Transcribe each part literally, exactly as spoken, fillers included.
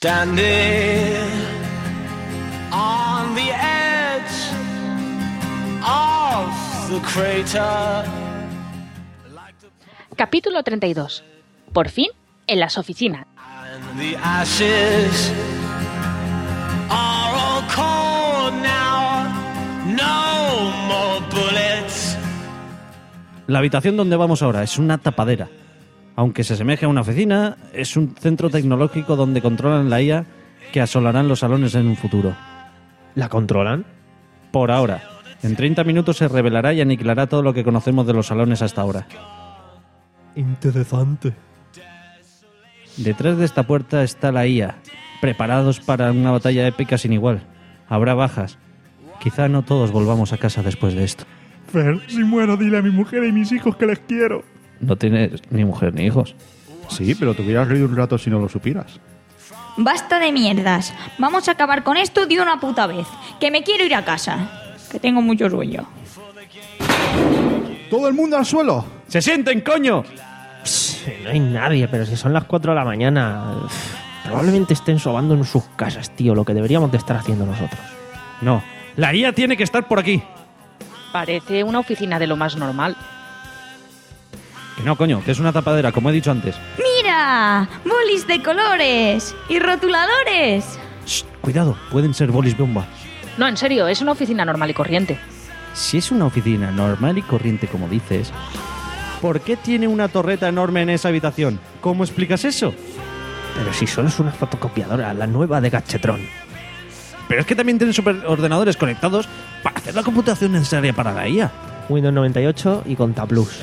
Standing on the edge of the crater. Capítulo treinta y dos. Por fin, en las oficinas. And the ashes are all cold now. No more bullets. La habitación donde vamos ahora es una tapadera. Aunque se asemeje a una oficina, es un centro tecnológico donde controlan la I A que asolarán los salones en un futuro. ¿La controlan? Por ahora. En treinta minutos se revelará y aniquilará todo lo que conocemos de los salones hasta ahora. Interesante. Detrás de esta puerta está la I A, preparados para una batalla épica sin igual. Habrá bajas. Quizá no todos volvamos a casa después de esto. Fer, si muero, dile a mi mujer y mis hijos que les quiero. No tienes ni mujer ni hijos. Sí, pero te hubieras reído un rato si no lo supieras. Basta de mierdas. Vamos a acabar con esto de una puta vez. Que me quiero ir a casa. Que tengo mucho sueño. ¡Todo el mundo al suelo! ¡Se sienten, coño! Pss, no hay nadie, pero si son las cuatro de la mañana... Probablemente estén sobando en sus casas, tío, lo que deberíamos de estar haciendo nosotros. No, la I A tiene que estar por aquí. Parece una oficina de lo más normal. Que no, coño, que es una tapadera, como he dicho antes. ¡Mira! ¡Bolis de colores! ¡Y rotuladores! Shh, cuidado, pueden ser bolis bomba. No, en serio, es una oficina normal y corriente. Si es una oficina normal y corriente, como dices, ¿por qué tiene una torreta enorme en esa habitación? ¿Cómo explicas eso? Pero si solo es una fotocopiadora, la nueva de Gachetron. Pero es que también tienen superordenadores conectados para hacer la computación necesaria para la I A. Windows noventa y ocho y Contaplus.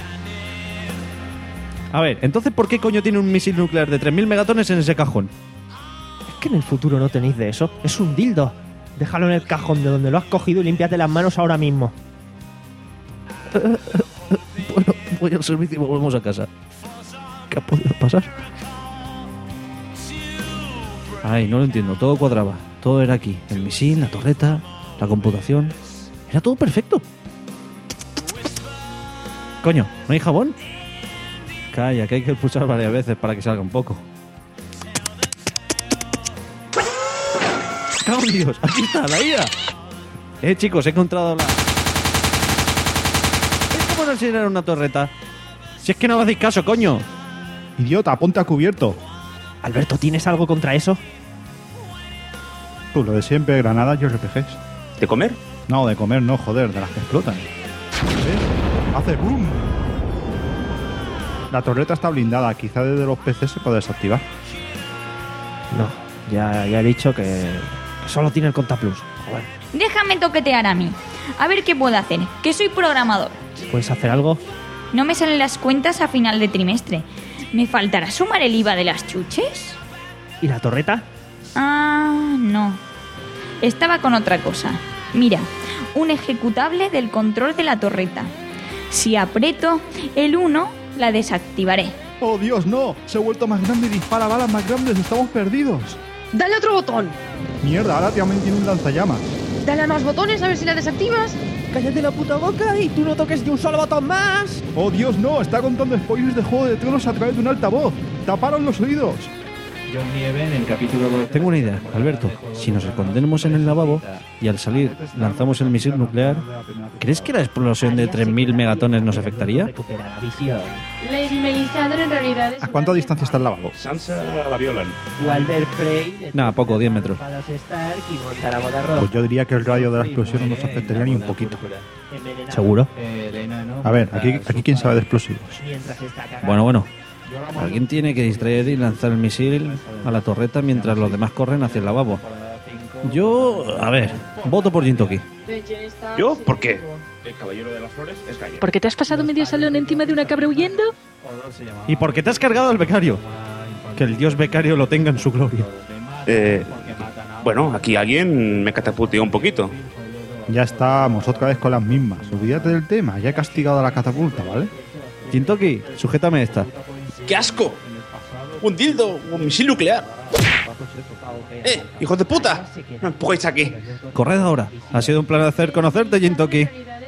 A ver, entonces, ¿por qué coño tiene un misil nuclear de tres mil megatones en ese cajón? Es que en el futuro no tenéis de eso. Es un dildo. Déjalo en el cajón de donde lo has cogido y límpiate las manos ahora mismo. Bueno, voy al servicio y volvemos a casa. ¿Qué ha podido pasar? Ay, no lo entiendo. Todo cuadraba. Todo era aquí. El misil, la torreta, la computación. Era todo perfecto. Coño, ¿no hay jabón? Calla, que hay que pulsar varias veces para que salga un poco. ¡Cago en Dios! ¡Aquí está, la I A! Eh, chicos, he encontrado la... ¿Es como no enseñar una torreta? Si es que no me hacéis caso, coño. Idiota, ponte a cubierto. Alberto, ¿tienes algo contra eso? Pues lo de siempre, granadas y R P Gs. ¿De comer? No, de comer no, joder, de las que explotan. ¿Ves? Hace boom. La torreta está blindada, quizá desde los P C se puede desactivar. No, ya, ya he dicho que, que solo tiene el Contaplus. Joder. Déjame toquetear a mí. A ver qué puedo hacer, que soy programador. ¿Puedes hacer algo? No me salen las cuentas a final de trimestre. ¿Me faltará sumar el I V A de las chuches? ¿Y la torreta? Ah, no. Estaba con otra cosa. Mira, un ejecutable del control de la torreta. Si aprieto el uno, la desactivaré. ¡Oh, Dios, no! Se ha vuelto más grande y dispara balas más grandes. ¡Estamos perdidos! ¡Dale otro botón! Mierda, ahora también tiene un lanzallamas. Dale a más botones a ver si la desactivas. ¡Cállate la puta boca y tú no toques ni un solo botón más! ¡Oh, Dios, no! Está contando spoilers de Juego de Tronos a través de un altavoz. ¡Taparon los oídos! Tengo una idea, Alberto. Si nos escondemos en el lavabo y al salir lanzamos el misil nuclear, ¿crees que la explosión de tres mil megatones nos afectaría? Lady Melisandre en realidad es... ¿A cuánta distancia está el lavabo? Sansa la violan. Walder Frey... Nada, poco, diez metros. Pues yo diría que el radio de la explosión no nos afectaría ni un poquito. ¿Seguro? A ver, aquí, aquí quién sabe de explosivos. Bueno, bueno. Alguien tiene que distraer y lanzar el misil a la torreta mientras los demás corren hacia el lavabo. Yo, a ver, voto por Jintoki. ¿Yo? ¿Por qué? El caballero de las flores es gallego. ¿Por qué te has pasado medio salón encima de una cabra huyendo? ¿Y por qué te has cargado al becario? Que el dios becario lo tenga en su gloria. Eh, bueno, aquí alguien me catapulteó un poquito. Ya estamos otra vez con las mismas. Olvídate del tema, ya he castigado a la catapulta, ¿vale? Jintoki, sujétame esta. ¡Qué asco! ¡Un dildo! ¡Un misil nuclear! ¡Eh, hijos de puta! ¡No empujéis aquí! Corred ahora. Ha sido un placer conocerte, Jintoki.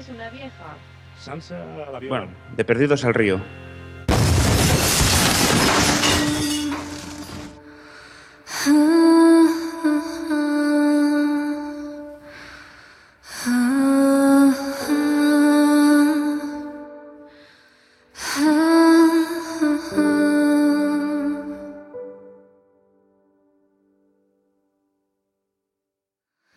Bueno, de perdidos al río. Ah.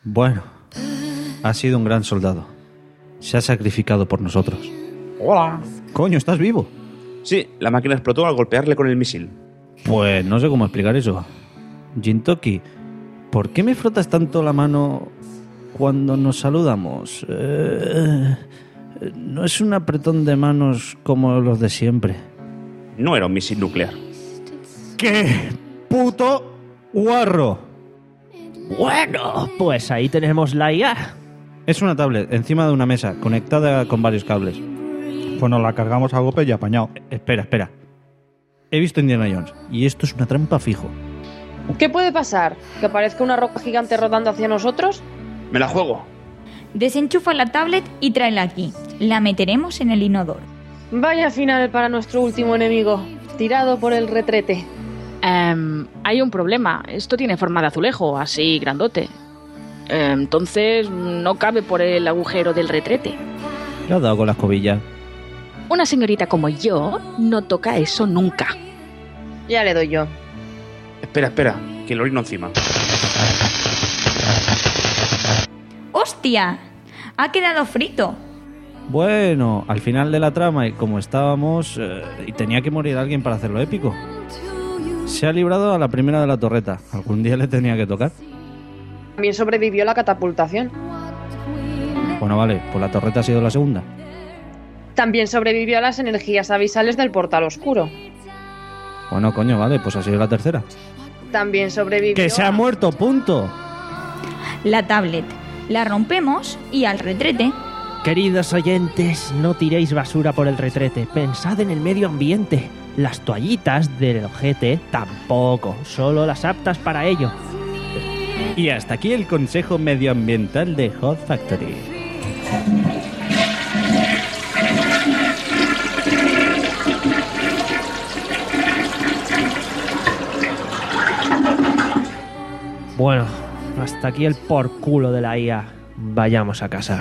Bueno, ha sido un gran soldado. Se ha sacrificado por nosotros. Hola. Coño, ¿estás vivo? Sí, la máquina explotó al golpearle con el misil. Pues no sé cómo explicar eso. Jintoki, ¿por qué me frotas tanto la mano cuando nos saludamos? Eh, no es un apretón de manos como los de siempre. No era un misil nuclear. ¡Qué puto guarro! Bueno, pues ahí tenemos la I A. Es una tablet encima de una mesa, conectada con varios cables. Pues nos la cargamos a golpe y apañado. Espera, espera. He visto Indiana Jones y esto es una trampa fijo. ¿Qué puede pasar? ¿Que aparezca una roca gigante rodando hacia nosotros? Me la juego. Desenchufa la tablet y tráela aquí. La meteremos en el inodoro. Vaya final para nuestro último enemigo, tirado por el retrete. Em, hay un problema. Esto tiene forma de azulejo, así grandote. Em, entonces no cabe por el agujero del retrete. Le has dado con la escobilla. Una señorita como yo no toca eso nunca. Ya le doy yo. Espera, espera, que lo orino encima. ¡Hostia! Ha quedado frito. Bueno, al final de la trama y como estábamos, eh, y tenía que morir alguien para hacerlo épico. Se ha librado a la primera de la torreta. Algún día le tenía que tocar. También sobrevivió la catapultación. Bueno, vale, pues la torreta ha sido la segunda. También sobrevivió a las energías abisales del portal oscuro. Bueno, coño, vale, pues ha sido la tercera. También sobrevivió... ¡Que se ha muerto, punto! La tablet. La rompemos y al retrete. Queridos oyentes, no tiréis basura por el retrete. Pensad en el medio ambiente. Las toallitas del ojete tampoco, solo las aptas para ello. Y hasta aquí el consejo medioambiental de Hot Factory. Bueno, hasta aquí el por culo de la I A. Vayamos a casa.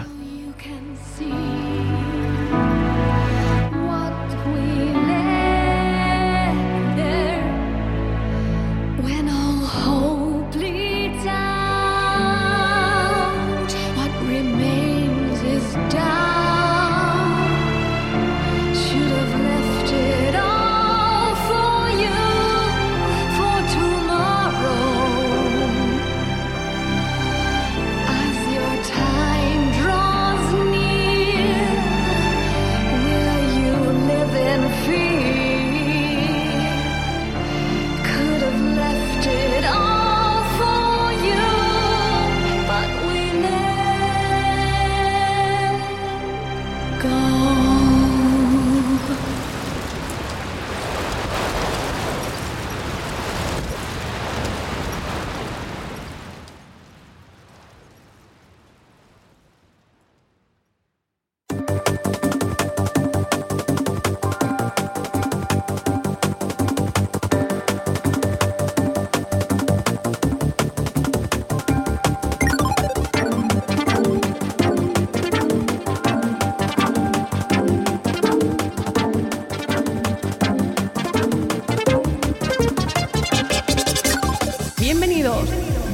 Bienvenidos.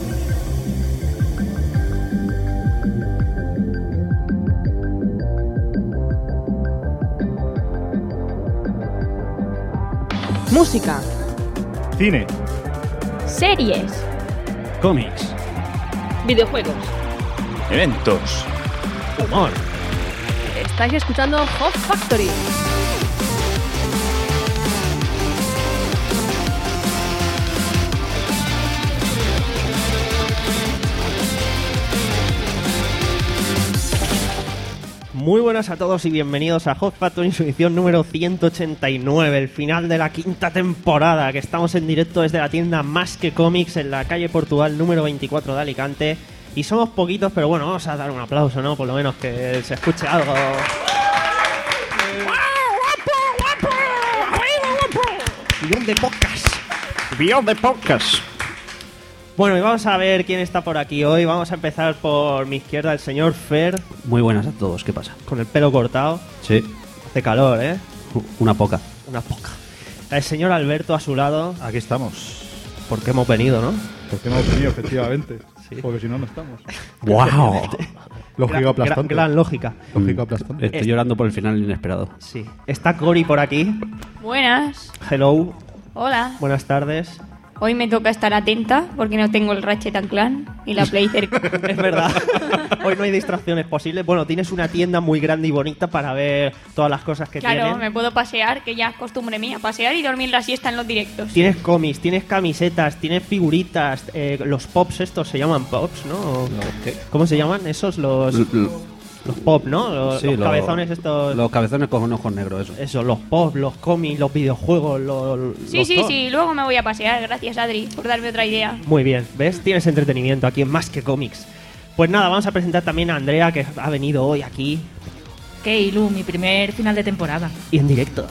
Música. Cine. Series. Cómics. Videojuegos. Eventos. Humor. Estáis escuchando Hot Factory. Muy buenas a todos y bienvenidos a Hot Factory en su edición número ciento ochenta y nueve, el final de la quinta temporada, que estamos en directo desde la tienda Más que Cómics en la calle Portugal número veinticuatro de Alicante. Y somos poquitos, pero bueno, vamos a dar un aplauso, ¿no? Por lo menos que se escuche algo. Guión de podcast. Guión de podcast. Bueno, y vamos a ver quién está por aquí hoy. Vamos a empezar por mi izquierda, el señor Fer, Muy buenas a todos, ¿qué pasa? con el pelo cortado. Sí, Hace calor, ¿eh? una poca. Una poca. El señor Alberto a su lado, Aquí estamos. porque hemos venido, ¿no? Porque hemos venido, efectivamente. sí. Porque si no, no estamos. ¡Wow! Lógica Gran, aplastante. gran, gran lógica. Lógica aplastante. Estoy llorando por el final inesperado. Sí. Está Cory por aquí. Buenas. Hello. Hola. Buenas tardes. Hoy me toca estar atenta porque no tengo el Ratchet and Clank y la Play cerca. Es verdad. Hoy no hay distracciones posibles. Bueno, tienes una tienda muy grande y bonita para ver todas las cosas que Claro, tienen. me puedo pasear, que ya es costumbre mía, pasear y dormir la siesta en los directos. Tienes cómics, tienes camisetas, tienes figuritas, eh, los pops estos se llaman pops, ¿no? ¿Cómo se llaman esos? Los, los pop, ¿no? Los, Sí, los lo- cabezones estos... Los cabezones con ojos negros, eso. Eso, los pops, los cómics, los videojuegos, los... Sí, los sí, todo. sí, luego me voy a pasear. Gracias, Adri, por darme otra idea. Muy bien, ¿ves? Tienes entretenimiento aquí en Más que Cómics. Pues nada, vamos a presentar también a Andrea, que ha venido hoy aquí Ok, Lu, mi primer final de temporada. y en directo.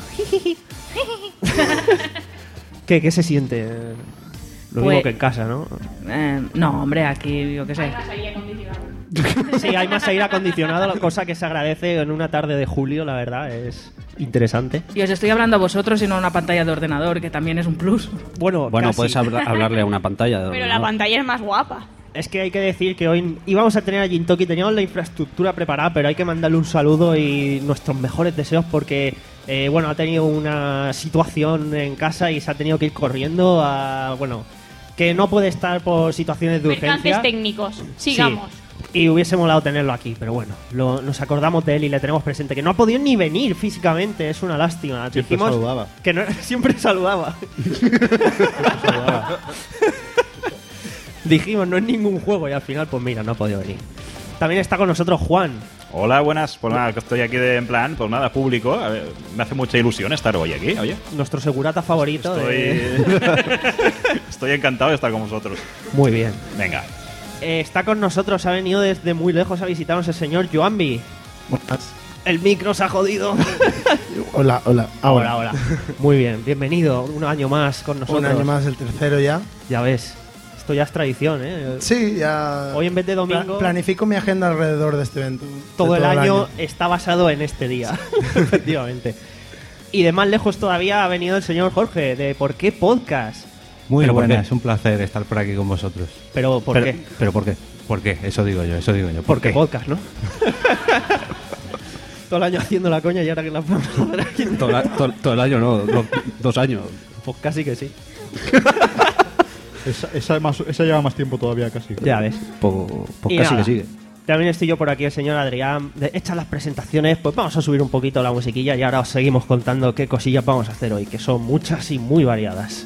¿Qué, ¿Qué se siente? Lo Pues- mismo que en casa, ¿no? Eh, no, hombre, aquí yo qué sé. Sí, hay más aire acondicionado, cosa que se agradece en una tarde de julio, la verdad, es interesante. Y os estoy hablando a vosotros y no a una pantalla de ordenador, que también es un plus. Bueno, Bueno, casi. puedes habla- hablarle a una pantalla. de Pero la ordenador. pantalla es más guapa. Es que hay que decir que hoy íbamos a tener a Jintoki, teníamos la infraestructura preparada, pero hay que mandarle un saludo y nuestros mejores deseos porque, eh, bueno, ha tenido una situación en casa y se ha tenido que ir corriendo a, bueno, que no puede estar por situaciones de urgencia. Percances técnicos. Sigamos. Sí. Y hubiese molado tenerlo aquí, pero bueno, lo- nos acordamos de él y le tenemos presente. Que no ha podido ni venir físicamente, es una lástima. Siempre Dijimos saludaba. que no, siempre saludaba. Dijimos, no es ningún juego y al final, pues mira, no ha podido venir. También está con nosotros Juan. Hola, buenas. Pues nada, que estoy aquí de, en plan, pues nada, público. A ver, me hace mucha ilusión estar hoy aquí, oye. Nuestro segurata favorito. Estoy, de- estoy encantado de estar con vosotros. Muy bien. Venga. Eh, está con nosotros, ha venido desde muy lejos a visitarnos el señor Joambi. Buenas. El micro se ha jodido. Hola, hola. Ahora, ahora. Muy bien, bienvenido. Un año más con nosotros. Un año más, el tercero ya. Ya ves. Esto ya es tradición, ¿eh? Sí, ya. Hoy en vez de domingo, Pla- planifico mi agenda alrededor de este evento. de todo el año está basado en este día. Efectivamente. Y de más lejos todavía ha venido el señor Jorge, de ¿Por qué Podcast? Muy ¿Pero por buena, qué? es un placer estar por aquí con vosotros. Pero ¿por Pero- qué? ¿Pero por qué? ¿Por qué? Eso digo yo, eso digo yo. ¿Por Porque qué? podcast, ¿no? Todo el año haciendo la coña y ahora que la vamos a hacer aquí. Todo, la- todo- todo el año, no, do- dos años. Pues casi que sí. Esa, esa, más- esa lleva más tiempo todavía casi. Ya ves. Pues, pues Y casi nada. que sigue. También estoy yo por aquí, el señor Adrián. De- hechas las presentaciones, pues vamos a subir un poquito la musiquilla y ahora os seguimos contando qué cosillas vamos a hacer hoy, que son muchas y muy variadas.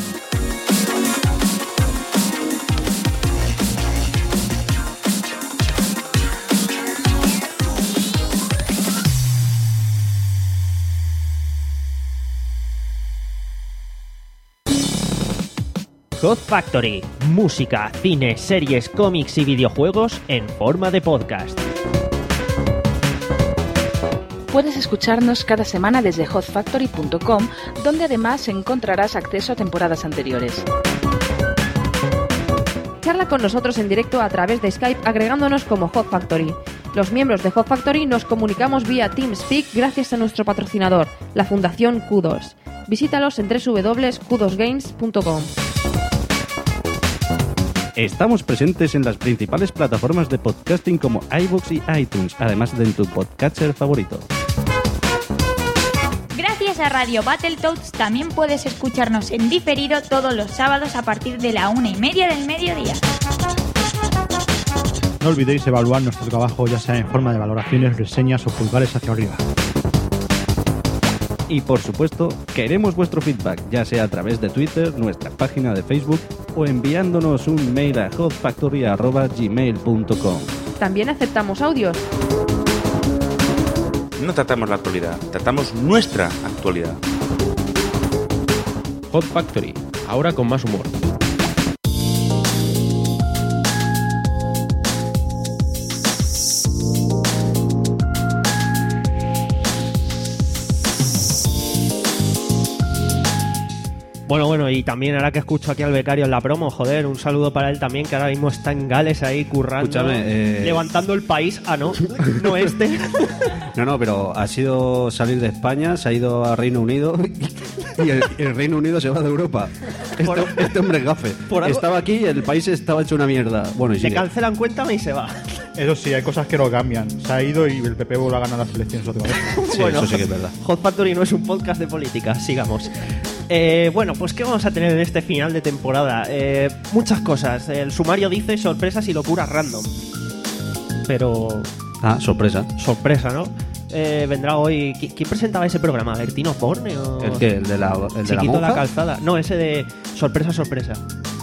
Hot Factory, música, cine, series, cómics y videojuegos en forma de podcast. Puedes escucharnos cada semana desde hot factory punto com, donde además encontrarás acceso a temporadas anteriores. Charla con nosotros en directo a través de Skype agregándonos como Hot Factory. Los miembros de Hot Factory nos comunicamos vía TeamSpeak gracias a nuestro patrocinador, la Fundación Kudos. Visítalos en w w w punto kudos games punto com. Estamos presentes en las principales plataformas de podcasting como iVoox y iTunes, además de en tu podcatcher favorito. Gracias a Radio Battletoads también puedes escucharnos en diferido todos los sábados a partir de la una y media del mediodía. No olvidéis evaluar nuestro trabajo ya sea en forma de valoraciones, reseñas o pulgares hacia arriba. Y por supuesto, queremos vuestro feedback, ya sea a través de Twitter, nuestra página de Facebook o enviándonos un mail a hot factory arroba gmail punto com. También aceptamos audios. No tratamos la actualidad, tratamos nuestra actualidad. Hot Factory, ahora con más humor. Bueno, bueno, y también ahora que escucho aquí al becario en la promo, joder, un saludo para él también, que ahora mismo está en Gales ahí currando, Escúchame, eh, levantando el país. Ah, no, no este. No, no, pero ha sido salir de España, se ha ido a Reino Unido y el, el Reino Unido se va de Europa. este, este hombre es gafe. Por algo- Estaba aquí y el país estaba hecho una mierda. Bueno, y Le sigue. cancelan Cuéntame y se va. Eso sí, hay cosas que no cambian. Se ha ido y el P P vuelve a ganar las elecciones otra vez. Sí, eso sí que es verdad. Hot Factory no es un podcast de política, sigamos. Eh, bueno, pues ¿qué vamos a tener en este final de temporada? Eh, muchas cosas. El sumario dice sorpresas y locuras random. Pero... Ah, sorpresa. Sorpresa, ¿no? Eh, vendrá hoy... ¿qui- ¿Quién presentaba ese programa? ¿Bertino Borne o...? ¿El qué? ¿El de la, el de la Chiquito monja? Calzada. No, ese de sorpresa, sorpresa.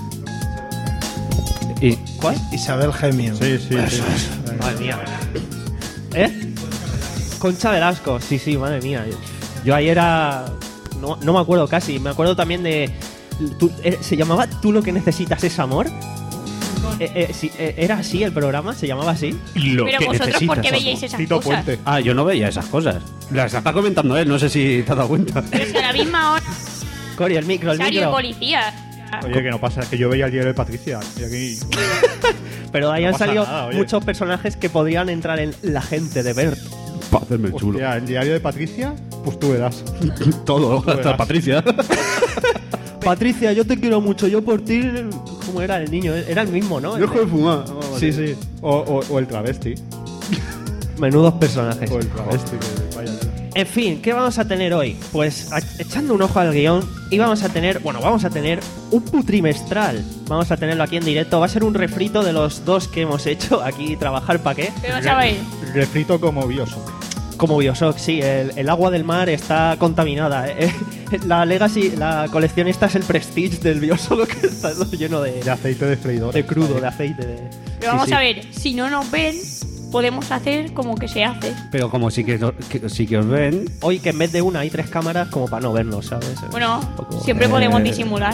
¿Y ¿Cuál? Isabel Gemio. Sí, sí, sí. Madre mía. ¿Eh? Concha Velasco, sí, sí, madre mía. Yo ayer era... No, no me acuerdo casi. Me acuerdo también de... tú- eh, ¿Se llamaba Tú lo que necesitas es amor? Eh, eh, sí, eh, ¿Era así el programa? ¿Se llamaba así? Lo Pero que vosotros, necesitas, ¿por qué amor. veíais esas Tito cosas? Puente. Ah, yo no veía esas cosas. Las está comentando él, no sé si te has dado cuenta. Pero si a la misma hora, Cori, el micro, el comisario y micro. policía. Oye, que no pasa, es que yo veía el diario de Patricia. Y aquí. Pero ahí No han pasa salido nada, oye. muchos personajes que podrían entrar en La gente de Bert. Para hacerme el chulo. Hostia, el diario de Patricia, pues tú verás. Todo, hasta verás. Patricia. Patricia, yo te quiero mucho. Yo por ti... ¿Cómo era el niño? Era el mismo, ¿no? Dejo de fumar. Sí, sí. O, o, o el travesti. Menudos personajes. O el travesti, que vaya. En fin, ¿qué vamos a tener hoy? Pues a- echando un ojo al guión, y vamos a tener, bueno, vamos a tener un putrimestral. Vamos a tenerlo aquí en directo. Va a ser un refrito de los dos que hemos hecho aquí, trabajar para qué. Pero chaval, Refrito como Bioshock. Como Bioshock, sí, el, el agua del mar está contaminada. eh. La Legacy, la colección esta es el Prestige del Bioshock, que está todo lleno de, De aceite de freidor. de crudo, de aceite. De... pero vamos Sí, sí. a ver, si no nos ven, podemos hacer como que se hace. Pero como sí que, que- sí que os ven. Hoy que en vez de una hay tres cámaras como para no vernos, ¿sabes? Bueno, Un poco- siempre Eh, podemos disimular.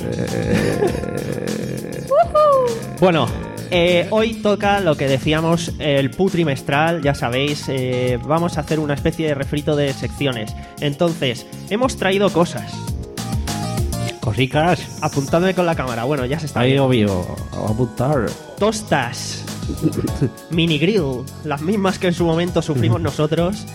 Bueno, eh, hoy toca lo que decíamos, el putrimestral, ya sabéis, eh, vamos a hacer una especie de refrito de secciones. Entonces, hemos traído cosas. Cosicas. Apuntadme con la cámara, bueno, ya se está Ahí viendo. obvio. A apuntar. Tostas, mini grill, las mismas que en su momento sufrimos nosotros.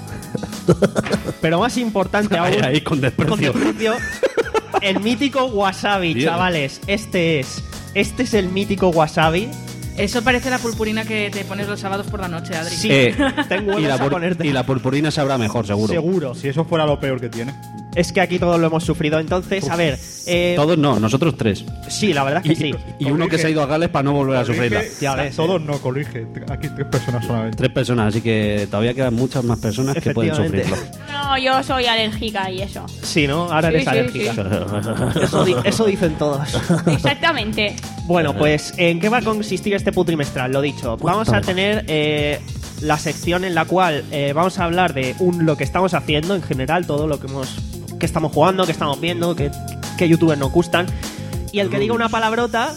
Pero más importante aún, Ahí, ahí, con desprecio. con desprecio, el mítico wasabi, Bien. chavales. Este es, este es el mítico wasabi. Eso parece la purpurina que te pones los sábados por la noche, Adri. Sí, Eh, tengo y, huevos la a pur- ponerte. y la purpurina sabrá mejor, seguro. Seguro. Si eso fuera lo peor que tiene. Es que aquí todos lo hemos sufrido. Entonces, a ver. Eh, Todos no, nosotros tres. Sí, la verdad es que Y, sí. y uno que se ha ido a Gales para no volver a sufrirla. Corrige, Ya ves, Todos no, corrige. Aquí tres personas solamente. Tres personas, así que todavía quedan muchas más personas que pueden Efectivamente. sufrirlo. No, yo soy alérgica y eso. Sí, ¿no? Ahora Sí, eres sí, alérgica. sí. Eso, di- eso dicen todos. Exactamente. Bueno, pues ¿en qué va a consistir este putrimestral? Lo dicho, vamos a tener eh, la sección en la cual eh, vamos a hablar de un, lo que estamos haciendo en general, todo lo que hemos que estamos jugando, que estamos viendo, que, que youtubers nos gustan. Y el que diga una palabrota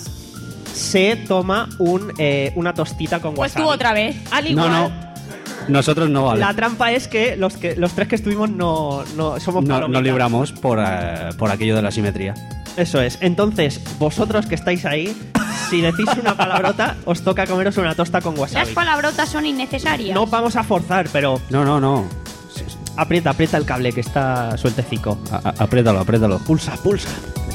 se toma un, eh, una tostita con Pues wasabi. tú otra vez. Al igual. No, no. Nosotros no vale. La trampa es que los que los tres que estuvimos no, no somos No, palomitas. no libramos por, eh, por aquello de la simetría. Eso es. Entonces, vosotros que estáis ahí, si decís una palabrota, os toca comeros una tosta con Las wasabi. palabrotas son innecesarias. No vamos a forzar, pero No, no, no. aprieta, aprieta el cable que está sueltecico. A- a- apriétalo, apriétalo. Pulsa, pulsa.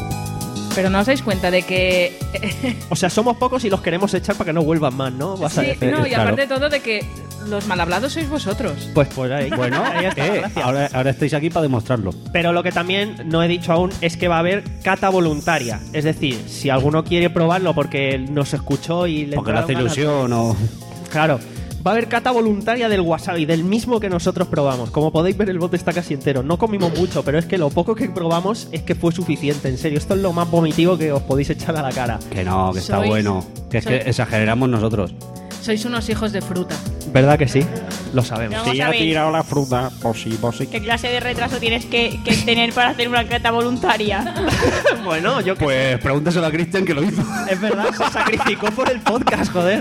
Pero no os dais cuenta de que... O sea, somos pocos y los queremos echar para que no vuelvan más, ¿no? Vas a Sí, decir. no, y claro. aparte de todo de que los mal hablados sois vosotros. Pues por ahí. Bueno, ahí está la eh, gracia. ahora, ahora estáis aquí para demostrarlo. Pero lo que también no he dicho aún es que va a haber cata voluntaria. Es decir, si alguno quiere probarlo porque nos escuchó y le Porque le hace entraron ganas- ilusión o... Claro. Va a haber cata voluntaria del wasabi, del mismo que nosotros probamos. Como podéis ver, el bote está casi entero. No comimos mucho, pero es que lo poco que probamos es que fue suficiente. En serio, esto es lo más vomitivo que os podéis echar a la cara. Que no, que está Sois- bueno. Que es sois- que exageramos nosotros. Sois unos hijos de fruta. ¿Verdad que sí? Lo sabemos. Vamos a ver, la fruta, pues sí, pues sí. ¿qué clase de retraso tienes que, que tener para hacer una cata voluntaria? Bueno, yo que Pues pregúntaselo a Cristian que lo hizo. es verdad, se sacrificó por el podcast, joder.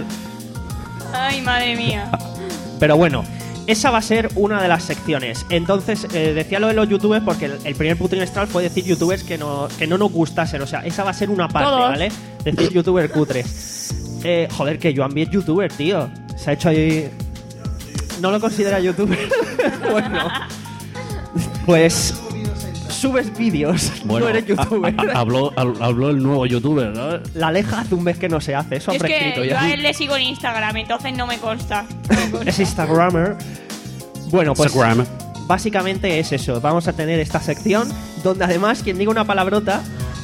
Ay, madre mía. Pero bueno, esa va a ser una de las secciones. Entonces, eh, decía lo de los youtubers porque el, el primer putrimestral fue decir youtubers que no, que no nos gustasen. O sea, esa va a ser una parte, Todos. ¿vale? Decir youtuber cutres. Eh, joder, que Joan B es youtuber, tío. Se ha hecho ahí... No lo considera youtuber. Bueno. Pues... subes vídeos, Bueno, no eres youtuber. a- a- habló, al- habló el nuevo youtuber, ¿no? La Aleja hace un mes que no se hace, eso ha Es prescrito que yo ya. a él le sigo en Instagram, entonces no me consta. No me consta. Es Instagrammer. Bueno, pues Instagram. básicamente es eso. Vamos a tener esta sección donde además quien diga una palabrota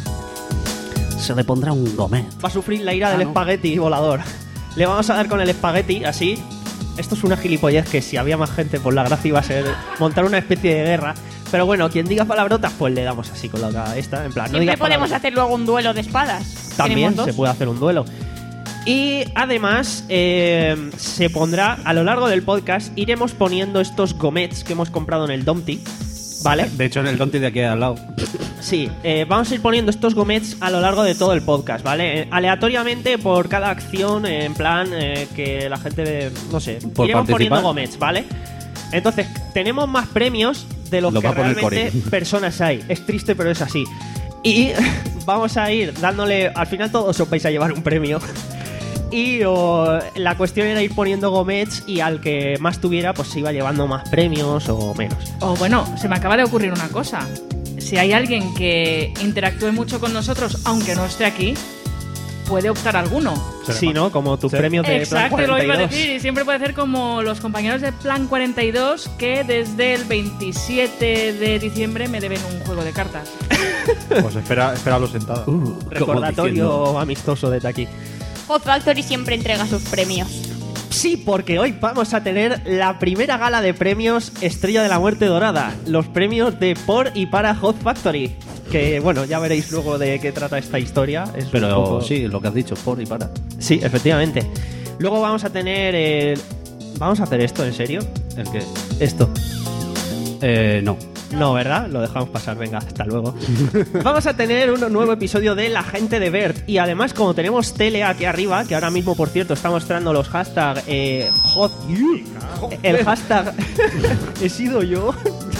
Se le pondrá un gomet. va a sufrir la ira Ah, del ¿no? espagueti volador. Le vamos a dar con el espagueti así. Esto es una gilipollez que si había más gente, pues la gracia iba a ser montar una especie de guerra. Pero bueno, quien diga palabrotas, pues le damos así con la otra esta. En plan, no Siempre digas podemos palabrotas. hacer luego un duelo de espadas. También Tenemos dos. se puede hacer un duelo. Y además eh, se pondrá a lo largo del podcast, iremos poniendo estos gomets que hemos comprado en el Dumpty, ¿vale? De hecho, en el Donti de aquí al lado. Sí, eh, vamos a ir poniendo estos gomets a lo largo de todo el podcast, ¿vale? Eh, aleatoriamente por cada acción, eh, en plan eh, que la gente, ve- no sé, Por iremos poniendo participar. gomets, ¿vale? Entonces, tenemos más premios de los Lo que va a poner realmente Cory. personas hay. Es triste, pero es así. Y vamos a ir dándole, al final todos os vais a llevar un premio. Y o, la cuestión era ir poniendo gomets y al que más tuviera, pues se iba llevando más premios o menos. O bueno, se me acaba de ocurrir una cosa. Si hay alguien que interactúe mucho con nosotros, aunque no esté aquí, puede optar a alguno. Sí, ¿no? Como tus premios de Exacto, Plan lo iba a cuarenta y dos. decir. Y siempre puede ser como los compañeros de Plan cuarenta y dos que desde el veintisiete de diciembre me deben un juego de cartas. Pues espera, espéralo sentado. Uh, Recordatorio amistoso desde aquí. Hot Factory siempre entrega sus premios. Sí, porque hoy vamos a tener la primera gala de premios Estrella de la Muerte Dorada. Los premios de por y para Hot Factory. Que bueno, ya veréis luego de qué trata esta historia. Es un Pero poco- sí, lo que has dicho, por y para. Sí, efectivamente. Luego vamos a tener... el- ¿Vamos a hacer esto, en serio? ¿El qué? Esto. Eh, no. No, ¿verdad? Lo dejamos pasar, venga, hasta luego. Vamos a tener un nuevo episodio de La Gente de Bert. Y además, como tenemos tele aquí arriba, que ahora mismo, por cierto, está mostrando los hashtags eh, hot... El hashtag... He sido yo.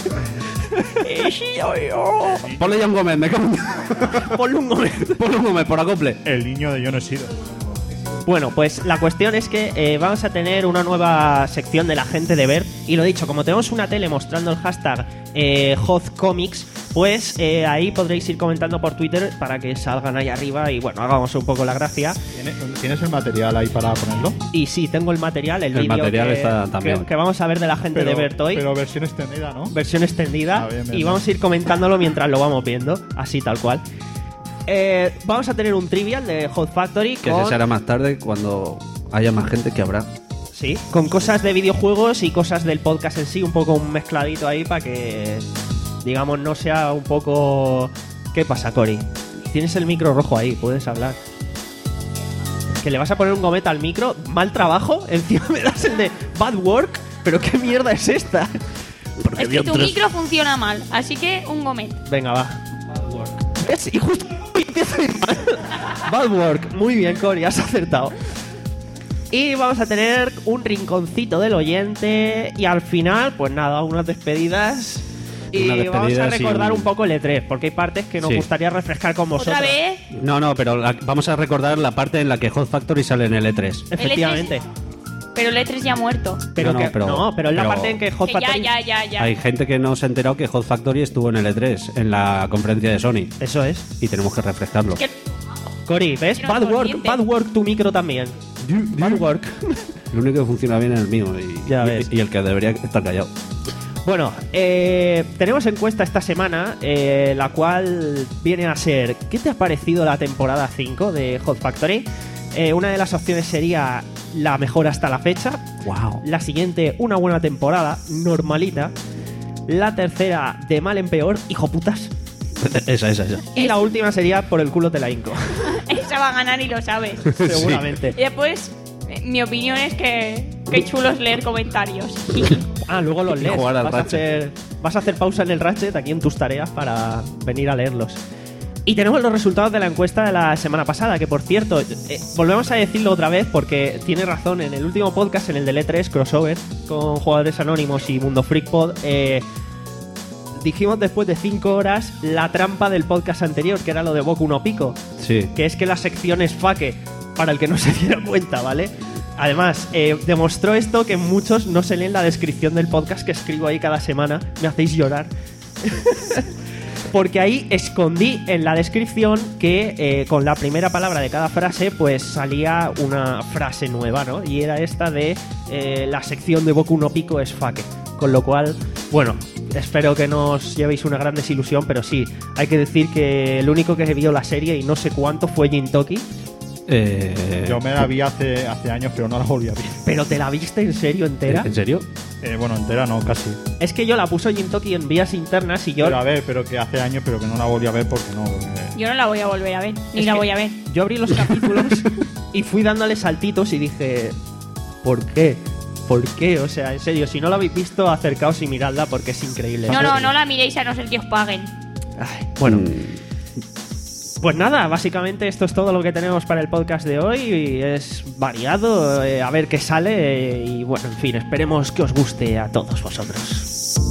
He sido yo. Ponle ya un gomet, me cago en- Ponle un gomet. Ponle un gomet por acople. El niño de yo no he sido. Bueno, pues la cuestión es que eh, vamos a tener una nueva sección de La Gente de Bert. Y lo dicho, como tenemos una tele mostrando el hashtag eh, Hot Comics, pues eh, ahí podréis ir comentando por Twitter para que salgan ahí arriba y bueno, hagamos un poco la gracia. ¿Tienes, ¿Tienes el material ahí para ponerlo? Y sí, tengo el material, el, El vídeo material que, está también. que- que vamos a ver de La Gente Pero, de Bert hoy. pero versión extendida, ¿no? Versión extendida. Ah, bien, bien, y bien. vamos a ir comentándolo mientras lo vamos viendo, así tal cual. Eh, vamos a tener un trivial de Hot Factory Que con, se hará más tarde cuando haya más gente que habrá. sí, con cosas de videojuegos y cosas del podcast en sí, un poco un mezcladito ahí para que, digamos, no sea un poco... ¿Qué pasa, Cory? Tienes el micro rojo ahí, puedes hablar. ¿Que le vas a poner un gometa al micro? ¿Mal trabajo? Encima me das el de Bad Work. ¿Pero qué mierda es esta? Es que tu micro funciona mal, así que un gomet. Venga, va. Es, y justo empiezo a ir mal. Bad work. Muy bien, Cory, has acertado. Y vamos a tener un rinconcito del oyente. Y al final, pues nada, unas despedidas. Y Unas vamos a despedidas y recordar un- un poco el E tres, porque hay partes que nos Sí. gustaría refrescar con vosotros. ¿Otra vez? No, no, pero la- vamos a recordar la parte en la que Hot Factory sale en el E tres. Efectivamente. Pero el E tres ya ha muerto. Pero No, que, no, pero- no, pero es la pero- parte en que Hot Que ya, Factory... ya, ya, ya. Hay gente que no se ha enterado que Hot Factory estuvo en el E tres, en la conferencia de Sony. Eso es. Y tenemos que refrescarlo. Que- Cory, ¿ves? Quiero Bad work, consciente. bad work tu micro también. Bad work. Lo único que funciona bien es el mío y, Ya y- ves. y el que debería estar callado. Bueno, eh, tenemos encuesta esta semana, eh, la cual viene a ser ¿qué te ha parecido la temporada cinco de Hot Factory? Eh, una de las opciones sería la mejor hasta la fecha. Wow. La siguiente, una buena temporada, normalita. La tercera, de mal en peor, hijo putas. Esa, esa, esa. Y la última sería por el culo te la hinco. Esa va a ganar y lo sabes. Seguramente. Y después, eh, mi opinión es que qué chulo es leer comentarios. Ah, luego los Y lees. jugar al Vas a, Ratchet. hacer, vas a hacer pausa en el Ratchet aquí en tus tareas para venir a leerlos. Y tenemos los resultados de la encuesta de la semana pasada, que por cierto, eh, volvemos a decirlo otra vez porque tiene razón. En el último podcast, en el del E tres Crossover, con Jugadores Anónimos y Mundo Freak Pod, eh, dijimos después de cinco horas la trampa del podcast anterior, que era lo de Boku no Pico. Sí. Que es que la sección es faque, para el que no se diera cuenta, ¿vale? Además, eh, demostró esto que muchos no se leen la descripción del podcast que escribo ahí cada semana. Me hacéis llorar. porque ahí escondí en la descripción que eh, con la primera palabra de cada frase pues salía una frase nueva, ¿no? Y era esta de eh, la sección de Boku no Pico es fake. Con lo cual, bueno, espero que no os llevéis una gran desilusión, pero sí, hay que decir que el único que vio la serie y no sé cuánto fue Gintoki. Eh, Yo me la vi hace, hace años, pero no la volví a ver. ¿Pero te la viste en serio entera? ¿En serio? Eh, bueno, entera no, casi. Es que yo la puso Gintoki en vías internas y yo... Pero a ver, pero que hace años, pero que no la volví a ver porque no... Porque... Yo no la voy a volver a ver, ni Es la que voy a ver. Yo abrí los capítulos y fui dándole saltitos y dije... ¿Por qué? ¿Por qué? O sea, en serio, si no la habéis visto, acercaos y miradla porque es increíble. No, no, no la miréis a no ser que os paguen. Ay, bueno... Pues nada, básicamente esto es todo lo que tenemos para el podcast de hoy. Y es variado, eh, a ver qué sale. Eh, y bueno, en fin, esperemos que os guste a todos vosotros.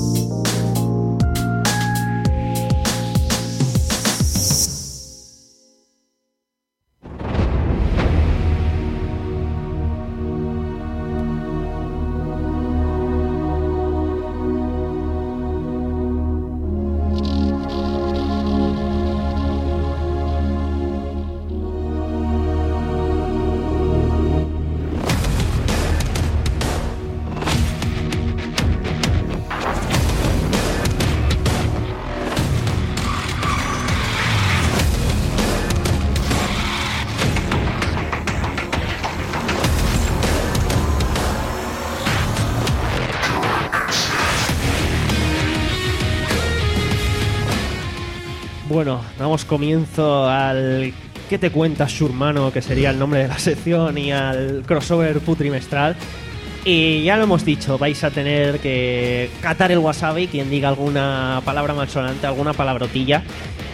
Bueno, damos comienzo al ¿Qué te cuentas, Shurmano? Que sería el nombre de la sección, y al crossover putrimestral. Y ya lo hemos dicho, vais a tener que catar el wasabi, quien diga alguna palabra malsonante, alguna palabrotilla.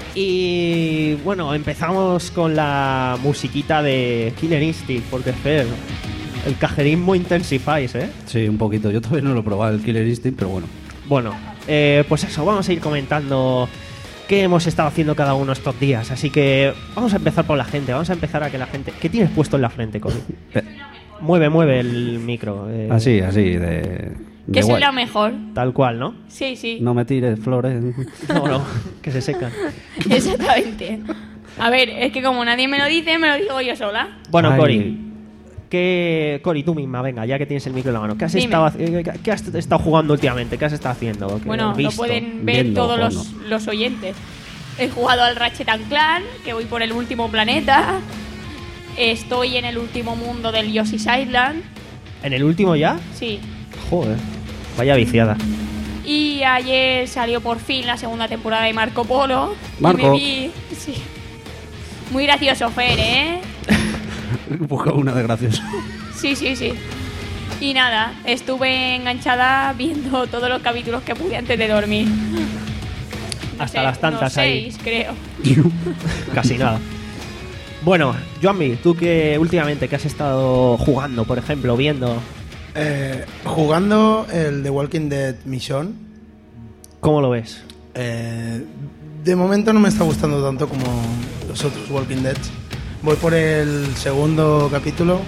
Y bueno, empezamos con la musiquita de Killer Instinct, porque Fer, el cajerismo intensifáis, ¿eh? Sí, un poquito. Yo todavía no lo he probado el Killer Instinct, pero bueno. Bueno, eh, pues eso, vamos a ir comentando qué hemos estado haciendo cada uno estos días. Así que vamos a empezar por la gente, vamos a empezar a que la gente... ¿Qué tienes puesto en la frente, Cory? Eh. Mueve, mueve el micro. Eh. Así, así, de... Que soy la mejor. Tal cual, ¿no? Sí, sí. No me tires flores. No, no, que se secan. Exactamente. A ver, es que como nadie me lo dice, me lo digo yo sola. Bueno, Ay. Cory, ¿qué... Cory, tú misma, venga, ya que tienes el micro en la mano. ¿Qué has, Dime. estado, eh, ¿qué has estado jugando últimamente? ¿Qué has estado haciendo? ¿Qué Bueno, has lo visto? pueden ver Viendo, todos los, porno. los oyentes. He jugado al Ratchet and Clank, que voy por el último planeta. Estoy en el último mundo del Yoshi's Island. ¿En el último ya? Sí. Joder, vaya viciada. Y ayer salió por fin la segunda temporada de Marco Polo. Marco. Y me vi... Sí. Muy gracioso, Fer, ¿eh? Busca una de gracioso. Sí, sí, sí. Y nada, estuve enganchada viendo todos los capítulos que pude antes de dormir. No Hasta sé, las tantas unos ahí. seis, creo. Casi nada. Bueno, Joanmi, tú que últimamente que has estado jugando, por ejemplo, viendo, Eh, jugando el The Walking Dead Mission, ¿cómo lo ves? eh, de momento no me está gustando tanto como los otros Walking Dead. Voy por el segundo capítulo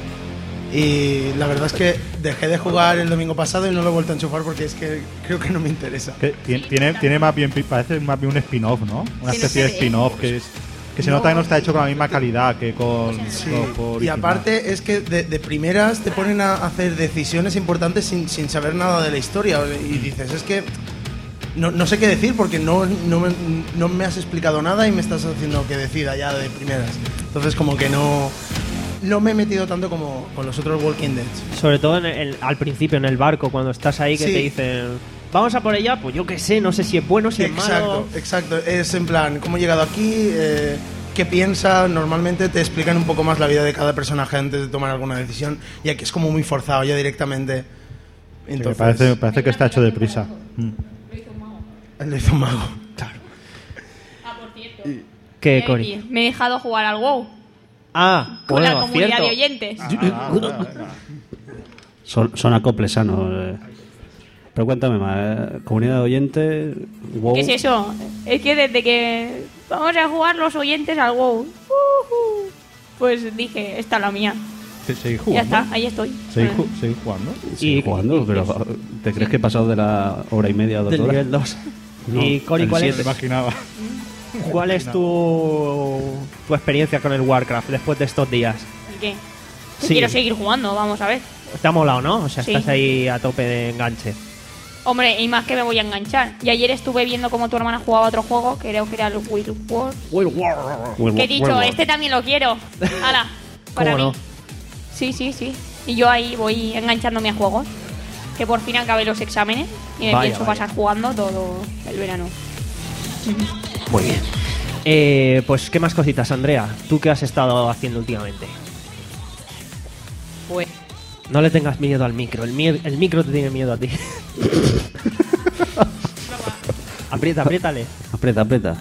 y la verdad es que dejé de jugar el domingo pasado y no lo he vuelto a enchufar porque es que creo que no me interesa. Que tiene, tiene, tiene más bien, parece más bien un spin-off, ¿no? Una Sí, especie no de se ve. spin-off que es que se No. nota que no está hecho con la misma calidad que con, Sí, con- con y original. aparte es que de, de primeras te ponen a hacer decisiones importantes sin, sin saber nada de la historia y dices, es que no, no sé qué decir porque no, no, me, no me has explicado nada y me estás haciendo que decida ya de primeras. Entonces como que no, no me he metido tanto como con los otros Walking Dead. Sobre todo en el- al principio, en el barco, cuando estás ahí que Sí. te dicen, vamos a por ella, pues yo qué sé, no sé si es bueno, si es malo. Exacto, exacto. Es en plan, ¿cómo he llegado aquí? Eh, ¿Qué piensa? Normalmente te explican un poco más la vida de cada personaje antes de tomar alguna decisión y aquí es como muy forzado ya directamente. Sí, Entonces, parece, parece que está hecho deprisa. Mm. Lo hizo un mago. Claro. Ah, por cierto. ¿Qué, Me- Cory? Me he dejado jugar al WoW Ah, con bueno, la comunidad cierto. de oyentes. Ah, ah, ah. Son, son acoples sanos. eh. Pero cuéntame más. eh, Comunidad de oyentes. WoW. ¿Qué es eso? Es que desde que vamos a jugar los oyentes al WoW, ujú, pues dije, esta es la mía. Se- Seguís Ya jugando. está, ahí estoy. Seguís ju- seguís jugando. Sí, Y- jugando, pero ¿te crees que he pasado de la hora y media a dos Del horas? nivel dos. No, y Cori, el ¿cuál es, siete. Imaginaba. ¿cuál es tu, tu experiencia con el Warcraft después de estos días? ¿Qué? Yo Sí. quiero seguir jugando, vamos a ver. Te ha molado, ¿no? O sea, Sí. estás ahí a tope de enganche. Hombre, y más que me voy a enganchar. Y ayer estuve viendo cómo tu hermana jugaba otro juego, que creo que era el Will Wars. Que he dicho, este también lo quiero. Hala, para ¿Cómo mí. no? Sí, sí, sí. Y yo ahí voy enganchándome a juegos. Que por fin acabé los exámenes y me Vaya, pienso vaya. pasar jugando todo el verano. Muy bien. Eh, pues, ¿qué más cositas, Andrea? ¿Tú qué has estado haciendo últimamente? Pues No le tengas miedo al micro. El, mie- el micro te tiene miedo a ti. aprieta, apriétale. Aprieta, aprieta.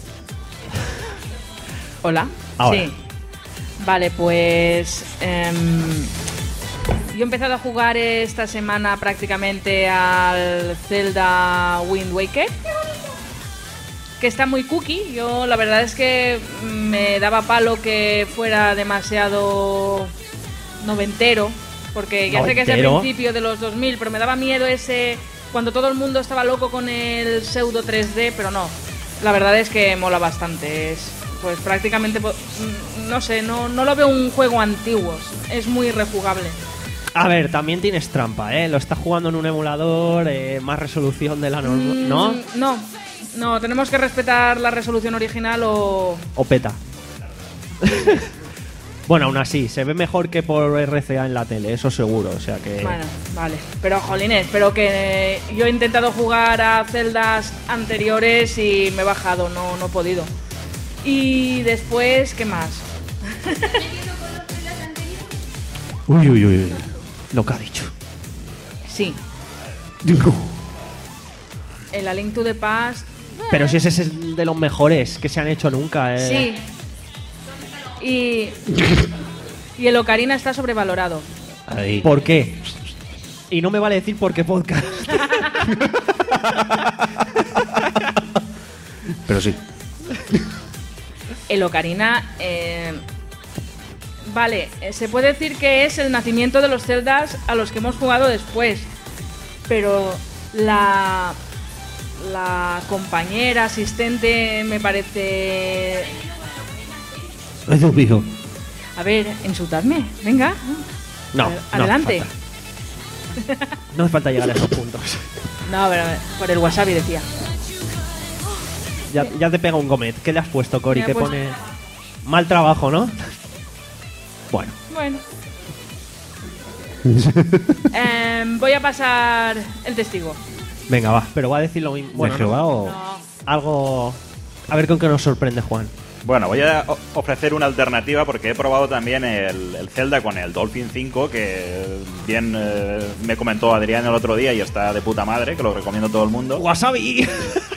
Hola. Ahora. Sí. Vale, pues em, yo he empezado a jugar esta semana prácticamente al Zelda Wind Waker, que está muy cookie. Yo la verdad es que me daba palo que fuera demasiado noventero, porque ya sé que es el ¿Noventero? principio de los dos mil, pero me daba miedo ese cuando todo el mundo estaba loco con el pseudo tres D, pero no. La verdad es que mola bastante. Es pues prácticamente, po- mm, no sé, no, no lo veo un juego antiguo. Es muy rejugable. A ver, también tienes trampa, ¿eh? Lo estás jugando en un emulador, eh, más resolución de la normal, Mm, ¿no? No, no, tenemos que respetar la resolución original o... O peta. Bueno, aún así, se ve mejor que por R C A en la tele, eso seguro, o sea que... Bueno, vale. Pero, jolines, pero que yo he intentado jugar a celdas anteriores y me he bajado, no, no he podido. Y después, ¿qué más? Uy, uy, uy. Lo que ha dicho. Sí, el A Link to the Past... Pero si ese es el de los mejores que se han hecho nunca, ¿eh? Sí. Y... Y el Ocarina está sobrevalorado. Ahí. ¿Por qué? Y no me vale decir por qué podcast. Pero sí. El Ocarina... eh, Vale, eh, se puede decir que es el nacimiento de los Zeldas a los que hemos jugado después. Pero la... La compañera, asistente, me parece... Ay, Dios mío. A ver, insultadme, venga. No, Ad- no adelante. hace No hace falta llegar a esos puntos. No, pero por el wasabi decía. Ya, ya te pega un gomet. ¿Qué le has puesto, Cori? Me ha ¿Qué puesto- pone? Mal trabajo, ¿no? Bueno. Bueno. Em, voy a pasar el testigo. Venga, va. Pero va a decir lo mismo. Bueno, ¿De Jehová no. o...? Algo... A ver con qué nos sorprende, Juan. Bueno, voy a o- ofrecer una alternativa porque he probado también el, el Zelda con el Dolphin cinco, que bien eh, me comentó Adrián el otro día y está de puta madre, que lo recomiendo a todo el mundo. ¡Wasabi!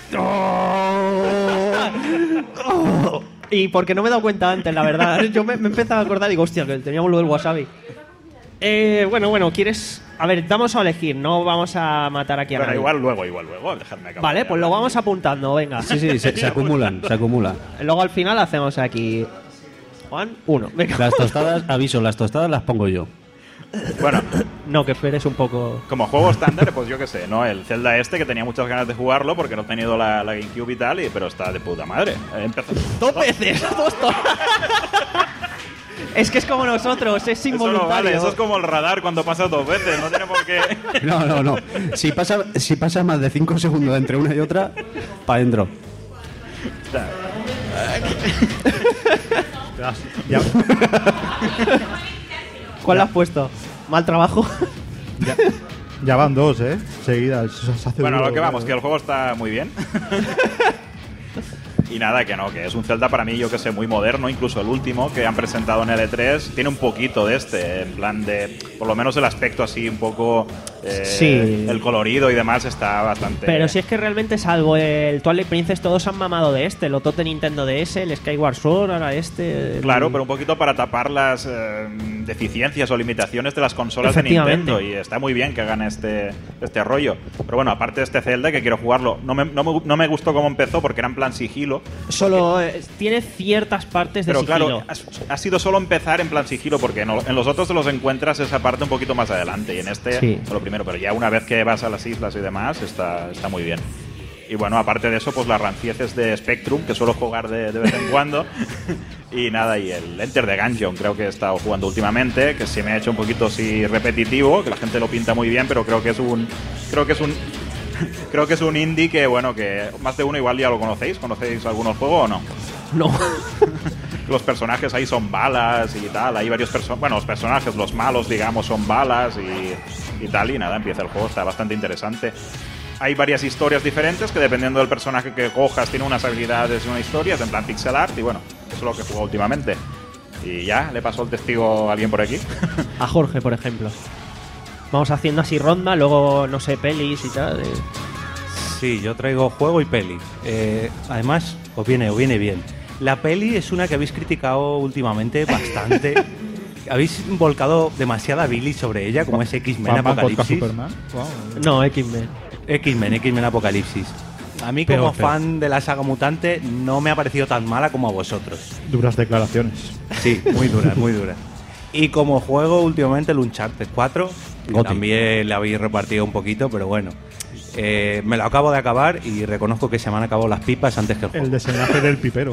Y porque no me he dado cuenta antes, la verdad. Yo me, me he empezado a acordar y digo, hostia, que teníamos lo del wasabi. Eh, bueno, bueno, ¿quieres...? A ver, vamos a elegir, no vamos a matar aquí a Bueno, nadie. igual luego, igual luego, dejadme acabar. Vale, pues lo vamos apuntando, venga. Sí, sí, se, se acumulan, se acumulan. Luego al final hacemos aquí... Juan, uno. Venga. Las tostadas, aviso, las tostadas las pongo yo. Bueno, no, que esperes un poco... Como juego estándar, pues yo qué sé, ¿no? El Zelda este, que tenía muchas ganas de jugarlo porque no he tenido la, la GameCube y tal, y, pero está de puta madre. Eh, Empezó... ¡Dos veces! ¡Dos to- Es que es como nosotros, es Eso no involuntario. vale, eso es como el radar cuando pasa dos veces, no tiene por qué... No, no, no. Si pasa, si pasa más de cinco segundos entre una y otra, para adentro. Ya, ¿Cuál le has puesto? ¿Mal trabajo? ya, ya van dos, ¿eh? Seguidas. Eso se hace Bueno, duro, lo que vamos, claro. que el juego está muy bien. Y nada, que no, que es un Zelda para mí, yo que sé, muy moderno. Incluso el último que han presentado en L tres tiene un poquito de este, en plan de, por lo menos el aspecto así un poco, eh, Sí. el colorido y demás está bastante... Pero si es que realmente, salvo el Twilight Princess, todos han mamado de este. El Otote Nintendo D S, el Skyward Sword, ahora este... el- Claro, pero un poquito para tapar las eh, deficiencias o limitaciones de las consolas de Efectivamente. Nintendo. Y está muy bien que hagan este, este rollo. Pero bueno, aparte de este Zelda, que quiero jugarlo, no me, no me, no me gustó cómo empezó porque era en plan sigilo. Solo eh, tiene ciertas partes de Pero sigilo. claro, ha, ha sido solo empezar en plan sigilo, porque en, en los otros te los encuentras esa parte un poquito más adelante. Y en este, Sí. lo primero, pero ya una vez que vas a las islas y demás, está, está muy bien. Y bueno, aparte de eso, pues las rancieces de Spectrum, que suelo jugar de, de vez en cuando. Y nada, y el Enter the Gungeon, creo que he estado jugando últimamente, que se me ha hecho un poquito así repetitivo, que la gente lo pinta muy bien, pero creo que es un... Creo que es un... Creo que es un indie que, bueno, que más de uno igual ya lo conocéis. ¿Conocéis algunos juegos o no? No. Los personajes ahí son balas y tal. Hay varios personajes. Bueno, los personajes, los malos, digamos, son balas y, y tal. Y nada, empieza el juego. Está bastante interesante. Hay varias historias diferentes que, dependiendo del personaje que cojas, tiene unas habilidades y una historia. Es en plan pixel art. Y bueno, eso es lo que he jugado últimamente. Y ya, le pasó el testigo a alguien por aquí. A Jorge, por ejemplo. Vamos haciendo así ronda, luego, no sé, pelis y tal. Eh. Sí, yo traigo juego y peli. Eh, además, os viene, os viene bien. La peli es una que habéis criticado últimamente bastante. Habéis volcado demasiada Billy sobre ella, como es X-Men Apocalipsis. Wow. No, X-Men. X-Men, X-Men Apocalipsis. A mí, Peor, como peor. fan de la saga mutante, no me ha parecido tan mala como a vosotros. Duras declaraciones. Sí, muy duras, muy duras. Y como juego, últimamente el Uncharted cuatro, que Goti. también le habéis repartido un poquito, pero bueno. Eh, me lo acabo de acabar y reconozco que se me han acabado las pipas antes que el juego. El desenlace del pipero.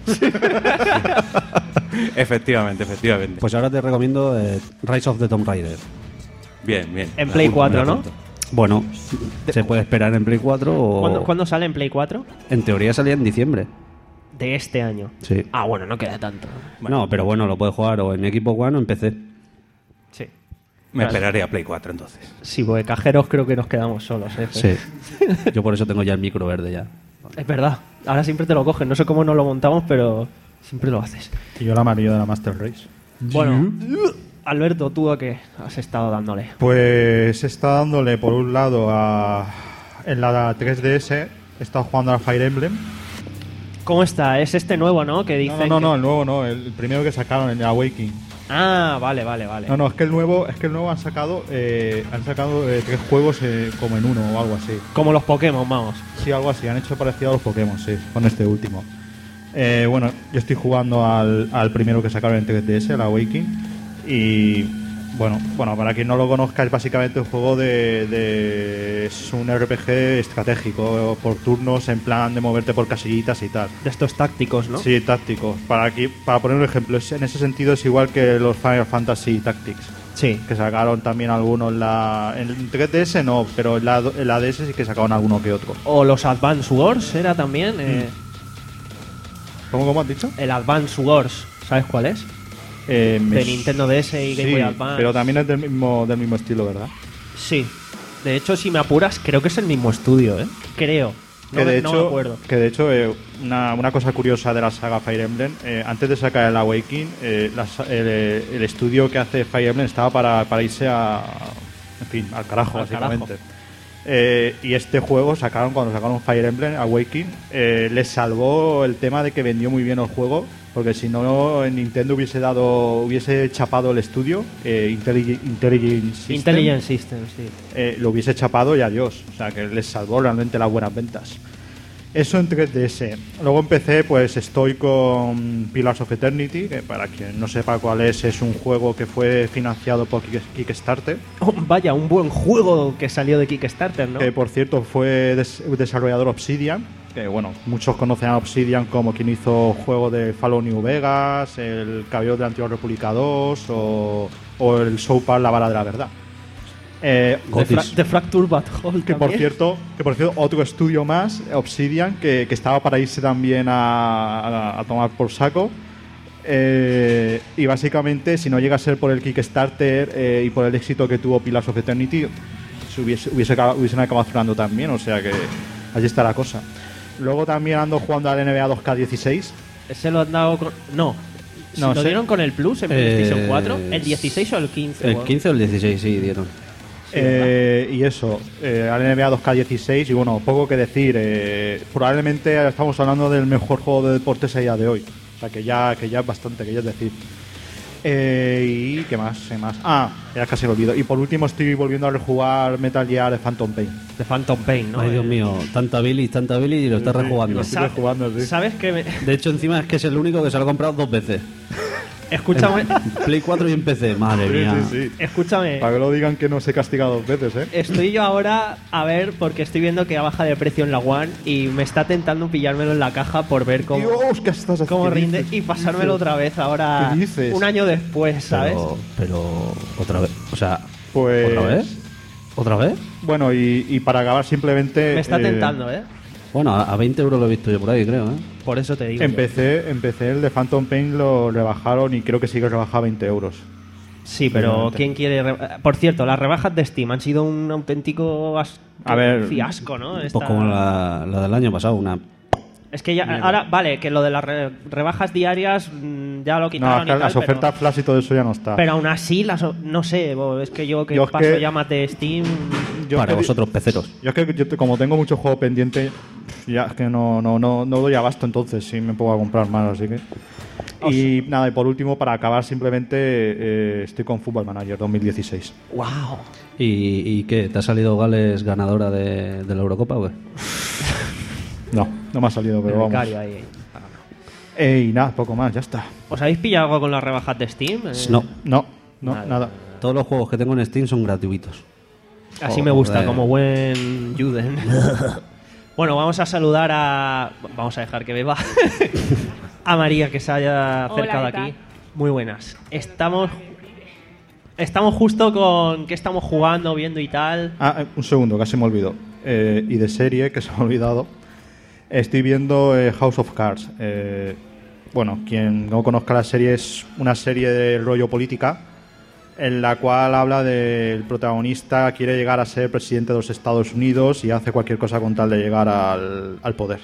Efectivamente, efectivamente. Pues ahora te recomiendo eh, Rise of the Tomb Raider. Bien, bien. En Play cuatro, ¿no? Bueno, se puede esperar en Play cuatro o... ¿Cuándo, ¿Cuándo sale en Play cuatro? En teoría salía en diciembre. De este año. Sí. Ah, bueno, no queda tanto. No, pero bueno, lo puedes jugar o en Xbox One o en P C. Sí. Me Vale. esperaré a Play cuatro entonces. Sí, porque cajeros creo que nos quedamos solos, ¿eh? Sí. Yo por eso tengo ya el micro verde ya. Es verdad. Ahora siempre te lo cogen. No sé cómo no lo montamos, pero siempre lo haces. Y yo el amarillo de la Master Race. Bueno, Alberto, ¿tú a qué has estado dándole? Pues está dándole por un lado a... En la tres D S he estado jugando al Fire Emblem. ¿Cómo está? Es este nuevo, ¿no? Que No, dicen no, no, no, que- el nuevo no, el primero que sacaron, el Awakening. Ah, vale, vale, vale. No, no, es que el nuevo, es que el nuevo han sacado, eh, han sacado eh, tres juegos eh, como en uno o algo así. Como los Pokémon, vamos. Sí, algo así, han hecho parecido a los Pokémon, sí, con este último. Eh, bueno, yo estoy jugando al, al primero que sacaron en tres D S, el Awakening. Y bueno, bueno, para quien no lo conozca, es básicamente un juego de, de es un R P G estratégico por turnos, en plan de moverte por casillitas y tal. De estos tácticos, ¿no? Sí, tácticos. Para aquí, para poner un ejemplo, es- en ese sentido es igual que los Final Fantasy Tactics. Sí. Que sacaron también algunos en la en tres D S no, pero en la, en la D S sí que sacaron alguno que otro. O los Advance Wars era también. Eh, ¿Cómo, cómo has dicho? El Advance Wars, ¿sabes cuál es? Eh, me De s- Nintendo D S y Game sí, Boy Advance. pero también es del mismo del mismo estilo, ¿verdad? Sí. De hecho, si me apuras, creo que es el mismo estudio, ¿eh? Creo. No, que de me- hecho, no me acuerdo. que de hecho eh, una, una cosa curiosa de la saga Fire Emblem, eh, antes de sacar el Awakening, eh, la sa- el, el estudio que hace Fire Emblem estaba para, para irse a, en fin, al carajo, Al básicamente. Eh, y este juego sacaron, cuando sacaron Fire Emblem Awakening, eh, les salvó el tema de que vendió muy bien el juego, porque si no, en Nintendo hubiese dado, hubiese chapado el estudio, eh, Intelli- Intelligent System, Intelligent System, sí. eh, lo hubiese chapado y adiós. O sea, que les salvó realmente las buenas ventas. Eso en tres D S. Luego empecé, pues estoy con Pillars of Eternity, que para quien no sepa cuál es, es un juego que fue financiado por Kick- Kickstarter. Oh, vaya, un buen juego que salió de Kickstarter, ¿no? Que por cierto fue des- desarrollador Obsidian, que bueno, muchos conocen a Obsidian como quien hizo juego de Fallout New Vegas, el Caballero de la Antigua República dos o, o el South Park La Vara de la Verdad. Eh, The, Fra The Fracture Butthole que por también. cierto, que por cierto otro estudio más, Obsidian, que, que estaba para irse también a, a- a tomar por saco. Eh, y básicamente, si no llega a ser por el Kickstarter eh, y por el éxito que tuvo Pillars of Eternity, se hubiese, hubiese, acabado- hubiesen acabado cerrando también. O sea que allí está la cosa. Luego también ando jugando al N B A dos K dieciséis. Ese lo han dado con... No. No, ¿Lo sé. dieron con el Plus en Eh, PlayStation cuatro? ¿El dieciséis o el quince? El Bueno. quince o el dieciséis, sí, dieron. Eh, y eso, eh, al N B A dos K dieciséis, y bueno, poco que decir. eh, probablemente estamos hablando del mejor juego de deportes a día de hoy. O sea, que ya, que ya es bastante, que ya es decir. Eh, y qué más, qué más. Ah, ya casi lo olvido. Y por último estoy volviendo a rejugar Metal Gear de Phantom Pain. De Phantom Pain, ¿no? Ay, Dios El- mío, tanta Billy, tanta Billy y lo está rejugando. Lo estoy rejugando, sí. ¿Sabes qué? Me... De hecho, encima es que es el único que se lo ha comprado dos veces. Escúchame. Play cuatro y en P C, madre Sí, mía. sí, sí. Escúchame. Para que lo digan que no se castiga dos veces, ¿eh? Estoy yo ahora a ver, porque estoy viendo que baja de precio en la One y me está tentando pillármelo en la caja por ver cómo, Dios, ¿qué estás cómo ¿qué rinde dices? y pasármelo ¿Qué otra vez ahora, ¿Qué dices? un año después, ¿sabes? Pero, pero otra vez, o sea, Pues... ¿otra vez? ¿Otra vez? Bueno, y, y para acabar simplemente... Me está eh, tentando, ¿eh? Bueno, a a veinte euros lo he visto yo por ahí, creo, ¿eh? Por eso te digo. Empecé, empecé el de Phantom Pain, lo rebajaron y creo que sigue rebajado a veinte euros. Sí, pero Obviamente. ¿quién quiere...? re- Por cierto, las rebajas de Steam han sido un auténtico as- A ver, fiasco, ¿no? Esta- Pues como la, la del año pasado, una... Es que ya, Mierda. ahora, vale, que lo de las re- rebajas diarias mm, ya lo No, quitaron es que y tal, las pero- ofertas flash y todo eso ya no está. Pero aún así, las, o- no sé, bo, es que yo que Yo es paso que- llamas de Steam... Yo Para es que- vosotros, peceros. Yo es que yo te- como tengo mucho juego pendiente, ya es que no, no, no, no doy abasto, entonces sí me puedo comprar más, así que... Y nada, y por último, para acabar simplemente, eh, estoy con Football Manager dos mil dieciséis. ¡Wow! ¿Y, y qué? ¿Te ha salido Gales ganadora de, de la Eurocopa, güey? No, no me ha salido, pero El vamos. becario ahí. Eh, y nada, poco más, ya está. ¿Os habéis pillado algo con las rebajas de Steam? Eh, No. No, no, Nada. nada. Todos los juegos que tengo en Steam son gratuitos. Así me gusta, Joder. como buen Juden. Bueno, vamos a saludar a... Vamos a dejar que beba. A María, que se haya Hola, acercado ¿qué tal? aquí. Muy buenas. Estamos... Estamos justo con qué estamos jugando, viendo y tal. Ah, eh, un segundo, casi me olvido. Eh, y de serie, que se me ha olvidado. Estoy viendo eh, House of Cards. Eh, bueno, quien no conozca la serie, es una serie de rollo política en la cual habla del protagonista quiere llegar a ser presidente de los Estados Unidos y hace cualquier cosa con tal de llegar al, al poder.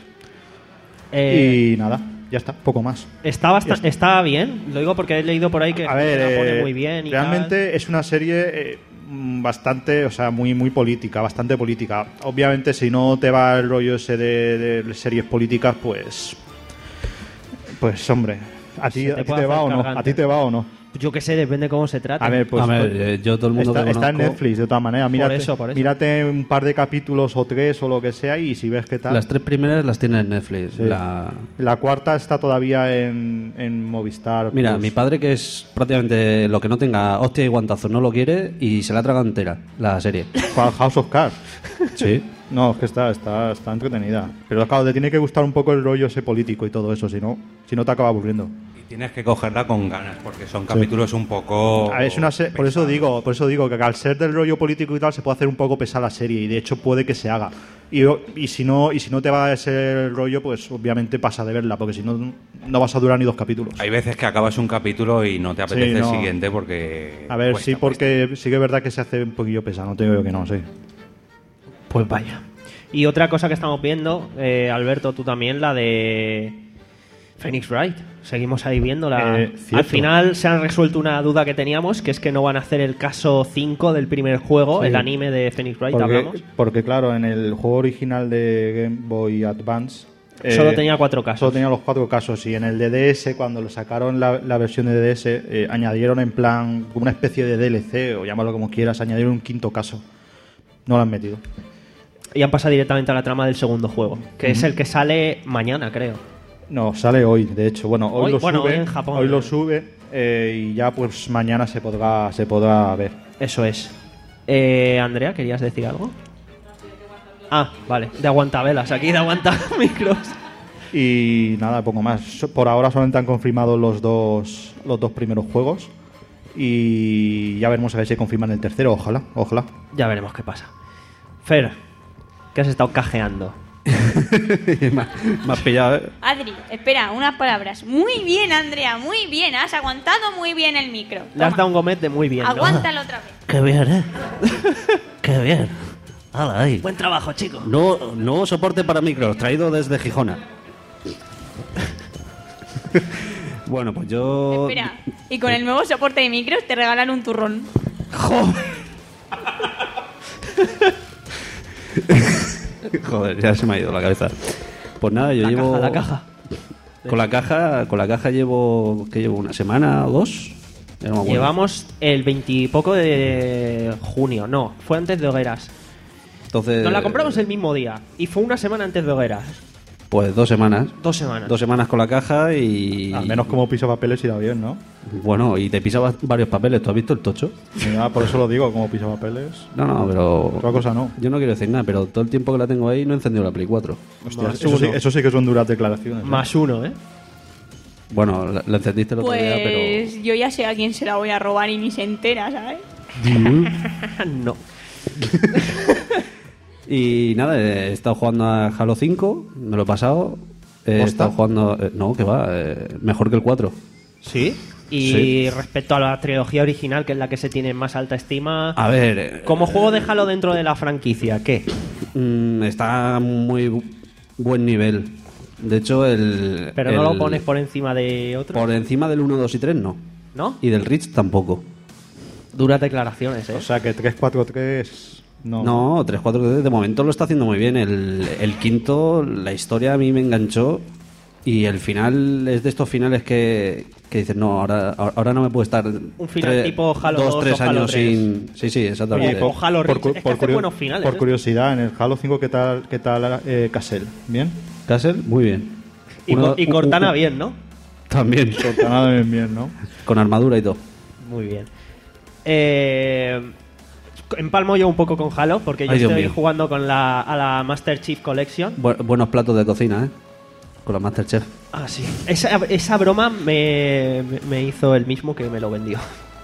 Eh, Y nada, ya está, poco más. Está, basta- está bien, lo digo porque he leído por ahí que A ver, la pone eh, muy bien y realmente tal. es una serie eh, mm, bastante, o sea, muy muy política, bastante política. Obviamente, si no te va el rollo ese de, de series políticas, pues, pues hombre, a ti, Se a ti puede te va hacer o no, cargante. a ti te va o no. Yo que sé, depende cómo se trate. A ver, pues, A ver, pues, eh, yo todo el mundo está, que está en conozco- Netflix de todas maneras. Mírate, eso, por eso. mírate un par de capítulos o tres o lo que sea y si ves qué tal. Las tres primeras las tiene en Netflix. Sí. La... La cuarta está todavía en, en Movistar. Mira, Plus. mi padre, que es prácticamente lo que no tenga hostia y guantazo, no lo quiere y se la traga entera, la serie. ¿Cuál? House of Cards. Sí. No, es que está, está, está entretenida. Pero claro, te tiene que gustar un poco el rollo ese político y todo eso, si no, si no te acaba aburriendo. Y tienes que cogerla con ganas, porque son capítulos un poco... A ver, es una se- por eso digo, por eso digo que al ser del rollo político y tal se puede hacer un poco pesada la serie y de hecho puede que se haga. Y, y si no y si no te va ese rollo, pues obviamente pasa de verla, porque si no no vas a durar ni dos capítulos. Hay veces que acabas un capítulo y no te apetece Sí, no. el siguiente porque... A ver, cuesta, sí, porque sí que es verdad que se hace un poquillo pesado, no te digo que no, sí. Pues vaya. Y otra cosa que estamos viendo, eh, Alberto, tú también, la de Phoenix Wright. Seguimos ahí viéndola. Eh, cierto. Al final se ha resuelto una duda que teníamos, que es que no van a hacer el caso cinco del primer juego, Sí. el anime de Phoenix Wright, Porque, hablamos. porque claro, en el juego original de Game Boy Advance Solo tenía cuatro casos. Solo tenía los cuatro casos y en el de D S, cuando lo sacaron la, la versión de D S, eh, añadieron en plan como una especie de D L C o llámalo como quieras, añadieron un quinto caso. No lo han metido. Y han pasado directamente a la trama del segundo juego, que es Ujú. el que sale mañana, creo. No, sale hoy, de hecho. Bueno, hoy, Hoy- lo bueno, sube. hoy en Japón. Hoy lo sube eh, y ya pues mañana se podrá, se podrá ver. Eso es. Eh, Andrea, ¿querías decir algo? Ah, vale, de aguantavelas, aquí de aguantamicros. Y nada, poco más. So- Por ahora solamente han confirmado los dos, los dos primeros juegos. Y ya veremos a ver si confirman el tercero, ojalá, ojalá. Ya veremos qué pasa. Fer, ¿qué has estado cajeando? Me has pillado, ¿eh? Adri, espera, unas palabras. Muy bien, Andrea, muy bien. Has aguantado muy bien el micro. Le has Toma, dado un gomet de muy bien, ¿no? aguántalo otra vez. Qué bien, ¿eh? Qué bien. Hala, ahí. Buen trabajo, chico. Nuevo, nuevo soporte para micros, traído desde Gijona. Bueno, pues yo... Espera, y con el nuevo soporte de micros te regalan un turrón. Joder, ya se me ha ido la cabeza. Pues nada, yo La llevo... caja, la caja. Con la caja, con la caja llevo... ¿Qué llevo? ¿Una semana o dos? Ya no me acuerdo. Llevamos el veintipoco de junio. No, fue antes de Hogueras. Entonces... Nos la compramos el mismo día y fue una semana antes de Hogueras. Pues dos semanas. Dos semanas. Dos semanas con la caja y... Al menos como pisa papeles irá bien, ¿no? Bueno, y te pisa va- varios papeles. ¿Tú has visto el tocho? Mira, por eso lo digo, como pisa papeles. No, no, pero... Otra cosa no. Yo no quiero decir nada, pero todo el tiempo que la tengo ahí no he encendido la Play cuatro. Hostia, eso, sí, eso sí que son duras declaraciones. ¿eh? Más uno, ¿eh? Bueno, la, la encendiste el otro día, pero... Pues yo ya sé a quién se la voy a robar y ni se entera, ¿sabes? No. Y nada, he estado jugando a Halo cinco, me lo he pasado. He ¿Posta? estado jugando... eh, no, que va, eh, mejor que el cuatro. ¿Sí? Y Sí. respecto a la trilogía original, que es la que se tiene en más alta estima... A ver... eh, Como juego de Halo dentro de la franquicia, ¿qué? mm, está muy bu- buen nivel. De hecho, el... Pero no el- lo pones por encima de otro. Por encima del uno, dos y tres, no. ¿No? Y del Reach tampoco. Duras declaraciones, ¿eh? O sea que tres cuatro tres... No, No, tres cuatro de momento lo está haciendo muy bien. El, el quinto, la historia a mí me enganchó. Y el final es de estos finales que, que dices, no, ahora, ahora no me puede estar Un final tre- tipo Halo dos, dos tres o Halo años tres. sin... Sí, sí, exactamente. Oye, o Halo Reach. cu- Es que hace curio- buenos finales, por ¿eh? curiosidad, en el Halo cinco, ¿qué tal, qué tal eh, Castle? ¿Bien? Castle, muy bien. Y, Uno- co- y u- Cortana u- bien, ¿no? También. Cortana bien, bien, ¿no? Con armadura y todo. Muy bien. Eh, empalmo yo un poco con Halo, porque yo Ay, Dios estoy mío. jugando con la, a la Master Chief Collection. Bu- buenos platos de cocina, ¿eh? Con la Masterchef. Ah, sí. Esa, esa broma me, me hizo el mismo que me lo vendió.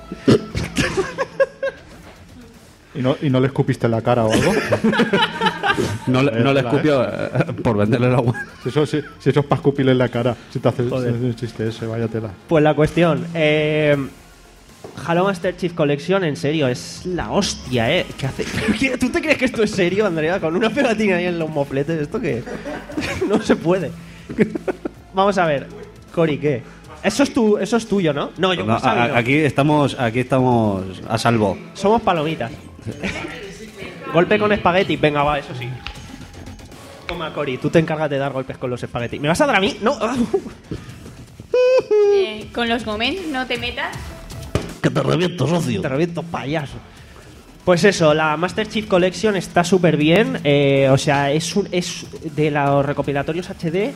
¿Y no, ¿Y no le escupiste en la cara o algo? No, le- no le Eh, escupió eh, por venderle el agua. Si eso, si, si eso es para escupirle en la cara, si te haces Joder. un chiste ese, vaya tela. Pues la cuestión, eh, Halo Master Chief Collection, en serio, es la hostia, ¿eh? ¿Qué hace? ¿Qué- ¿Tú te crees que esto es serio, Andrea? Con una pegatina ahí en los mofletes, ¿esto qué? No se puede. Vamos a ver, Cori, ¿qué? Eso es, tu, eso es tuyo, ¿no? No, yo No, wasabi a- no. aquí estamos aquí estamos a salvo. Somos palomitas. Golpe con espagueti, venga, va, eso sí. Toma, Cori, tú te encargas de dar golpes con los espaguetis. ¿Me vas a dar a mí? No. Eh, con los Gómez no te metas. Que te reviento, socio. Te reviento, payaso. Pues eso, la Master Chief Collection está súper bien. eh, o sea, es, un, es de los recopilatorios H D.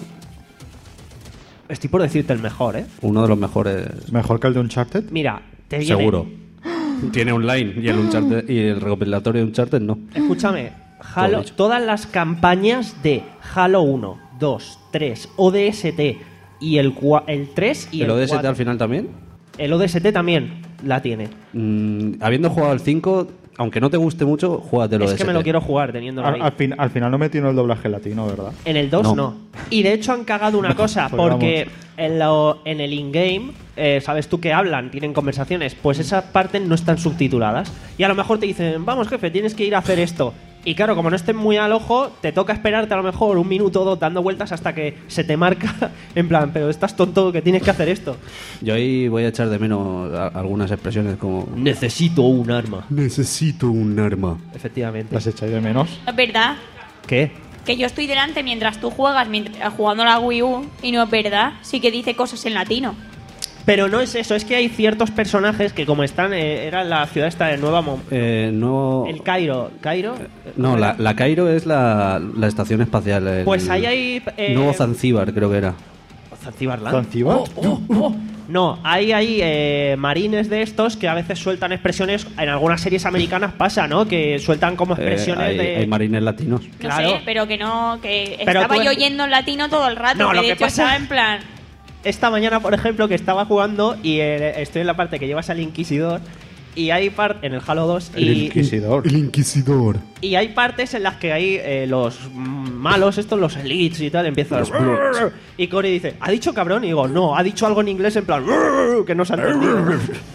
Estoy por decirte el mejor, ¿eh? Uno de los mejores. ¿Mejor que el de Uncharted? Mira, te viene. Seguro. Tiene online y el Uncharted, y el recopilatorio de Uncharted no. Escúchame, Halo, Todo dicho. todas las campañas de Halo uno, dos, tres, O D S T y el, cua- el tres y el, ¿El O D S T cuatro. al final también? El O D S T también la tiene. Mm, habiendo jugado al cinco, aunque no te guste mucho, júgatelo. Es que me lo quiero jugar teniendo Al, al fin- al final no metieron el doblaje latino, ¿verdad? En el dos no. No. Y de hecho han cagado una cosa, pues porque en, lo- en el in-game, eh, sabes tú que hablan, tienen conversaciones, pues esas partes no están subtituladas. Y a lo mejor te dicen, vamos jefe, tienes que ir a hacer esto. Y claro, como no estén muy al ojo, te toca esperarte a lo mejor un minuto o dos dando vueltas hasta que se te marca, en plan, pero estás tonto que tienes que hacer esto. Yo ahí voy a echar de menos a- algunas expresiones como... Necesito un arma. Necesito un arma. Efectivamente. ¿Las echáis de menos? Es verdad ¿Qué? que yo estoy delante mientras tú juegas, mientras, jugando la Wii U, y no es verdad. Sí que dice cosas en latino. Pero no es eso, es que hay ciertos personajes que como están, eh, era la ciudad esta de Nueva Mo Eh, no... el Cairo. ¿Cairo? No, la, la Cairo es la, la estación espacial. el- Pues ahí hay... eh, Nuevo Zanzíbar, creo que era. Zanzíbar Land. ¿Zanzíbar? Oh, oh, oh. No, hay, hay eh, marines de estos que a veces sueltan expresiones. En algunas series americanas pasa, ¿no? Que sueltan como Eh, expresiones hay, de. hay marines latinos. No Claro. sé, pero que no, que Pero estaba tú- yo oyendo en latino todo el rato. No, que lo de que hecho pasa- estaba en plan. Esta mañana, por ejemplo, que estaba jugando y eh, estoy en la parte que llevas al Inquisidor. Y hay parte en el Halo dos. El y, Inquisidor. El Inquisidor. y hay partes en las que hay eh, los malos, estos, los elites y tal, empiezan. Los Bloods. Y Corey dice, ¿ha dicho cabrón? Y digo, no, ha dicho algo en inglés en plan. Que no se ha entendido.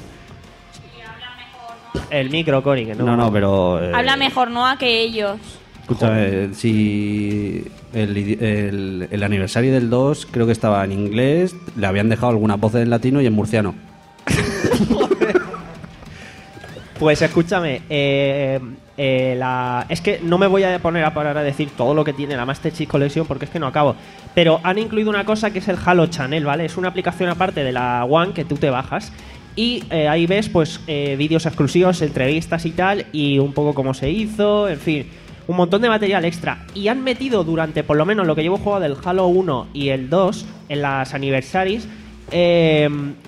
El micro, Cory, que no. No, no, pero... eh, Habla mejor Noah que ellos. Escúchame, si el, idi- el, el aniversario del dos creo que estaba en inglés, le habían dejado algunas voces en latino y en murciano. Pues escúchame, eh, eh, la... es que no me voy a poner a parar a decir todo lo que tiene la Master Chief Collection porque es que no acabo. Pero han incluido una cosa que es el Halo Channel, ¿vale? Es una aplicación aparte de la One que tú te bajas y eh, ahí ves pues eh, vídeos exclusivos, entrevistas y tal, y un poco cómo se hizo, en fin. un montón de material extra. Y han metido durante, por lo menos lo que llevo jugado del Halo uno y el dos, en las Anniversaries, eh,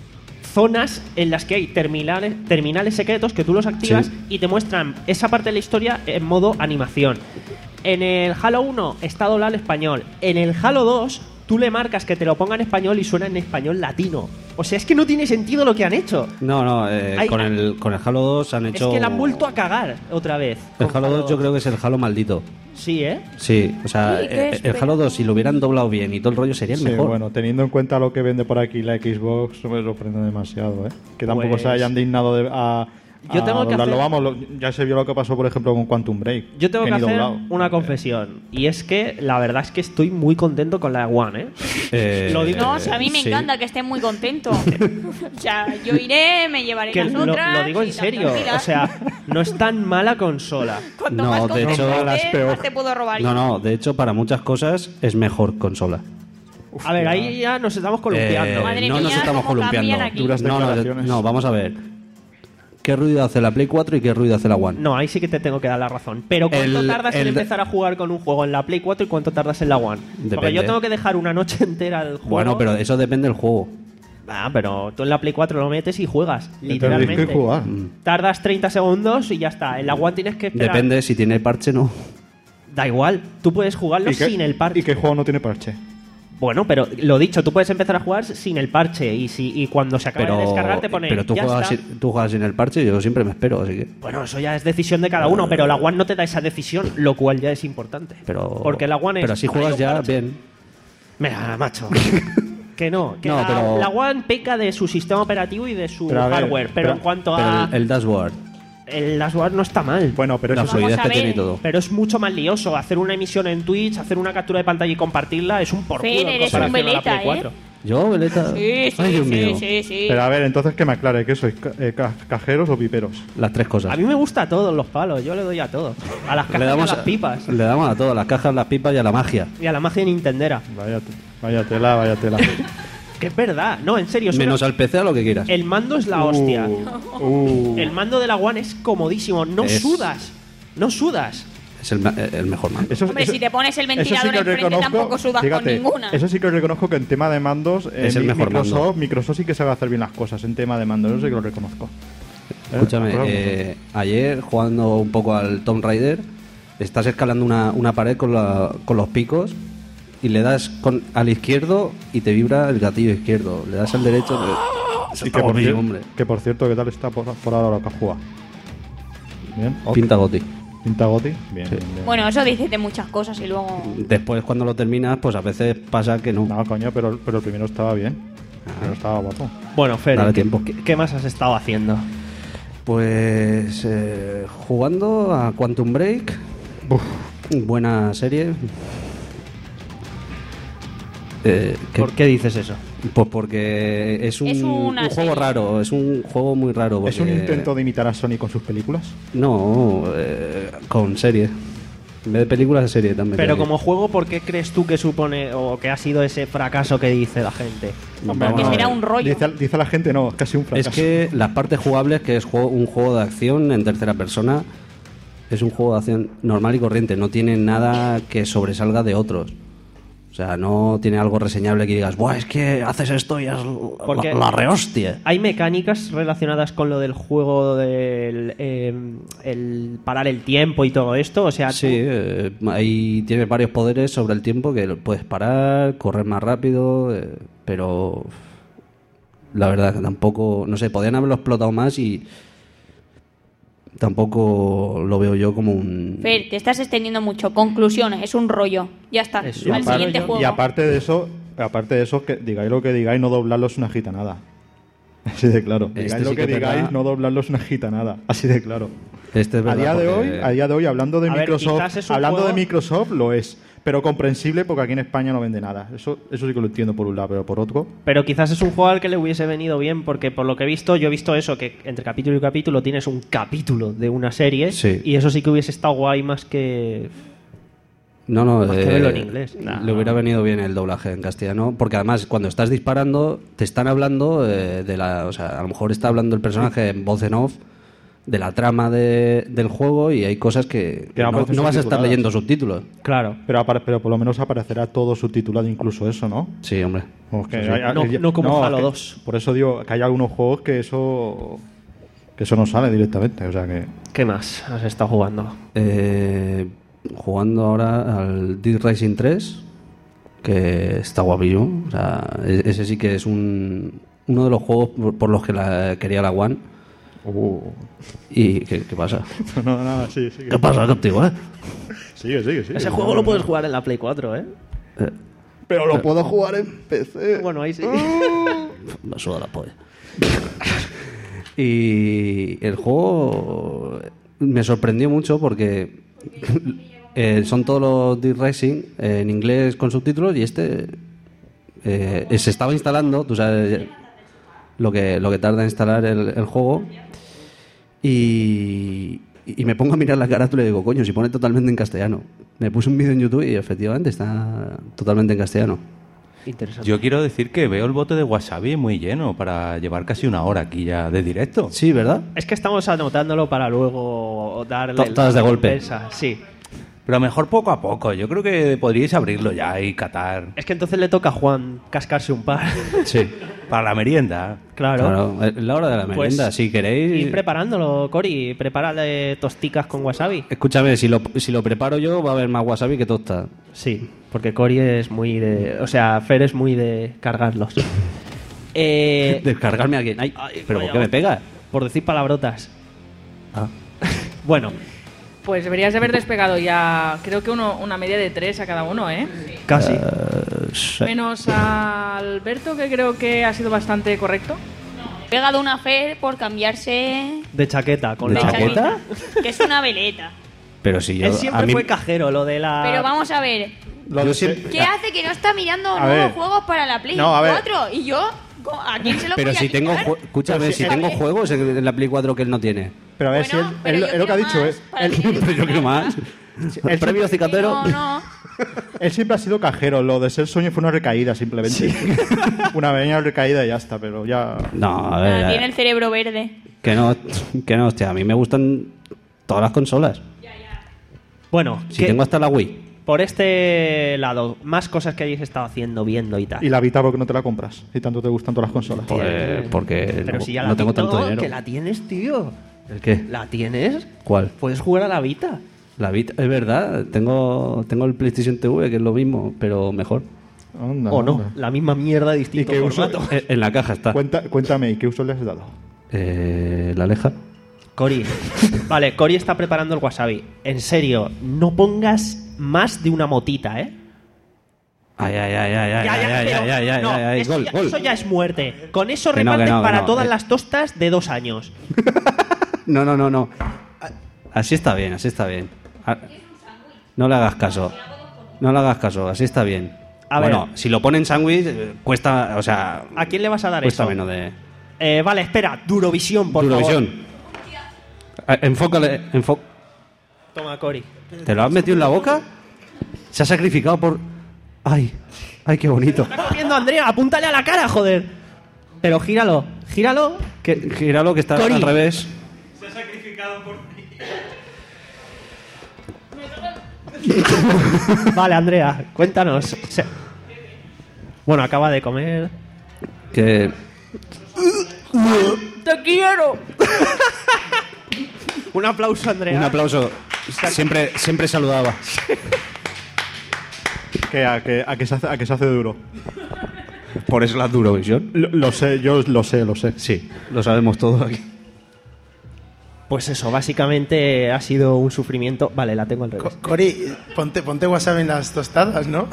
zonas en las que hay terminales, terminales secretos que tú los activas sí. y te muestran esa parte de la historia en modo animación. En el Halo uno está doblado al español. En el Halo dos tú le marcas que te lo ponga en español y suena en español latino. O sea, es que no tiene sentido lo que han hecho. No, no, eh, Hay- con, el, con el Halo dos han hecho... Es que la han vuelto a cagar otra vez. El con Halo dos yo creo que es el Halo maldito. Sí, ¿eh? Sí, o sea, Sí, ¿qué eh, el esperas? Halo dos si lo hubieran doblado bien y todo el rollo sería el Sí, mejor. bueno, teniendo en cuenta lo que vende por aquí la Xbox, me sorprende demasiado, ¿eh? Que tampoco Pues- se hayan dignado de, a, Yo a tengo que doblarlo. hacer- Vamos, lo- ya se vio lo que pasó, por ejemplo, con Quantum Break. Yo tengo que ni hacer doblado. una confesión. Y es que la verdad es que estoy muy contento con la One, ¿eh? Eh, Lo digo- No, o sea, a mí me Sí. encanta que esté muy contento. O sea, yo iré, me llevaré Que las lo, otras. lo digo en y tan serio. tranquila. O sea, no es tan mala consola. Cuanto No, más de contento hecho- esté, más te puedo robar. No, no, de hecho para muchas cosas es mejor consola. A ver, ahí ya nos estamos columpiando. Eh, Madre no mía, nos estamos cómo cambian columpiando. aquí. Duras No, no, declaraciones. no, vamos a ver. ¿Qué ruido hace la Play cuatro y qué ruido hace la One? No, ahí sí que te tengo que dar la razón. Pero ¿cuánto El- tardas en el- empezar a jugar con un juego en la Play cuatro y cuánto tardas en la One? Porque Depende. yo tengo que dejar una noche entera el juego. Bueno, pero eso depende del juego. Ah, pero tú en la Play cuatro lo metes y juegas, Entonces, literalmente. ¿qué jugar? Tardas treinta segundos y ya está. En la One tienes que esperar. Depende, si tiene parche no. Da igual, tú puedes jugarlo ¿Y qué- sin el parche. ¿Y qué juego no tiene parche? Bueno, pero lo dicho, tú puedes empezar a jugar sin el parche y si y cuando se acabe Pero, de descargar te pone pero tú, ya juegas está. sin, tú juegas sin el parche, yo siempre me espero, así que... Bueno, eso ya es decisión de cada uno, pero la One no te da esa decisión, lo cual ya es importante. Pero, Porque la One es... pero si juegas ya, bien. Mira, macho. que no, que No, la, pero- la One peca de su sistema operativo y de su Pero a ver, hardware, pero, pero- en cuanto Pero a... el, el dashboard, El dashboard no está mal. Bueno, pero la eso fluidez a que ver. tiene y todo. Pero es mucho más lioso. Hacer una emisión en Twitch, hacer una captura de pantalla y compartirla es un por Fer, culo en eres un comparación a la veleta, Play ¿eh? cuatro. ¿Yo, Veleta? Sí, sí, Ay, Dios sí, mío. sí, sí. Pero a ver, entonces que me aclare, ¿qué sois? Ca- eh, ca- ¿Cajeros o piperos? Las tres cosas. A mí me gusta a todos los palos, yo le doy a todo. A las cajas le damos y a las pipas. Le damos a todo, a las cajas, las pipas y a la magia. Y a la magia nintendera. Vaya, te- vaya tela, vaya tela. Que es verdad. No, en serio. es una- Menos al P C, a lo que quieras. El mando es la hostia. Uh, El mando de la One es comodísimo. No Es- sudas. No sudas. Es el, ma- el mejor mando. eso, Hombre, eso- si te pones el eso sí ventilador que enfrente reconozco, tampoco sudas con fíjate, ninguna. Eso sí que reconozco que en tema de mandos eh, Es el mi- mejor Microsoft, mando. Microsoft sí que sabe hacer bien las cosas en tema de mandos, eso sí que lo reconozco. Eh, Escúchame, claro. eh, ayer jugando un poco al Tomb Raider, estás escalando una, una pared con, la- con los picos y le das con, al izquierdo y te vibra el gatillo izquierdo. Le das al derecho. eh, Eso Y está que por, guapísimo, cier- hombre. que por cierto, ¿qué tal está por, por ahora lo que has jugado? Bien, ok. Pinta goti. Pinta Goti. Bien, Sí. bien, bien. Bueno, eso dices de muchas cosas y luego... Después, cuando lo terminas, pues a veces pasa que no. No, coño, pero, pero el primero estaba bien. El primero estaba guapo. Bueno, Fer, Dale ¿qué, tiempo. qué- qué más has estado haciendo? Pues eh, jugando a Quantum Break. Buena serie. Eh, ¿qué- ¿Por qué dices eso? Pues porque es un, Es una un juego serie. raro, es un juego muy raro. ¿Es un porque- intento de imitar a Sony con sus películas? No, eh, con serie. En vez de películas, de serie también. Pero tiene. como juego, ¿por qué crees tú que supone o que ha sido ese fracaso que dice la gente? Hombre, Que vamos a será ver. un rollo. Dice, dice la gente, no, es casi un fracaso. Es que las partes jugables, que es juego- un juego de acción en tercera persona, es un juego de acción normal y corriente. No tiene nada que sobresalga de otros. O sea, no tiene algo reseñable que digas, Buah, es que haces esto y es Porque la, la rehostia. Hay mecánicas relacionadas con lo del juego del eh, el parar el tiempo y todo esto. O sea, Sí, tú- eh, ahí tiene varios poderes sobre el tiempo que lo puedes parar, correr más rápido, eh, pero la verdad que tampoco, no sé, podrían haberlo explotado más y tampoco lo veo yo como un... Fer, te estás extendiendo mucho. Conclusión, es un rollo. Ya está. Eso. Al Y aparte- siguiente juego. Y aparte de eso, aparte de eso, que digáis lo que digáis, no doblarlo es una gitanada. Así de claro. Este Digáis lo sí que que es digáis, verdad. no doblarlo es una gitanada. Así de claro. Este es A verdad, día de hoy, porque- a día de hoy, hablando de A ver, Microsoft, quizás es un hablando juego- de Microsoft lo es, pero comprensible porque aquí en España no vende nada. Eso, eso sí que lo entiendo por un lado, pero por otro, Pero quizás es un juego al que le hubiese venido bien, porque por lo que he visto, yo he visto eso, que entre capítulo y capítulo tienes un capítulo de una serie, Sí. y eso sí que hubiese estado guay más que... No, no, Más que verlo en inglés. Nah. le hubiera venido bien el doblaje en castellano, porque además cuando estás disparando te están hablando eh, de la, o sea, a lo mejor está hablando el personaje en voz en off de la trama de, del juego y hay cosas que, que no, no vas a estar leyendo subtítulos. Claro. Pero, apare- pero por lo menos aparecerá todo subtitulado, incluso eso, ¿no? Sí, hombre. Okay, Sí, sí. hay- No- hay- no como Halo que- dos. Por eso digo que hay algunos juegos que eso que eso no sale directamente, o sea que ¿Qué más has estado jugando? Eh, jugando ahora al Dirt Racing tres, que está guapillo. O sea, e- ese sí que es un, uno de los juegos por, por los que la, quería la One. ¿Y qué, qué pasa? no, nada, sí, sí. ¿Qué pasa contigo, eh? Sigue, sigue, sigue. Ese juego lo puedes jugar en la Play cuatro, ¿eh? Eh, Pero lo puedo jugar en P C. Bueno, ahí sí. Me suda la polla. Y el juego me sorprendió mucho porque eh, son todos los Dirt Racing eh, en inglés con subtítulos y este eh, se estaba instalando, tú sabes lo que, lo que tarda en instalar el, el juego y, y me pongo a mirar la carátula y digo, coño, si pone totalmente en castellano. Me puse un vídeo en YouTube y efectivamente está totalmente en castellano. Interesante. Yo quiero decir que veo el bote de Wasabi muy lleno para llevar casi una hora aquí ya de directo. Sí, ¿verdad? Es que estamos anotándolo para luego darle To- todas de golpe. recompensa, sí. Pero mejor poco a poco. Yo creo que podríais abrirlo ya y catar. Es que entonces le toca a Juan cascarse un par. Sí. Para la merienda. Claro. Claro, es la hora de la Pues, merienda, si queréis. Ir preparándolo, Cori. Prepárale tosticas con wasabi. Escúchame, si lo, si lo preparo yo va a haber más wasabi que tosta. Sí, porque Cori es muy de... O sea, Fer es muy de cargarlos. Eh, Descargarme a alguien. Ay, ¿pero por qué me pegas? Por decir palabrotas. Ah. Bueno, Pues deberías de haber despegado ya, creo que uno, una media de tres a cada uno, ¿eh? casi. Menos a Alberto, que creo que ha sido bastante correcto. Pegado una Fer por cambiarse De chaqueta. Con ¿De la chaqueta? que es una veleta. Pero si yo. Él siempre a mí- fue cajero, lo de la... Pero vamos a ver, Lo Yo de- siempre- ¿qué hace que no está mirando A nuevos ver. juegos para la Play No, a ver. cuatro? Y yo, ¿a quién se lo Pero voy a si tengo. quitar? ju- Escúchame, Pero si si- tengo juegos en en la Play cuatro que él no tiene. Pero a ver Bueno, si él, pero él- yo él lo que ha quiero dicho más es para él, ti. Pero yo quiero más. él Premio cicatero. No, no. él siempre ha sido cajero. Lo de ser sueño fue una recaída, simplemente. una pequeña recaída y ya está, pero ya. No, a ver. Ah, tiene el cerebro verde. Que no, que no, hostia. A mí me gustan todas las consolas. Bueno, Si ¿qué- tengo hasta la Wii. por este lado, más cosas que hayáis estado haciendo, viendo y tal. Y la Vita, ¿por qué no te la compras? Si tanto te gustan todas las consolas. Pues porque Pero no, si ya la no tengo Vita, tanto dinero. que la tienes, tío. ¿El qué? ¿La tienes? ¿Cuál? Puedes jugar a la Vita. La Vita, es verdad. Tengo, tengo el PlayStation T V, que es lo mismo, pero mejor. Anda, O no, anda. la misma mierda, ¿Y distinto qué uso? formato. En, en la caja está. Cuenta- cuéntame, ¿y qué uso le has dado? Eh, la Aleja. Cori. Vale, Cori está preparando el wasabi. En serio, no pongas más de una motita, ¿eh? Ay, ay, ay, ay, ay, Ya, ya, ay, pero- ay, ay, ay, no, ay, ay, eso, gol, ya, gol. eso ya es muerte. Con eso Que no, que reparten no, que para no. todas Eh. las tostas de dos años. No, no, no, no. Así está bien, así está bien. Ah, no le hagas caso. No le hagas caso, así está bien. A bueno, ver. si lo ponen sándwich, eh, cuesta, o sea, ¿A quién le vas a dar cuesta eso? menos de... Eh, vale, espera, Durovisión, por Durovisión. favor. Eh, Enfócale, enfo... Toma, Cori. ¿Te lo has metido en la boca? Se ha sacrificado por... Ay, ay, qué bonito. Está comiendo Andrea, apúntale a la cara, joder. Pero gíralo, gíralo. Que, gíralo que está Cori. al revés. Se ha sacrificado por mí. Vale, Andrea, cuéntanos. Se- Bueno, acaba de comer. Que... ¡Te quiero! Un aplauso, Andrea. Un aplauso. Siempre, siempre saludaba. Que a, que, a, que se hace, a que se hace duro. Por eso la Durovisión. Lo, lo sé, yo lo sé, lo sé. Sí, lo sabemos todos aquí. Pues eso, básicamente ha sido un sufrimiento. Vale, la tengo al revés. Co- Cori, ponte, ponte wasabi en las tostadas, ¿no?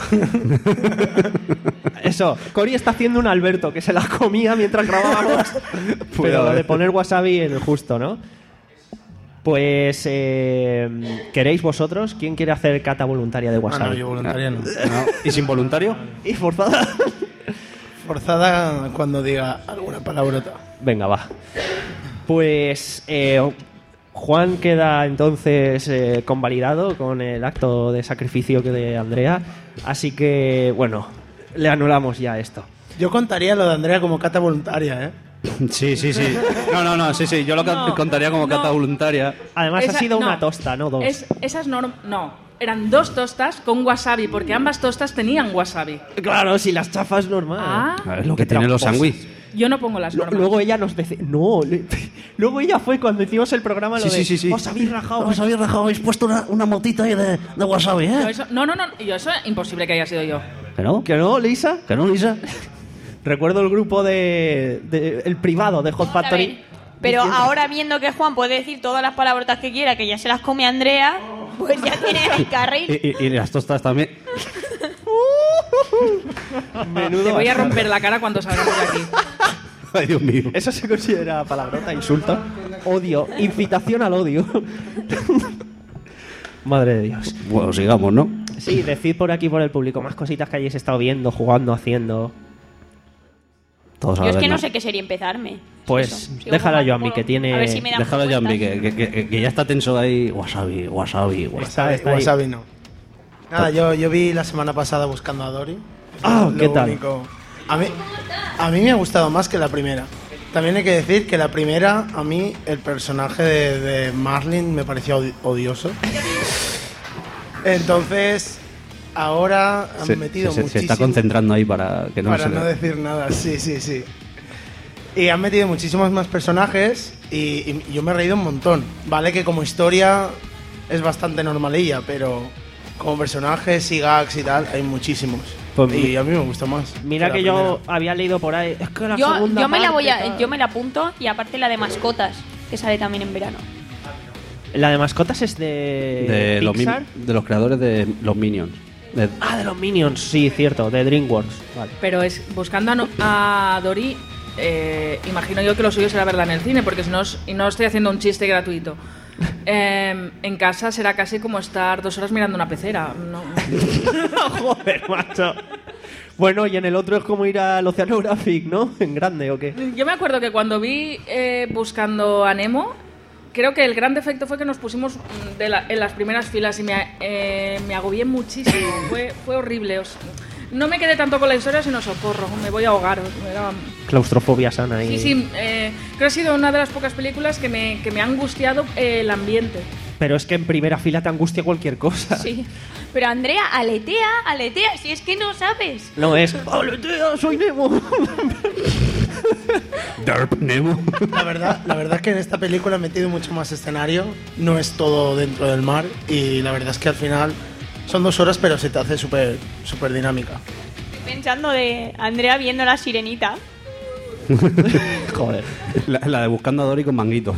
Eso, Cori está haciendo un Alberto que se la comía mientras grabábamos. Pero lo de poner wasabi en el justo, ¿no? Pues, eh, ¿queréis vosotros? ¿Quién quiere hacer cata voluntaria de Ah, wasabi? no, yo voluntaria no. No, ¿y sin voluntario? ¿Y forzada? Forzada cuando diga alguna palabrota. Venga, va. Pues eh, Juan queda entonces eh, convalidado con el acto de sacrificio que de Andrea. Así que, bueno, le anulamos ya esto. Yo contaría lo de Andrea como cata voluntaria, ¿eh? Sí, sí, sí. No, no, no, sí, sí. Yo lo No, contaría como no. cata voluntaria. Además Esa- ha sido no, una tosta, no dos. Es, esas norm- no, eran dos tostas con wasabi, porque ambas tostas tenían wasabi. Claro, si las chafas normal. Ah. A ver, lo que tienen los sándwiches. Yo no pongo las Lo- normas. Luego ella nos decía. No, le- luego ella fue cuando hicimos el programa lo Sí, de. sí, sí, sí. Os habéis rajado. Os habéis rajado, habéis puesto una, una motita ahí de, de wasabi, Yo ¿eh? eso- no, no, no, yo eso es imposible que haya sido yo. ¿Que no? ¿Que no, Lisa? ¿Que no, Lisa? Recuerdo el grupo de, de- el privado de Hot Factory. ver, Pero diciendo- ahora viendo que Juan puede decir todas las palabrotas que quiera, que ya se las come Andrea, pues ya tiene el carril. Y, y- y las tostas también. Menudo Te voy a bastardo. romper la cara cuando salgamos de aquí. Ay, Dios mío. ¿Eso se considera palabrota, insulto? Odio, incitación al odio. Madre de Dios. Bueno, sigamos, ¿no? Sí, decid por aquí, por el público, más cositas que hayáis estado viendo, jugando, haciendo. Todos a Yo la es vez, que no ¿no? sé qué serie empezarme. Pues Sigo déjala yo a jugando, mí, que tiene... a ver si me da Déjalo ya, cuenta. Ambi, que, que, que- que ya está tenso ahí. Wasabi, wasabi, wasabi. Está- está ahí. Wasabi no. Nada, yo, yo vi la semana pasada Buscando a Dory. Ah, Lo ¿qué tal? único- A mí, a mí me ha gustado más que la primera. También hay que decir que la primera, a mí, el personaje de, de Marlin me pareció odi- odioso. Entonces, ahora han Se, metido se- se muchísimo... está concentrando ahí para que no para se no le- decir nada, sí, sí, sí. Y han metido muchísimos más personajes y, y yo me he reído un montón. Vale que como historia es bastante normalilla, pero como personajes y gags y tal, hay muchísimos. Pues y mi- a mí me gusta más. Mira la que yo primera. había leído por ahí. Es que la Yo, segunda yo me la parte, voy a, tal. yo me la apunto y aparte la de mascotas, que sale también en verano. La de mascotas es de. de, los, Pixar. min- de los creadores de los Minions. De- Ah, de los Minions, sí, cierto, de DreamWorks. Vale. Pero es buscando a, no- a Dory, eh, imagino yo que lo suyo será verla en el cine, porque si no, es- y no estoy haciendo un chiste gratuito. Eh, en casa será casi como estar dos horas mirando una pecera. No. Joder, macho. Bueno, y en el otro es como ir al Oceanographic, ¿no? En grande, ¿o qué? Yo me acuerdo que cuando vi eh, Buscando a Nemo, creo que el gran defecto fue que nos pusimos mm, de la- en las primeras filas y me, eh, me agobié muchísimo. fue, fue horrible. os- no me quedé tanto con la historia, sino socorro, me voy a ahogar. Era- Claustrofobia sana ahí. Sí, sí, eh, creo que ha sido una de las pocas películas que me, que me ha angustiado eh, el ambiente. Pero es que en primera fila te angustia cualquier cosa. Sí. Pero Andrea, aletea, aletea, si es que no sabes. No es. ¡Aletea, soy Nemo! Derp Nemo. La verdad, la verdad es que en esta película he metido mucho más escenario. No es todo dentro del mar. Y la verdad es que al final son dos horas, pero se te hace súper súper dinámica. Estoy pensando de Andrea viendo la sirenita. Joder. La, la de Buscando a Dory con manguitos.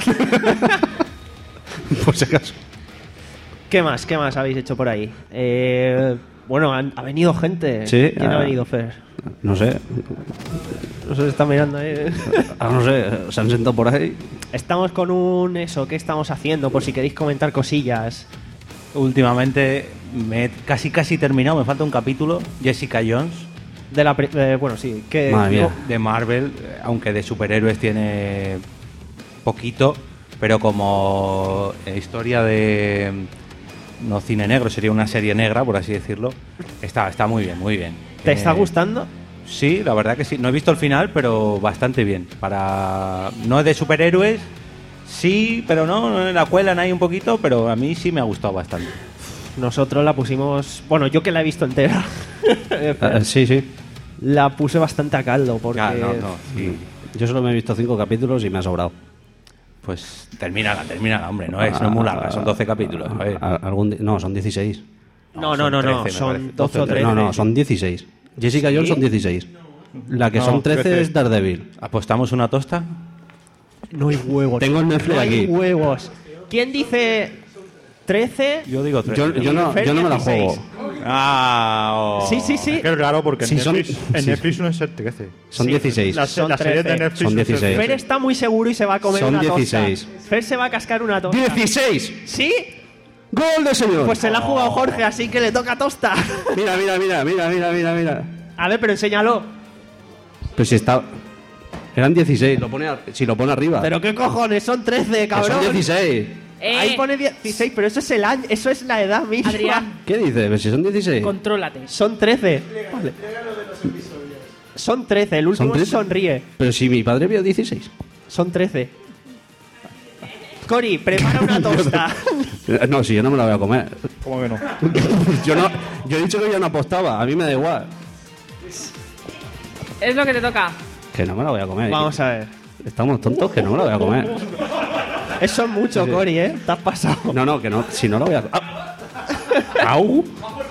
Por si acaso. ¿Qué más? ¿Qué más habéis hecho por ahí? Eh, bueno, han- ha venido gente. Sí, ¿Quién ah. ha venido, Fer? No sé. No se está mirando ahí. Ah, no sé. Se han sentado por ahí. Estamos con un eso, ¿qué estamos haciendo? Por si queréis comentar cosillas. Últimamente me he casi casi terminado, me falta un capítulo, Jessica Jones. De la pri- eh, bueno, sí, que Madre mía. De Marvel, eh, aunque de superhéroes tiene poquito, pero como eh, historia de no cine negro, sería una serie negra, por así decirlo. Está, está muy bien, muy bien. ¿Te Eh, está gustando? Sí, la verdad que sí. No he visto el final, pero bastante bien. Para no es de superhéroes, sí, pero no, la cuelan ahí un poquito, pero a mí sí me ha gustado bastante. Nosotros la pusimos, bueno, yo que la he visto entera. Ah, sí, sí. La puse bastante a caldo porque Ah, no, no, sí. Yo solo me he visto cinco capítulos y me ha sobrado. Pues termínala, termínala, hombre. No es, no es muy larga, son doce capítulos. A ver. A- algún di- no, son dieciséis. No, no, no, no, trece, me son parece. doce o trece. No, no, son dieciséis. Jessica ¿Sí? Jones son dieciséis. La que No, son trece trece. es Daredevil. ¿Apostamos una tosta? No hay huevos. Tengo el Netflix no hay aquí. huevos. ¿Quién dice trece? Yo digo trece. Yo, yo no, yo no me la juego. Ah, oh. Sí, sí, sí. Es que es raro porque Sí, en son- Netflix, en sí. Netflix suelen ser trece. Son Sí. dieciséis. Las, Son las series de trece. Netflix Son suelen ser dieciséis. Fer está muy seguro y se va a comer Son una tosta. dieciséis. Fer se va a cascar una tosta. ¡dieciséis! ¿Sí? ¡Gol de señor! Pues se la ha jugado Jorge, así que le toca tosta. Mira, mira, mira, mira, mira, mira, mira. A ver, pero enséñalo. Pero si está... Eran dieciséis, lo pone a- si lo pone arriba. Pero qué cojones, son trece, Que cabrón. son dieciséis. Eh, Ahí pone dieciséis, pero eso es el año, eso es la edad misma. Adrián, ¿Qué dices? Pero si son dieciséis. contrólate. Son trece. Vale. Son trece, el último ¿Son trece? sonríe. Pero si mi padre vio dieciséis. Son trece. Cori, prepara una tosta. No, si yo no me la voy a comer. ¿Cómo que no? yo no yo he dicho que yo no apostaba, a mí me da igual. Es lo que te toca. Que no me la voy a comer. Vamos a ver. Estamos tontos, que no me la voy a comer. Eso es mucho, Sí, sí. Cori, ¿eh? Te has pasado. No, no, que no, si no la voy a... ¡Ah! ¡Au!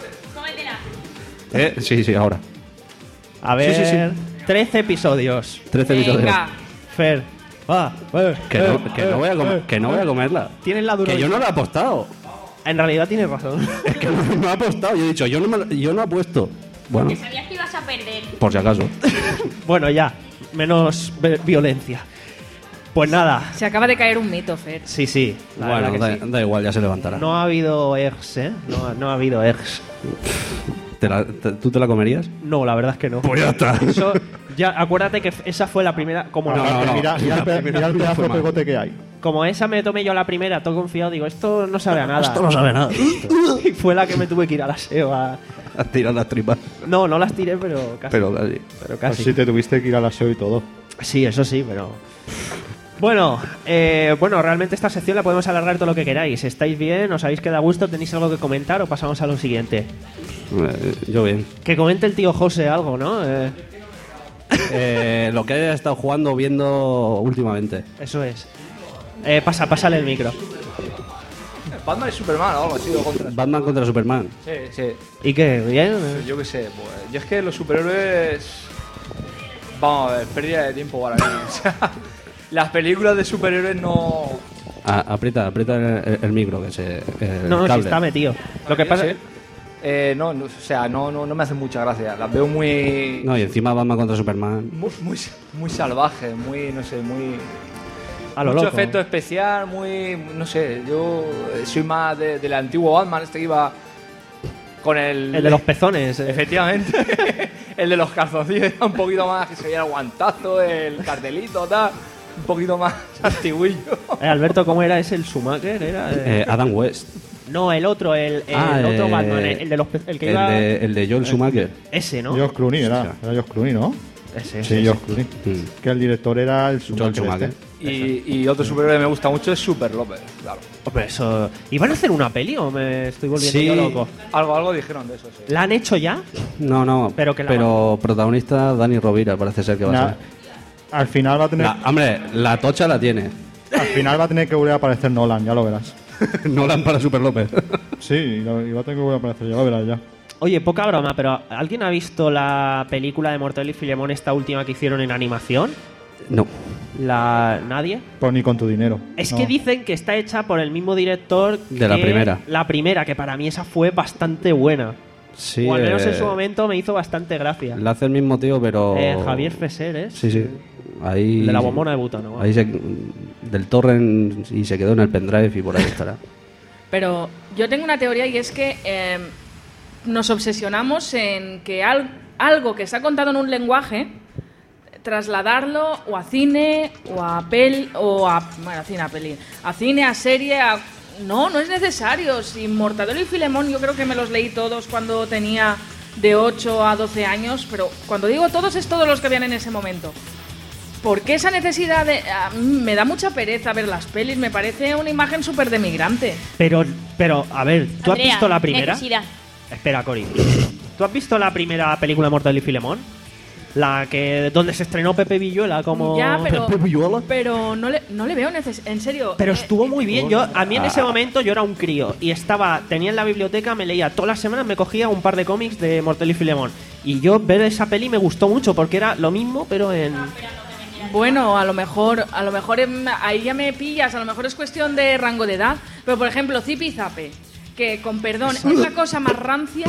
Eh, sí, sí, ahora. A ver, Sí, sí, sí. trece episodios. trece episodios. Venga. Fer. Va, eh, Que eh, no, que no voy a comer, eh, que no voy a comerla. Tienes la dura. Que yo no la he apostado. En realidad tienes razón. Es que no, no he apostado. Yo he dicho, yo no, me, yo no apuesto. Bueno, Que sabías que ibas a perder. por si acaso. Bueno, ya. Menos ve- violencia. Pues nada. Se acaba de caer un mito, Fer. Sí, sí. la Bueno, verdad da, que sí. da igual, ya se levantará. No ha habido ex, ¿eh? No, no ha habido ex. ¿Te la- te- ¿Tú te la comerías? No, la verdad es que no. Pues ya está. Eso, ya, acuérdate que esa fue la primera. Como, No, no, no. Mira, mira el pe- mira el pedazo de pegote que hay. como esa me tomé yo la primera, todo confiado, digo, esto no sabe a nada. Esto no sabe a nada. Y fue la que me tuve que ir al aseo a. A tirar las tripas. No, no las tiré, pero casi. Pero casi. Pero casi. Así te tuviste que ir al aseo y todo. Sí, eso sí, pero. Bueno, eh, bueno, realmente esta sección la podemos alargar todo lo que queráis. ¿Estáis bien? ¿Os habéis quedado a gusto? ¿Tenéis algo que comentar o pasamos a lo siguiente? Eh, yo bien. Que comente el tío José algo, ¿no? Eh, Eh, lo que he estado jugando o viendo últimamente. eso es. Eh, pasa, pásale el micro. Batman y Superman o algo así. O contra... Batman contra Superman. Sí, sí. ¿Y qué? ¿Bien? Pues yo qué sé, pues. Yo es que los superhéroes. Vamos a ver, pérdida de tiempo para mí. O sea, las películas de superhéroes no. Ah, aprieta, aprieta el, el micro, que se. El No, no, si cable. está metido. Lo que pasa Sí. Eh, no, no, o sea, no, no, no me hacen mucha gracia. Las veo muy. No, y encima Batman contra Superman. Muy, muy, muy salvaje, muy, no sé, muy. A lo mucho loco. efecto especial, muy. No sé, yo soy más de- del antiguo Batman, este que iba con el. El de los pezones. eh. Efectivamente. El de los calzoncillos era un poquito más que se veía el guantazo, el cartelito, tal. Un poquito más antiguillo. Eh, Alberto, ¿cómo era ese? ¿El Schumacher? Era, eh, Eh, Adam West. No, el otro, el, el Ah, otro eh, Batman, el, el de los pe- el que el iba. de, el de Joel Schumacher. Ese, ¿no? Josh Clooney era. Era Josh Clooney, ¿no? Ese, ese, Sí, ese. Josh Clooney. Mm. Que el director era el Joel Schumacher. Schumacher. este. Y, y otro superhéroe que me gusta mucho es Super López, claro. Hombre, eso. ¿Iban a hacer una peli o me estoy volviendo Sí. yo loco? Algo, algo dijeron de eso, sí. ¿La han hecho ya? No, no. Pero Pero, que la- protagonista Dani Rovira parece ser que va Nah, a ser. al final va a tener. La- hombre, la tocha la tiene. Al final va a tener que volver a aparecer Nolan, ya lo verás. Nolan para Super López. Sí, y lo- y va a tener que volver a aparecer, ya lo verás ya. Oye, poca broma, pero ¿alguien ha visto la película de Mortadelo y Filemón, esta última que hicieron en animación? No. La... ¿Nadie? Pues ni con tu dinero. Es No. que dicen que está hecha por el mismo director De la que primera. La primera, que para mí esa fue bastante buena. Sí. o al menos eh, en su momento me hizo bastante gracia. La hace el mismo tío, pero. Eh, Javier Fesser, ¿eh? Sí, sí. Ahí. De la bombona de butano. Ahí se, del torrent y se quedó en el pendrive y por ahí estará. Pero yo tengo una teoría y es que eh, nos obsesionamos en que al- algo que está contado en un lenguaje, trasladarlo o a cine o a pel o a bueno, a cine, a peli, a cine, a serie, a no, no es necesario. Si Mortadelo y Filemón yo creo que me los leí todos cuando tenía de ocho a doce años, pero cuando digo todos es todos los que habían en ese momento. ¿Por qué esa necesidad de...? A mí me da mucha pereza ver las pelis, me parece una imagen súper demigrante. Pero, pero, a ver, ¿tú has Andrea, visto la primera? necesidad. Espera, Cori. ¿Tú has visto la primera película de Mortadelo y Filemón? La que donde se estrenó Pepe Villuela como Ya, pero, Pepe Villuela. pero no, le, no le veo necesidad. En serio. Pero eh, estuvo muy bien. Yo a mí en ese Ah. momento yo era un crío y estaba tenía en la biblioteca, me leía todas las semanas, me cogía un par de cómics de Mortadelo y Filemón y yo ver esa peli me gustó mucho porque era lo mismo pero en Bueno, a lo mejor, a lo mejor em, ahí ya me pillas, a lo mejor es cuestión de rango de edad. Pero por ejemplo, Zipi y Zape, que con perdón es la cosa más rancia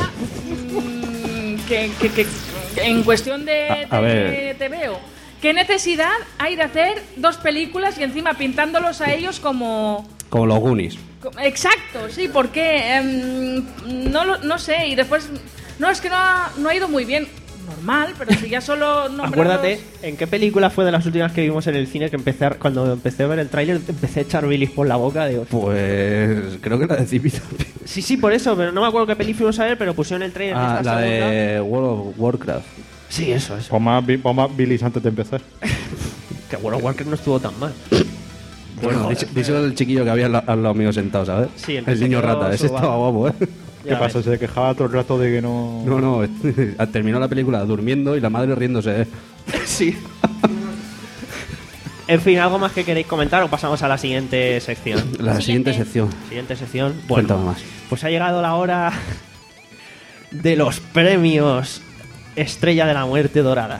mm, que, que- que- que en cuestión de, A- a de- ver. te veo. ¿Qué necesidad hay de hacer dos películas y encima pintándolos a ellos como... Como los Goonies. co- Exacto, sí, porque em, no, lo- no sé, y después... No, es que no ha, no ha ido muy bien. Normal, pero si ya solo... nombrarlos- Acuérdate, ¿en qué película fue de las últimas que vimos en el cine que empecé a- cuando empecé a ver el tráiler empecé a echar bilis por la boca? Digo, Pues. Creo que la de Zipi Zape. sí, sí, por eso, pero no me acuerdo qué peli fuimos a ver, pero pusieron el tráiler de Ah, esta la segunda. de World of Warcraft. Sí, eso, eso. Pon más, Bi- pon más Billy antes de empezar. Que World of Warcraft no estuvo tan mal. Bueno, díselo díselo del chiquillo que había al la- al lado mío sentado, ¿sabes? Sí, el el que se niño quedó rata, ese sobado. estaba guapo, ¿eh? ¿Qué pasa? Se quejaba todo el rato de que no... No, no, terminó la película durmiendo y la madre riéndose, ¿eh? Sí. En fin, ¿algo más que queréis comentar o pasamos a la siguiente sección? La siguiente sección. Siguiente sección. Bueno, Cuéntame más. pues ha llegado la hora de los premios Estrella de la Muerte Dorada.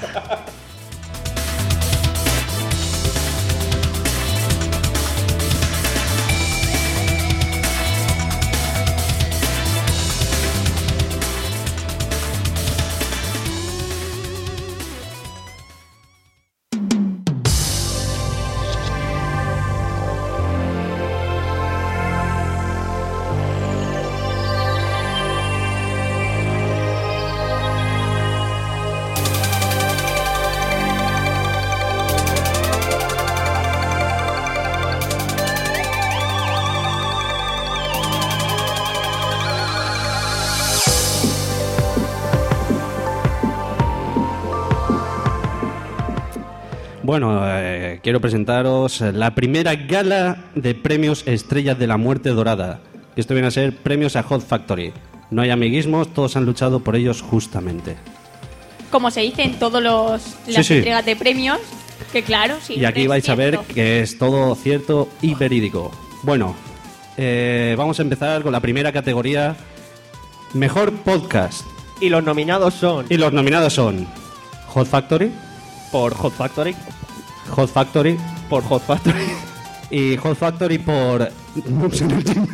Bueno, eh, quiero presentaros la primera gala de premios Estrellas de la Muerte Dorada. Esto viene a ser premios a Hot Factory. No hay amiguismos, todos han luchado por ellos justamente. Como se dice en todas las Sí, sí. entregas de premios, que claro, sí. Y aquí vais a ver que es todo cierto y verídico. Bueno, eh, vamos a empezar con la primera categoría, Mejor Podcast. Y los nominados son... Y los nominados son Hot Factory, por Hot Factory, Hot Factory, por Hot Factory y Hot Factory por Noobs en el Gym.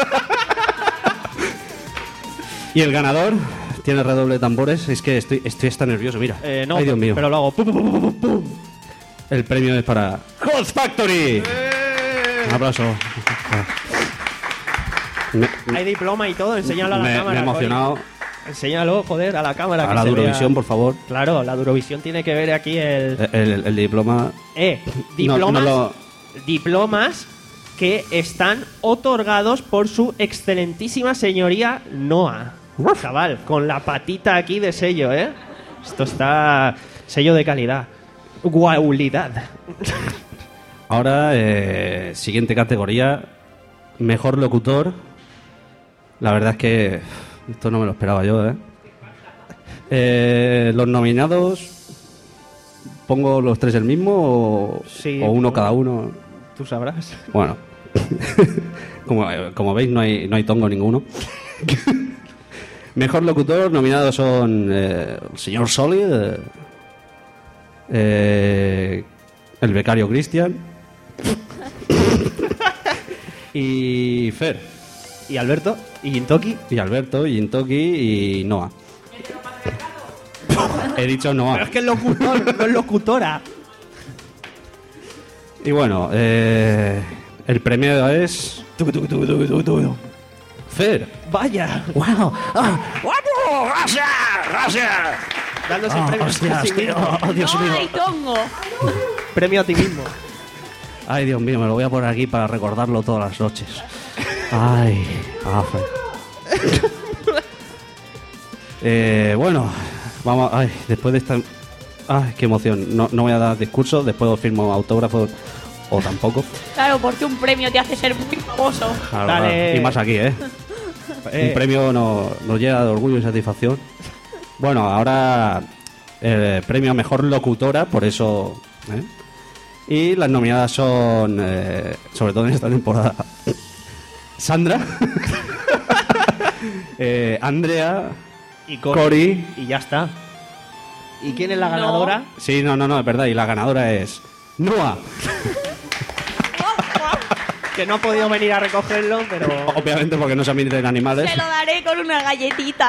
Y el ganador tiene redoble de tambores. Es que estoy, estoy hasta nervioso, mira. Eh, no, Ay, Dios mío. pero lo hago. Pum, pum, pum, pum, pum. El premio es para Hot Factory. Un aplauso. Me, Hay diploma y todo, enséñalo a la me- cámara. me he emocionado. Cory. Enséñalo, joder, a la cámara. A que la se Durovisión, vea. por favor. Claro, la Durovisión tiene que ver aquí el... El, el- el diploma. Eh, No, diplomas, no lo- diplomas que están otorgados por su excelentísima señoría Noah. Chaval, con la patita aquí de sello, ¿eh? Esto está sello de calidad. Guaulidad. Ahora, eh, siguiente categoría, Mejor Locutor. La verdad es que esto no me lo esperaba yo, ¿eh? Eh, los nominados, ¿pongo los tres el mismo o, Sí, o uno tú- cada uno? Tú sabrás. Bueno, como, como veis no hay, no hay tongo ninguno. Mejor locutor, nominados son eh, el señor Solid, eh, eh, el becario Cristian y Fer. ¿Y Alberto? ¿Y Intoki? Y Alberto, y Intoki y Noah. He dicho Noah. Pero es que es locutor, no es locutora. Y bueno, eh, el premio es... Fer. Vaya. ¡Wow! ¡Ah! ¡Guapo! ¡Gracias! ¡Gracias! Dándose Ah, premios hostias, a sí tío. mismo. Oh, Dios no mío. hay tongo. Premio a ti mismo. Ay, Dios mío, me lo voy a poner aquí para recordarlo todas las noches. Ay, ah, Fer. eh, bueno, vamos, ay, después de esta... Ay, qué emoción. No, no voy a dar discurso, después os firmo autógrafos o tampoco. Claro, porque un premio te hace ser muy famoso. Claro, Dale. claro. Y más aquí, ¿eh? Eh. Un premio no- nos llena de orgullo y satisfacción. Bueno, ahora el premio a Mejor Locutora, por eso... ¿eh? Y las nominadas son, eh, sobre todo en esta temporada, Sandra, eh, Andrea, Y Cory. Cory. Y ya está. ¿Y quién es la ganadora? Sí, no, no, no, es verdad. Y la ganadora es Noah. Que no ha podido venir a recogerlo, pero... Obviamente porque no se admiten animales. Te lo daré con una galletita.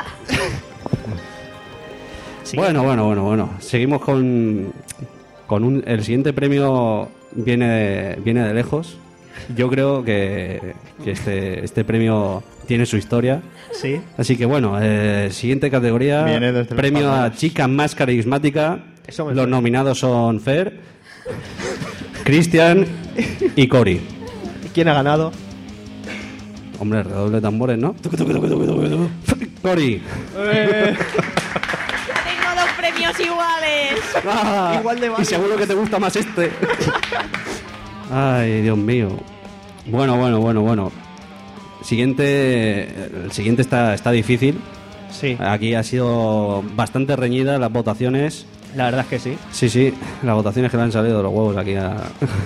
Bueno, bueno, bueno, bueno. Seguimos con, con un, el siguiente premio viene de, viene de lejos. Yo creo que, que este, este premio tiene su historia. Sí. Así que bueno, eh, siguiente categoría, Viene desde las premio a palmeras. chica más carismática. Eso me Los suena. nominados son Fer, Cristian y Cory. ¿Y quién ha ganado? Hombre, redoble de tambores, ¿no? Cory. Tengo dos premios iguales. Ah, Igual de y válidos. seguro que te gusta más este. Ay, Dios mío. Bueno, bueno, bueno, bueno. Siguiente. El siguiente está, está difícil. Sí. Aquí ha sido bastante reñida las votaciones. La verdad es que sí. Sí, sí. Las votaciones que le han salido de los huevos aquí a.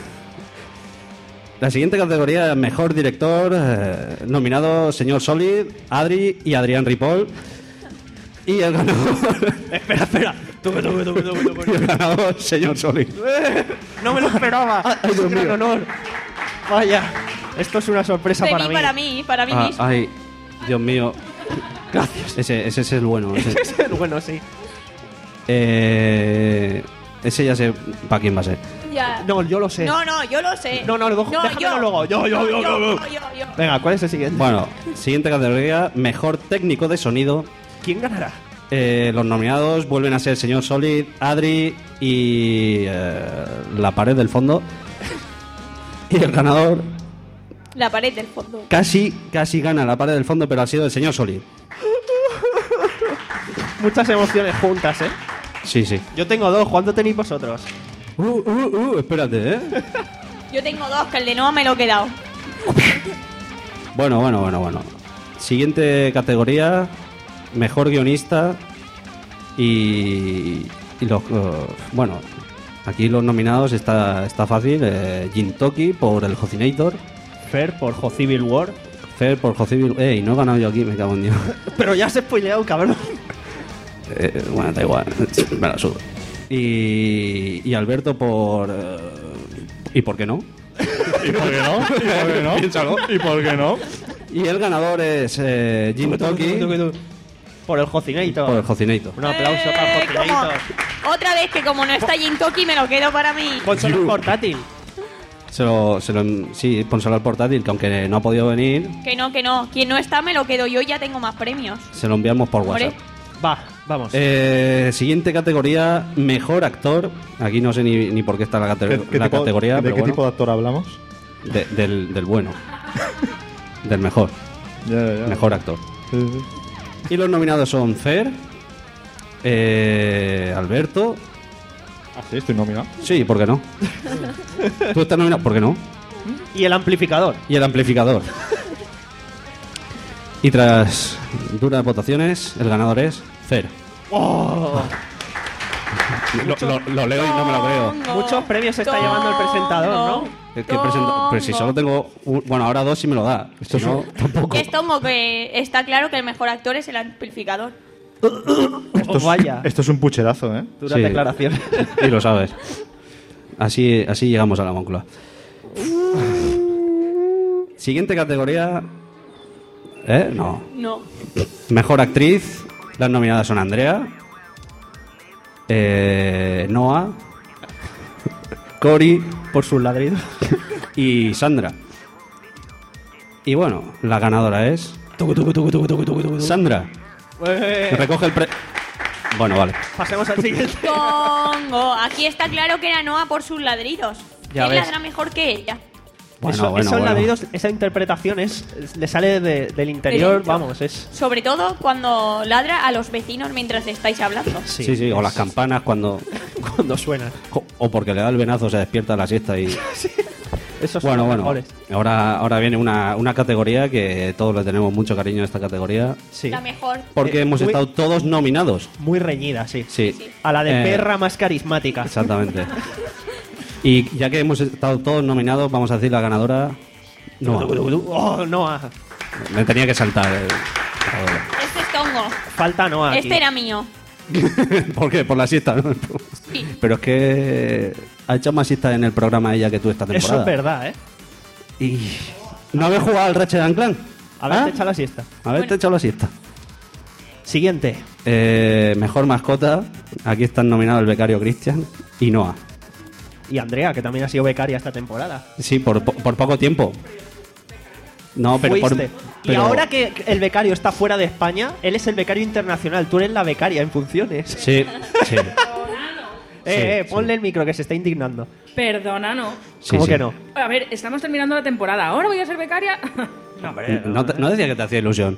La siguiente categoría, mejor director, eh, nominado señor Solid, Adri y Adrián Ripoll. Y el ganador. Espera, espera. Tuve, tuve, tuve, tuve, tuve. Y el ganador, señor Solid. No me lo esperaba. Ay, Dios Es un gran mío. honor. Vaya. Esto es una sorpresa De para mí, mí. para mí, para mí Ah, mismo. ay, Dios mío. Gracias. Ese, ese es el bueno. Ese, Ese es el bueno, sí. Eh, ese ya sé para quién va a ser. Ya. No, yo lo sé. No, no, yo lo sé. No, no, luego- déjamelo yo. luego. Yo, yo, yo, yo, yo. yo, yo. Venga, ¿cuál es el siguiente? Bueno, siguiente categoría, mejor técnico de sonido. ¿Quién ganará? Eh, los nominados vuelven a ser señor Solid, Adri y eh, la pared del fondo. Y el ganador La pared del fondo. casi, casi gana la pared del fondo, pero ha sido el señor Solid. Muchas emociones juntas, ¿eh? Sí, sí. Yo tengo dos. ¿Cuánto tenéis vosotros? Uh, uh, uh, espérate, ¿eh? Yo tengo dos, que el de Noah me lo he quedado. Bueno, bueno, bueno, bueno. Siguiente categoría, mejor guionista y, y los... uh, bueno, aquí los nominados está, está fácil. Eh, Jintoki por el Hocinator. Fer por Ho Civil War. Fer por Ho Civil... Eh, y no he ganado yo aquí, me cago en Dios. Pero ya se ha spoileado, cabrón. Eh, bueno, da igual, me la subo. Y, y Alberto por... eh, ¿y por qué no? ¿Y por qué no? ¿Y por qué no? Piénsalo. ¿Y por qué no? Y el ganador es eh, Jintoki Por el Hocinator. por el Hocinator. Un aplauso para Eh, el como- Hocinator. Otra vez que como no está Jintoki me lo quedo para mí. Consola portátil. Se lo, se lo, sí, pónselo al portátil, que aunque no ha podido venir, Que no, que no. Quien no está me lo quedo yo, ya tengo más premios. se lo enviamos por Hombre. WhatsApp. Va, vamos. Eh, siguiente categoría, mejor actor. Aquí no sé ni, ni por qué está la, cate- ¿Qué, qué la tipo, categoría, ¿De pero qué bueno, tipo de actor hablamos? de- del, del bueno. Del mejor. Ya, ya, ya. Mejor actor. Sí, sí. Y los nominados son Fer, eh, Alberto. Ah, sí, estoy nominado. Sí, ¿por qué no? Tú estás nominado, ¿por qué no? Y el amplificador. Y el amplificador. Y tras duras votaciones, el ganador es Fer. Oh. Lo, lo- lo leo y no me lo creo. Muchos premios se está llevando el presentador, ¿no? Es que presenta- pero si solo tengo. un- bueno, ahora dos sí me lo da. Si no, tampoco. Es tongo que está claro que el mejor actor es el amplificador. Esto es, vaya. esto es un pucherazo, ¿eh? Dura Sí. declaración. Y lo sabes. Así, así llegamos a la Moncloa. Siguiente categoría. ¿Eh? No. No. Mejor actriz. Las nominadas son Andrea, eh, Noah, Cory por sus ladridos y Sandra. Y bueno, la ganadora es Sandra. Eh, Recoge el pre... Bueno, vale. Pasemos al siguiente. Tongo. Aquí está claro que era Noah por sus ladridos. Ya Él ves. ladra mejor que ella. Bueno, Eso- bueno, esos bueno. ladridos, esa interpretación es, es- le sale de- del interior, dentro. vamos, es... Sobre todo cuando ladra a los vecinos mientras estáis hablando. Sí, sí, o las campanas cuando... cuando suenan. O, o porque le da el venazo, se despierta a la siesta y... Esos son Bueno, los bueno. mejores. Ahora, ahora viene una, una categoría que todos le tenemos mucho cariño a esta categoría. Sí. La mejor. Porque Eh, hemos muy- estado todos nominados. Muy reñida, sí. Sí. A la de Eh, perra más carismática. Exactamente. Y ya que hemos estado todos nominados, vamos a decir la ganadora. No, Oh, Noah. me tenía que saltar. eh. Este es Tongo. Falta Noah aquí. Este era mío. ¿Por qué? Por la siesta, ¿no? Sí. Pero es que ha hecho más siesta en el programa ella que tú esta temporada. Eso es verdad, ¿eh? Y no habéis jugado al Ratchet and Clank. Haberte ¿Ah? echado la siesta. Haberte echado la siesta. Siguiente. Eh, mejor mascota. Aquí están nominados el becario Christian y Noah. Y Andrea, que también ha sido becaria esta temporada. Sí, por, po- por poco tiempo. No, pero por, Fuiste. Y pero- ahora que el becario está fuera de España, él es el becario internacional. Tú eres la becaria en funciones. Sí, sí. Eh, eh, sí. ponle el micro que se está indignando. Perdona, no. Sí, ¿Cómo sí. que no? A ver, estamos terminando la temporada. ¿Ahora voy a ser becaria? No, hombre, No, te- no decía que te hacía ilusión.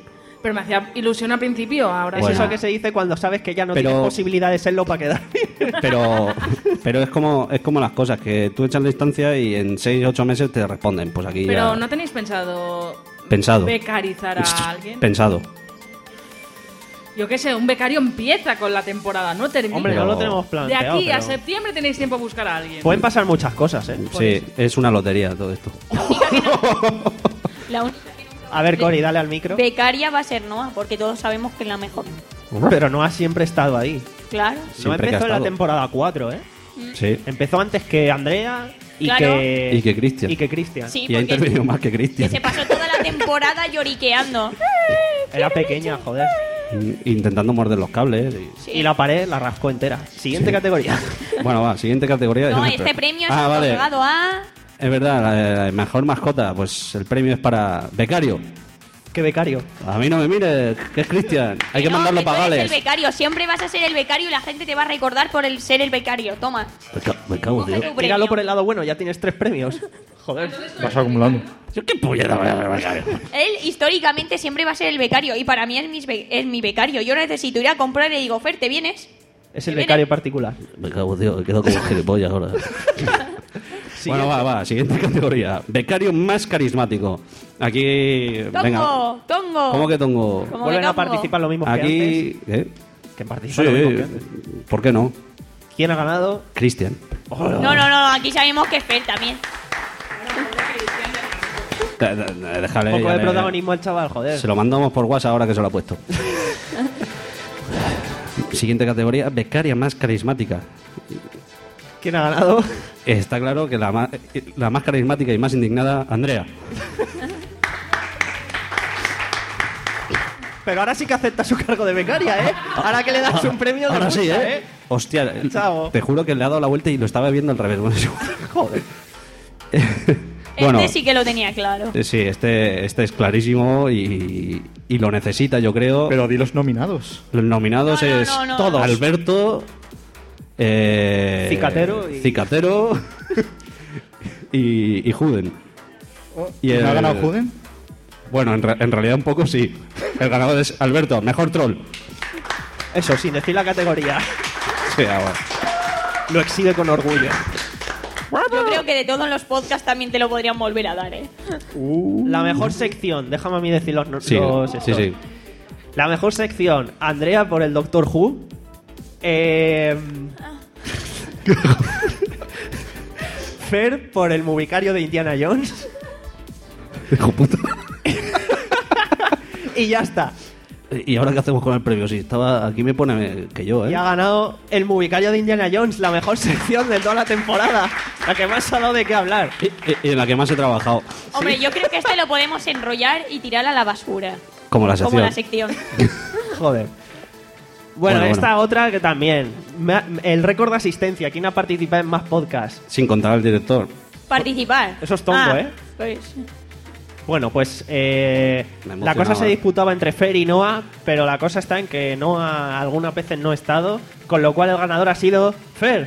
Pero me hacía ilusión al principio, ahora Es Bueno. eso que se dice cuando sabes que ya no Pero- tienes posibilidad de serlo para quedar bien. Pero, pero es como es como las cosas, que tú echas la instancia y en seis ocho meses te responden. Pues aquí Pero ya... ¿no tenéis pensado Pensado. becarizar a alguien? Pensado. Yo qué sé, un becario empieza con la temporada, no termina. Hombre, no lo tenemos De planteado. aquí a pero septiembre tenéis tiempo a buscar a alguien. Pueden pasar muchas cosas, ¿eh? Sí, es una lotería todo esto. La única A ver, Cori, dale al micro. becaria va a ser Noah, porque todos sabemos que es la mejor. Pero no ha siempre estado ahí. Claro. No Siempre que ha empezó en la estado. temporada cuatro, ¿eh? Sí. Empezó antes que Andrea y Claro. que... Y que Cristian. Y que Cristian. Sí, Y ha porque intervenido más que que Cristian. se pasó toda la temporada lloriqueando. Era pequeña, joder. Intentando morder los cables. y- Sí. Y la pared la rascó entera. Siguiente Sí. categoría. Bueno, va, siguiente categoría. No, este premio es Ah, vale. otorgado a... Es verdad, la, la mejor mascota, pues el premio es para becario. ¿Qué becario? A mí no me mires, que es Cristian. Hay que No, mandarlo que tú para eres Gales. el becario, siempre vas a ser el becario y la gente te va a recordar por el ser el becario. Toma. Me ca- Me cago, tío. Coge tu Míralo premio. por el lado bueno, ya tienes tres premios. Joder. Vas acumulando. Yo qué puñeta voy a hacer becario. Él históricamente siempre va a ser el becario y para mí es mi, be- es mi becario. Yo necesito ir a comprar y le digo, Fer, ¿te vienes? Es el ¿Te becario particular. Me cago, tío, me quedo como gilipollas ahora. Bueno, va, va, siguiente categoría. Becario más carismático. Aquí, ¡Tongo! venga. ¡Tongo! ¿Cómo que tongo? ¿Cómo Vuelven que a tongo? participar lo mismo que Aquí, ¿eh? antes. Que participan Sí, lo mismo que antes. ¿por qué no? ¿Quién ha ganado? Cristian. No, no, no, aquí sabemos que es Fer también. De- de- de- Déjale. Un poco ya de le- protagonismo al chaval, joder. Se lo mandamos por WhatsApp ahora que se lo ha puesto. Siguiente categoría, becaria más carismática. ¿Quién ha ganado? Está claro que la más, la más carismática y más indignada, Andrea. Pero ahora sí que acepta su cargo de becaria, ¿eh? Ahora que le das un premio le Ahora sí, gusta, ¿eh? Hostia, Chao. te juro que le ha dado la vuelta y lo estaba viendo al revés. Bueno, es igual. Joder. Bueno, Este sí que lo tenía claro. eh, sí, este, este es clarísimo y, y lo necesita, yo creo. Pero di los nominados. Los nominados No, no, es no, no. Todos. Alberto, eh, Cicatero y- Cicatero y, y Juden. Y ¿Quién el- ha ganado Juden? Bueno, en, re- en realidad un poco sí. El ganador es Alberto, mejor troll. Eso, sin decir la categoría. Sí, ah, bueno. Lo exhibe con orgullo. Yo creo que de todos los podcasts también te lo podrían volver a dar, ¿eh? La mejor sección, déjame a mí decir los, Sí, los sí, estos. sí. La mejor sección, Andrea por el Doctor Who. Eh, Fer por el movicario de Indiana Jones. Hijo puta. Y ya está. ¿Y ahora qué hacemos con el premio? Si estaba aquí me pone que yo, Y ¿eh? ha ganado el movicario de Indiana Jones, la mejor sección de toda la temporada. La que más ha dado de qué hablar. Y, y- y en la que más he trabajado. Hombre, yo creo que este lo podemos enrollar y tirar a la basura. Como la sección. Como la sección. Joder. Bueno, Bueno, esta bueno. otra que también. Me ha- el récord de asistencia. ¿Quién ha participado en más podcasts? Sin contar al director. Participar. Eso es tongo, Ah, ¿eh? Pues, Bueno, pues eh, Me la cosa emocionaba. se disputaba entre Fer y Noah, pero la cosa está en que Noah algunas veces no ha estado, con lo cual el ganador ha sido Fer.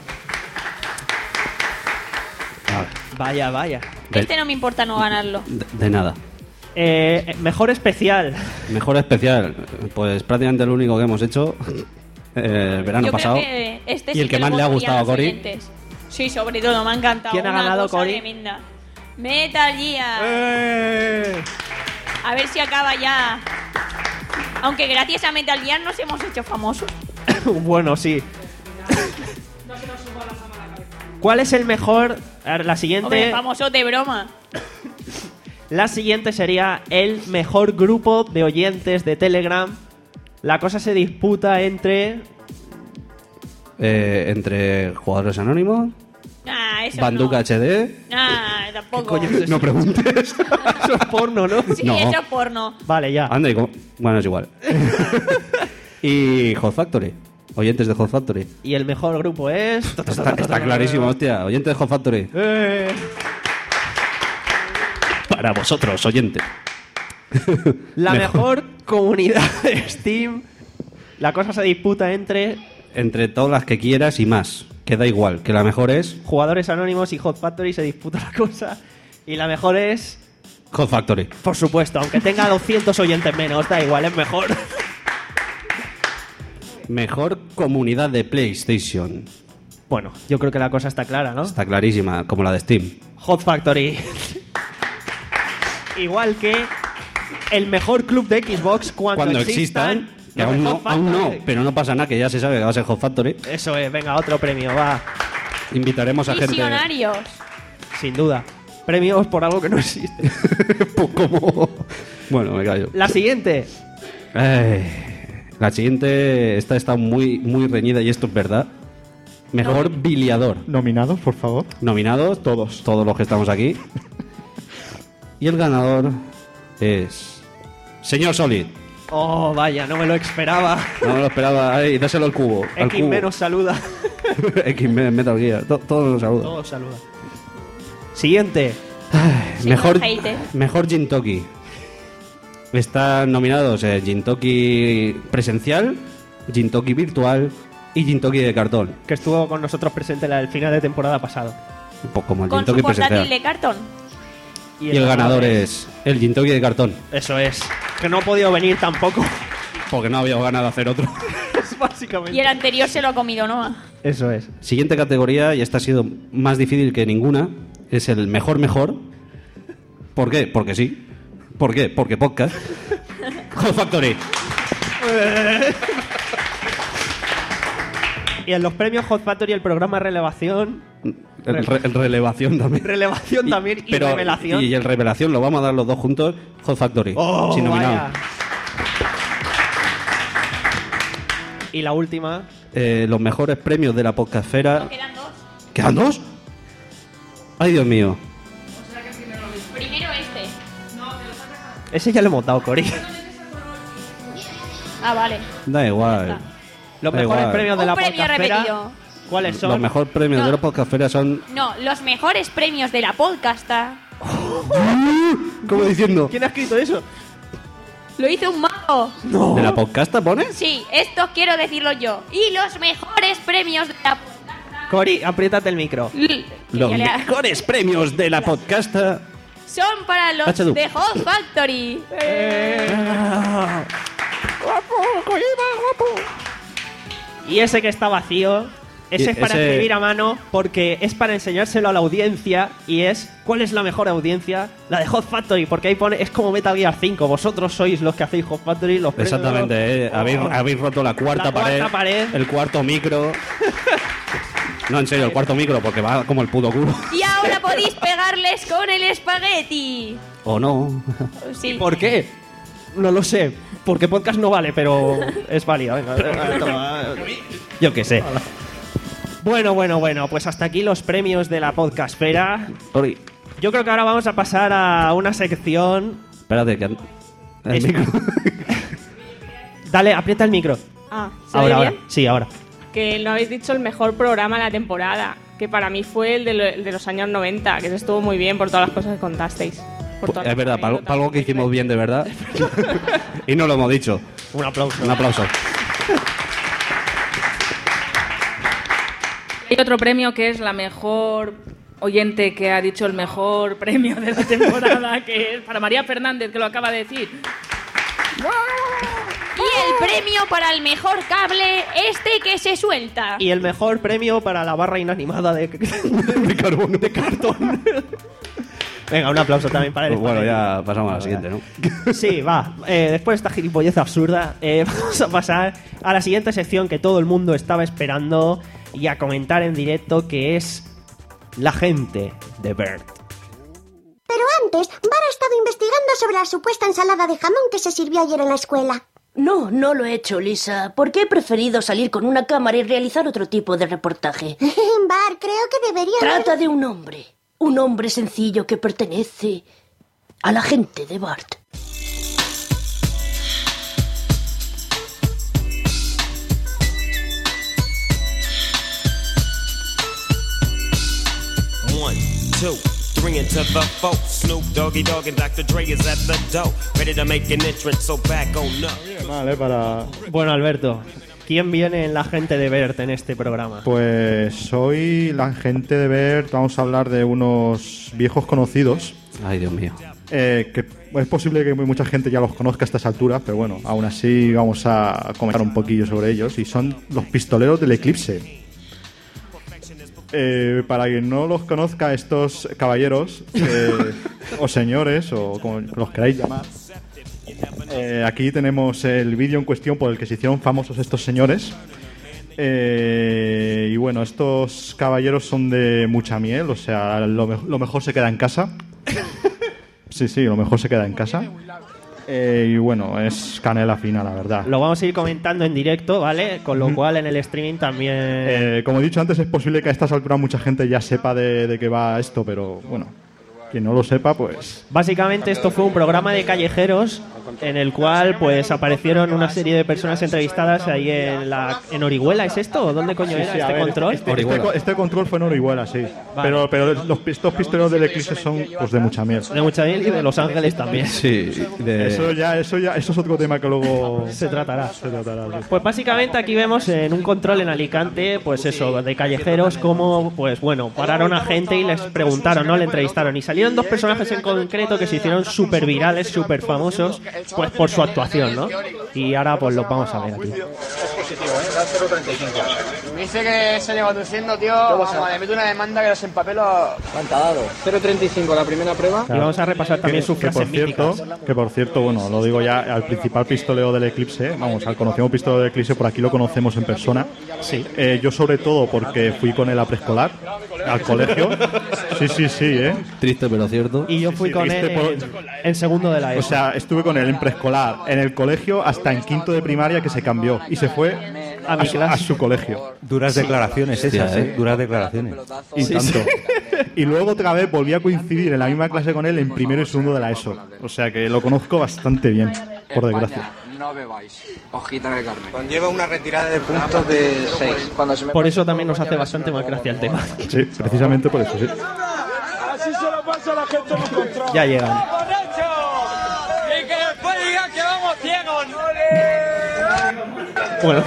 Vaya, vaya. De, este no me importa no ganarlo. de- de nada. Eh, mejor especial. Mejor especial. Pues prácticamente lo único que hemos hecho eh, el verano Yo pasado. creo que este Y sí el que lo más le ha votarían gustado a los Cori. oyentes. Sí, sobre todo, me ha encantado. ¿Quién ha Una ganado, cosa Cori? tremenda. Metal Gear. ¡Eh! A ver si acaba ya. Aunque gracias a Metal Gear nos hemos hecho famosos. Bueno, sí. ¿Cuál es el mejor? A ver, la siguiente. Hombre, famosos de broma. La siguiente sería el mejor grupo de oyentes de Telegram. La cosa se disputa entre Eh, entre jugadores anónimos, Nah, eso Banduca no. H D. Nah, tampoco. coño es eso? No preguntes. Eso es porno, ¿no? Sí, No. eso es porno. Vale, ya. Anda, y cómo- bueno, es igual. Y Hot Factory. Oyentes de Hot Factory. Y el mejor grupo es. Está, está clarísimo, hostia. Oyentes de Hot Factory. Eh. Para vosotros, oyentes. La mejor comunidad de Steam. La cosa se disputa entre Entre todas las que quieras y más. Que da igual, que la mejor es. jugadores anónimos y Hot Factory. Se disputa la cosa. Y la mejor es Hot Factory. Por supuesto, aunque tenga doscientos oyentes menos, da igual, es mejor. Mejor comunidad de PlayStation. Bueno, yo creo que la cosa está clara, ¿no? Está clarísima, como la de Steam. Hot Factory. Igual que el mejor club de Xbox cuando, Cuando existan. existan, que aún no, aún no, pero no pasa nada, que ya se sabe que va a ser Hot Factory. Eso es, venga, otro premio, va. Invitaremos a gente... Visionarios. Sin duda. Premios por algo que no existe. Pues como... Bueno, me callo. La siguiente. Eh, la siguiente, esta está muy, muy reñida y esto es verdad. Mejor biliador. Nominados, por favor. Nominados, todos. Todos los que estamos aquí. Y el ganador es... Señor Solid. Oh, vaya, no me lo esperaba. No me lo esperaba. Ay, dáselo al cubo. Al X cubo. menos saluda. X menos Metal Gear. To- Todos nos saludan. Todos saludan. Siguiente. Mejor, hater. mejor Jintoki. Están nominados eh, Jintoki presencial, Jintoki virtual y Jintoki de cartón. Que estuvo con nosotros presente en el final de temporada pasado. Un poco como el Con su Jintoki portátil presencial. de cartón. Y el ganador es el Jintoki de cartón. Eso es. Que no ha podido venir tampoco. Porque no había ganado hacer otro. Básicamente. Y el anterior se lo ha comido Noah. Eso es. Siguiente categoría, y esta ha sido más difícil que ninguna, es el mejor mejor. ¿Por qué? Porque sí. ¿Por qué? Porque podcast. Hot Factory. Y en los premios Hot Factory el programa Relevación. El, re- el relevación también. Relevación también y Pero- Revelación. Y el revelación lo vamos a dar los dos juntos. Hot Factory. Oh, sin nominado. vaya. Y la última. Eh, los mejores premios de la podcastfera. Quedan dos. ¿Quedan dos? Ay, Dios mío. Primero este. Ese ya lo hemos dado, Cori. Ah, vale. Da igual. Los Da mejores igual. premios de Un la premio podcastfera. repetido. ¿Cuáles son? Los mejores premios No. de la podcastfera son... No, los mejores premios de la podcasta. ¿Cómo diciendo? ¿Quién ha escrito eso? Lo hizo un mago. ¿De la podcasta pone? Sí, esto quiero decirlo yo. Y los mejores premios de la Cori, apriétate el micro. L- Los que ya le- mejores premios de la podcasta... son para los H D. de Hot Factory. Y ese que está vacío, ese Y es para ese- escribir a mano porque es para enseñárselo a la audiencia y es ¿cuál es la mejor audiencia? La de Hot Factory, porque ahí pone, es como Metal Gear cinco, vosotros sois los que hacéis Hot Factory, los premios- Exactamente, eh. habéis, Oh. habéis roto la cuarta, La cuarta pared. el cuarto micro. No, en serio, el cuarto micro, porque va como el puto culo. Y ahora podéis pegarles con el espagueti. ¿O no? Sí. ¿Por qué? No lo sé, porque podcast no vale, pero es válido. Venga, venga, toma. Yo qué sé. Bueno, bueno, bueno, pues hasta aquí los premios de la podcastfera. Ori, Yo creo que ahora vamos a pasar a una sección. espérate, que... El Es- micro. Dale, aprieta el micro. Ah, ¿se Ahora, ve ahora. bien? Sí, ahora. Que no habéis dicho el mejor programa de la temporada, que para mí fue el de, lo- el de los años noventa, que ese estuvo muy bien por todas las cosas que contasteis. Por todas Es las verdad, para algo, anécdotas. para algo que hicimos bien de verdad. Y no lo hemos dicho. Un aplauso. Un aplauso. Hay otro premio que es la mejor oyente que ha dicho el mejor premio de la temporada, que es para María Fernández, que lo acaba de decir. Y el premio para el mejor cable, este que se suelta. Y el mejor premio para la barra inanimada de, de carbono. De cartón. Venga, un aplauso también para él. Pues bueno, ya pasamos a la siguiente, ¿no? Sí, va. Eh, después de esta gilipollez absurda, eh, vamos a pasar a la siguiente sección que todo el mundo estaba esperando y a comentar en directo, que es la gente de Bert. Pero antes, Bar ha estado investigando sobre la supuesta ensalada de jamón que se sirvió ayer en la escuela. No, no lo he hecho, Lisa, porque he preferido salir con una cámara y realizar otro tipo de reportaje. Bar, creo que debería... Trata de un hombre. Un hombre sencillo que pertenece a la gente de Bart. One, two, three into the four. Snoop Doggy Dogg and doctor Dre is at the door, ready to make an entrance, so back on up. Vale, para... Bueno, Alberto, ¿quién viene en la gente de Bert en este programa? Pues hoy la gente de Bert vamos a hablar de unos viejos conocidos. Ay, Dios mío. eh, que es posible que mucha gente ya los conozca a estas alturas, pero bueno, aún así vamos a comentar un poquillo sobre ellos, y son los pistoleros del Eclipse. Eh, para quien no los conozca, estos caballeros eh, o señores, o como los queráis llamar, eh, aquí tenemos el vídeo en cuestión por el que se hicieron famosos estos señores. Eh, y bueno, estos caballeros son de mucha miel, o sea, lo, me- lo mejor se queda en casa. Sí, sí, lo mejor se queda en casa. Eh, y bueno, es canela fina, la verdad. Lo vamos a ir comentando en directo, ¿vale? Con lo cual en el streaming también... Eh, como he dicho antes, es posible que a estas alturas mucha gente ya sepa de, de qué va esto, pero bueno, quien no lo sepa, pues... Básicamente esto fue un programa de callejeros en el cual pues aparecieron una serie de personas entrevistadas ahí en la en Orihuela, ¿es esto? ¿O dónde coño Sí, era sí, a este ver, control? Este, este co- este control fue en Orihuela, sí. Pero, pero los, estos pistoleros del Eclipse son pues, de mucha miel. De mucha miel y de Los Ángeles también. Sí, de... Eso ya, eso ya, eso es otro tema que luego se tratará. Se tratará, sí. Pues básicamente aquí vemos en un control en Alicante, pues eso, de callejeros, como, pues bueno, pararon a gente y les preguntaron, ¿no? Le entrevistaron. Y salieron dos personajes en concreto que se hicieron súper virales, súper famosos, pues por su actuación, ¿no? Y ahora pues los vamos a ver aquí. Me dice que se lleva conduciendo, tío. Vamos, le meto una demanda que los empapelo. ¿Cuánto ha dado? cero coma treinta y cinco la primera prueba. Y vamos a repasar también que, sus que frases por cierto, míticas. que por cierto, bueno, lo digo ya, al principal pistolero del Eclipse, vamos, al conocido pistolero del Eclipse, por aquí lo conocemos en persona. Sí. Eh, yo sobre todo porque fui con él a preescolar, al colegio. Sí, sí, sí, ¿eh? Triste pero cierto. Y yo fui Sí, con triste él por- en, en segundo de la E O S O. sea, estuve con él en preescolar, en el colegio, hasta en quinto de primaria, que se cambió y se fue A a, mi su, clase. a su colegio. Duras declaraciones Hostia, esas, ¿eh? ¿eh? Duras declaraciones. Y Sí, tanto. sí. Y luego otra vez volví a coincidir en la misma clase con él en primero y segundo de la E S O. O sea que lo conozco bastante bien, por desgracia. No bebáis. Hojita de carne. Conlleva una retirada de puntos de seis. Cuando se me Por eso también nos hace bastante más gracia el tema. Sí, precisamente por eso, sí. Así se lo pasa a la gente en un control. Ya llegan. Y que después digan que vamos ciegos. Bueno.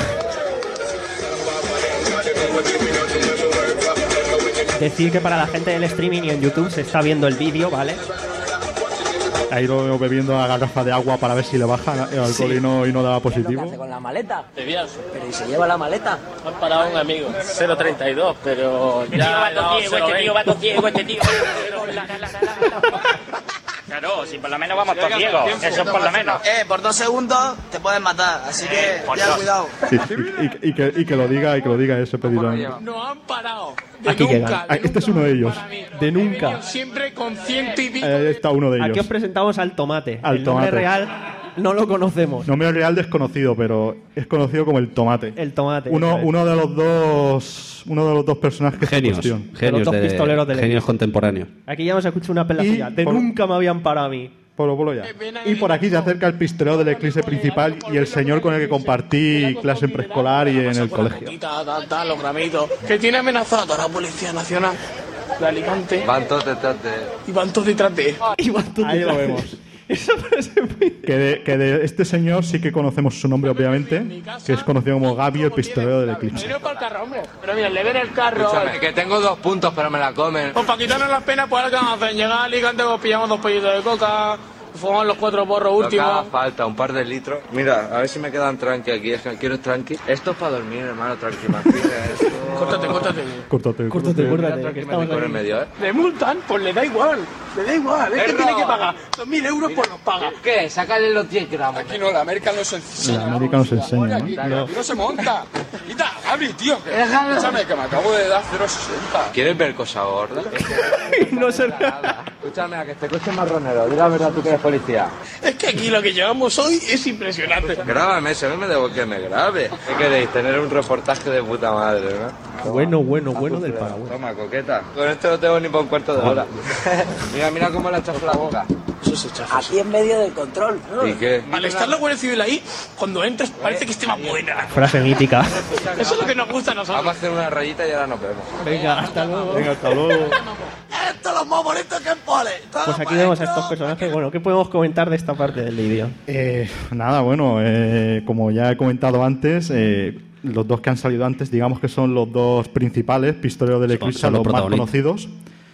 Decir que para la gente del streaming y en YouTube se está viendo el vídeo, ¿vale? Ahí lo veo bebiendo una garrafa de agua para ver si le baja el alcohol y, no, y no daba positivo. ¿Con la maleta? De viaje. ¿Pero y se lleva la maleta? Han parado un amigo. cero coma treinta y dos, pero Este ya... tío va todo ciego, este tío va todo ciego, este tío. Claro, si por lo menos vamos todos ciegos. Eso por lo menos. Eh, por dos segundos te pueden matar, así que por ten dos. cuidado. Sí, y, y que, y que lo diga, y que lo diga eso precisamente. No han parado. De Aquí nunca, llegan. de Este es uno de ellos. De nunca. Siempre con ciento y pico. Ahí está uno de Aquí os ellos. presentamos al tomate. Al el nombre tomate. real no lo conocemos. Nombre real desconocido, pero es conocido como el tomate. El tomate. Uno, eso es. uno de los dos, uno de los dos personajes en Genios, cuestión. genios, dos de- pistoleros del genios Eclipse. contemporáneos. Aquí ya hemos escuchado una pela Y suya. De por- nunca me habían parado a mí. Polo, polo ya. Y por aquí se acerca el pistolero del Eclipse principal y el señor con el que compartí clase en preescolar y en el colegio. Tal, tal, los gramitos. Que tiene amenazado a la Policía Nacional de Alicante. Van todos detrás de... Y van todos detrás de él. Y van todos Ahí lo detrás. vemos. Eso parece muy... Que de, que de este señor sí que conocemos su nombre, obviamente, que es conocido como Gaby, el pistolero del Eclipse. Venido para el carro, hombre. Pero mira, le ven el carro. Escúchame, que tengo dos puntos, pero me la comen. Pues para quitarnos las penas, pues ahora que vamos a hacer. Llegar a Alicante, pues pillamos dos pollitos de coca, fumamos los cuatro porros Lo que haga últimos. falta, un par de litros. Mira, a ver si me quedan tranqui aquí. Es que quiero tranqui. Esto es para dormir, hermano, tranqui. Más esto... Córtate, córtate. Córtate, Córtate, córtate. Tranqui, que me estamos por el aquí. medio, ¿eh? Le multan, pues le da igual. Le da igual. Es que Perro. tiene que pagar dos mil euros, pues los paga. ¿Qué? Sácale los diez gramos. Aquí no, la América no se enseña. La América nos enseña, ¿no? Aquí no se monta. Quita, Gaby, tío. que- Escúchame, que me acabo de dar cero coma sesenta. ¿Quieres ver cosa gorda? No sé Escúchame, a que este coche es marronero. Di la verdad, tú que eres policía. Es que aquí lo que llevamos hoy es impresionante. Grábame, si a mí me debo que me grabe. ¿Qué queréis? Tener un reportaje de puta madre, ¿no? Bueno, bueno, bueno del Paraguay. Toma, coqueta. Con esto no tengo ni para un cuarto de hora. Mira, mira cómo le echas la boca. Eso se echa. Aquí en medio del control. ¿Y qué? Al estar la Guardia Civil ahí, cuando entras parece que esté más buena. Frase mítica. Eso es lo que nos gusta a nosotros. Vamos a hacer una rayita y ahora nos vemos. Venga, hasta luego. Venga, hasta luego. Esto es lo más bonito que es pole. Pues aquí vemos a estos personajes. Bueno, ¿qué podemos comentar de esta parte del vídeo? Eh, nada, bueno, eh, como ya he comentado antes, eh, los dos que han salido antes, digamos que son los dos principales pistoleros del Son- Eclipse, son los los más protagonistas. conocidos.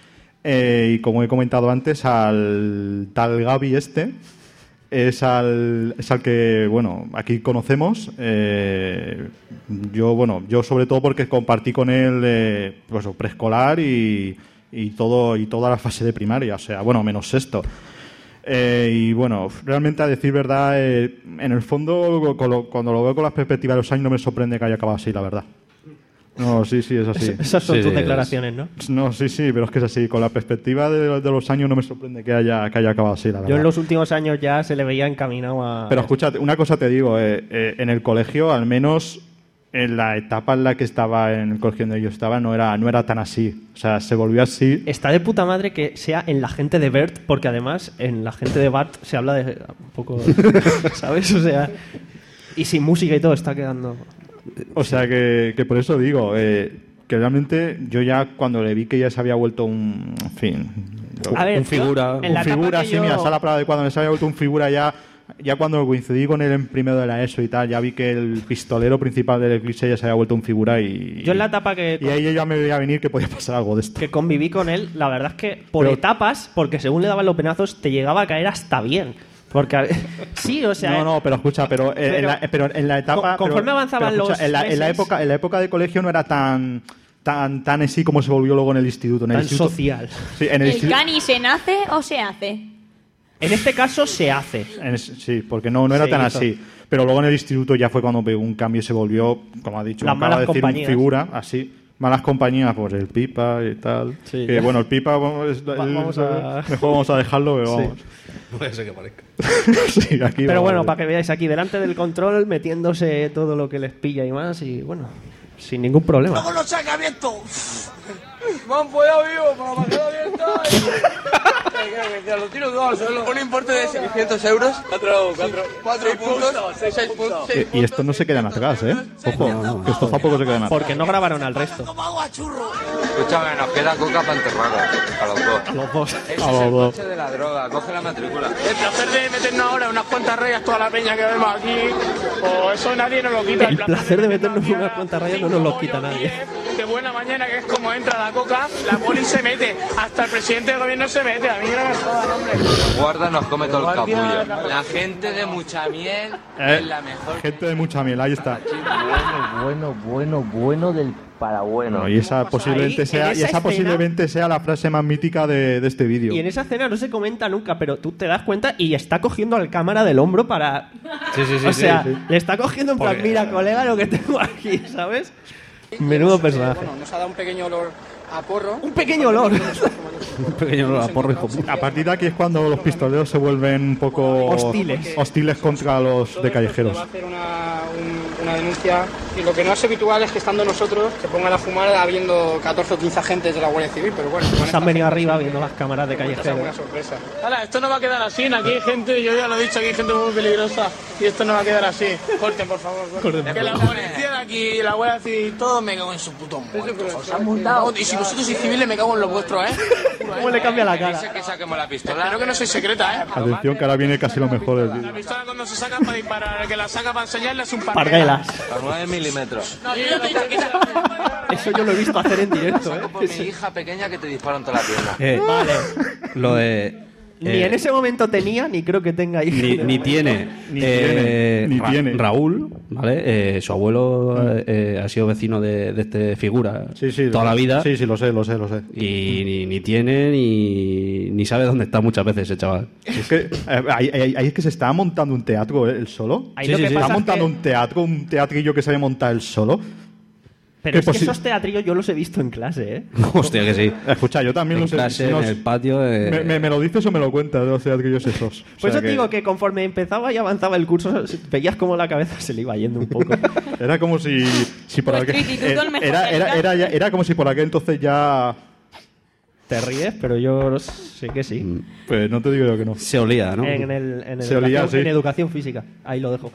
Eh, y como he comentado antes, al tal Gaby este es al, es al que, bueno, aquí conocemos. Eh, yo, bueno, yo sobre todo porque compartí con él eh, pues, preescolar y, y, todo, y toda la fase de primaria, o sea, bueno, menos sexto. Eh, y bueno, realmente a decir verdad, eh, en el fondo, con lo, cuando lo veo con las perspectivas de los años, no me sorprende que haya acabado así, la verdad. No, sí, sí, es así. Es, esas son sí, tus declaraciones, ¿no? No, sí, sí, pero es que es así. Con la perspectiva de, de los años no me sorprende que haya, que haya acabado así, la verdad. Yo en los últimos años ya se le veía encaminado a... Pero escúchate, una cosa te digo. Eh, eh, en el colegio, al menos en la etapa en la que estaba, en el colegio donde yo estaba, no era, no era tan así. O sea, se volvió así. Está de puta madre que sea en la gente de Bert, porque además en la gente de Bart se habla de un poco... ¿Sabes? O sea... Y sin música y todo está quedando... O sea, que, que por eso digo... Eh, que realmente yo ya cuando le vi que ya se había vuelto un, en fin, a ver, un figura, en la un figura, sí, yo... mira, sala para de cuando se había vuelto un figura ya, ya cuando coincidí con él en primero de la ESO y tal, ya vi que el pistolero principal del Eclipse ya se había vuelto un figura y... Yo en la etapa que... Y ahí ya me veía venir que podía pasar algo de esto. Que conviví con él, la verdad es que por Pero... etapas, porque según le daban los penazos, te llegaba a caer hasta bien. Porque sí, o sea... No, no, pero escucha, pero, pero, en, la, pero en la etapa... Conforme pero, avanzaban pero escucha, los en la, meses, en la época en la época de colegio no era tan... Tan, tan así como se volvió luego en el instituto. En el tan instituto, social. Sí, en el, ¿El instituto, cani se nace o se hace? En este caso se hace. en, sí, porque no, no era Se tan hizo. así. Pero luego en el instituto ya fue cuando pegó un cambio y se volvió, como ha dicho, Las acaba de malas decir, un compañías. figura, así. Malas compañías, pues el Pipa y tal. Sí. Que bueno, el Pipa, vamos, es- vamos a- mejor vamos a dejarlo, pero Sí. vamos. Puede ser que parezca. Sí, aquí Pero vamos. bueno, para que veáis aquí delante del control, metiéndose todo lo que les pilla y más, y bueno, sin ningún problema. ¡Luego lo saca abierto! ¡Me han follado vivo para la bajada abierta! Lo tiro todo al suelo. Un importe de seiscientos euros. Cuatro, cuatro, cuatro puntos. Seis puntos. Y, y estos no se quedan atrás, ¿eh? Ojo, que estos tampoco se quedan atrás. Porque no grabaron al resto. Escúchame, nos queda coca para enterrarla. A los dos. A los dos. Ese A es los el dos. coche de la droga. Coge la matrícula. El placer de meternos ahora unas cuantas rayas toda la peña que vemos aquí, o eso nadie nos lo quita. El placer de meternos unas cuantas rayas no nos lo quita nadie. De buena mañana, que es como entra la coca, la poli se mete, hasta el presidente del gobierno se mete, a mí no me jodan, hombre. Guarda nos come todo el Guardia, capullo. la- La gente de mucha miel Eh, es la mejor. Gente de mucha miel, ahí está. Bueno, bueno, bueno, bueno del parabueno. Bueno, y esa posiblemente Ahí, sea, en y esa esa escena- posiblemente sea la frase más mítica de, de este vídeo. Y en esa escena no se comenta nunca, pero tú te das cuenta y está cogiendo al cámara del hombro para... Sí, sí, sí. o sí, sea, sí. le está cogiendo en plan, Porque- mira, colega, lo que tengo aquí, ¿sabes? Menudo personaje. Bueno, nos ha dado un pequeño olor a porro. Un pequeño olor. Un pequeño porro, hijo puta. A partir de aquí es cuando los pistoleros se vuelven un poco Hostiles. hostiles contra los de callejeros. Va a hacer una, un- una denuncia y lo que no es habitual es que estando nosotros se pongan a fumar habiendo catorce o quince agentes de la Guardia Civil, pero bueno. Se han venido arriba viendo las cámaras de Una callejeros. sorpresa. Hala, esto no va a quedar así, aquí hay gente, yo ya lo he dicho, aquí hay gente muy peligrosa y esto no va a quedar así. Corten, por favor. Corten. Corten, Que la policía de aquí y la Guardia Civil, todo me cago en su puto muerto. Os han multado. Y si vosotros sois civiles, me cago en los vuestros, ¿eh? ¿Cómo le cambia la cara? Dice que saquemos la pistola. Creo que no soy secreta, ¿eh? Atención que ahora viene casi lo mejor del La vídeo. pistola cuando se saca para disparar, el que la saca para enseñarle es un parguela. Parguelas. A nueve milímetros. No, yo ya te he dicho que se la- Eso yo lo he visto hacer en directo, Saco por ¿eh? mi hija pequeña que te disparan toda la pierna. Eh, Vale. Lo de. Ni eh, en ese momento tenía, ni creo que tenga hijos. Ni, ni tiene. Ni eh, tiene, ni Ra- tiene. Raúl, ¿vale? Eh, su abuelo eh, ha sido vecino de, de este figura Sí, sí, toda lo- la vida. Sí, sí, lo sé, lo sé, lo sé. Y ni, ni tiene ni, ni sabe dónde está muchas veces ese chaval. Es que eh, ahí, ahí- ahí es que se está montando un teatro ¿eh? él solo. Ahí Sí, lo sí, que sí. pasa Está es montando que- un teatro, un teatrillo que sabe montar él solo. Pero ¿Qué es que posi- esos teatrillos yo los he visto en clase, ¿eh? Hostia, que sí. Escucha, yo también En lo sé. clase, si no- en el patio. eh, me, me- me lo dices o me lo cuentas de los teatrillos esos. O Por sea eso te digo que conforme empezaba y avanzaba el curso, veías como la cabeza se le iba yendo un poco. Era como si, si por Vuestro aquel, instituto, el mejor era, de era, la era, ya- era como si por aquel entonces ya... Te ríes, pero yo sé que sí. Pues no te digo yo que no. Se olía, ¿no? En, el, en, Se educación, olía, sí. en educación física. Ahí lo dejo.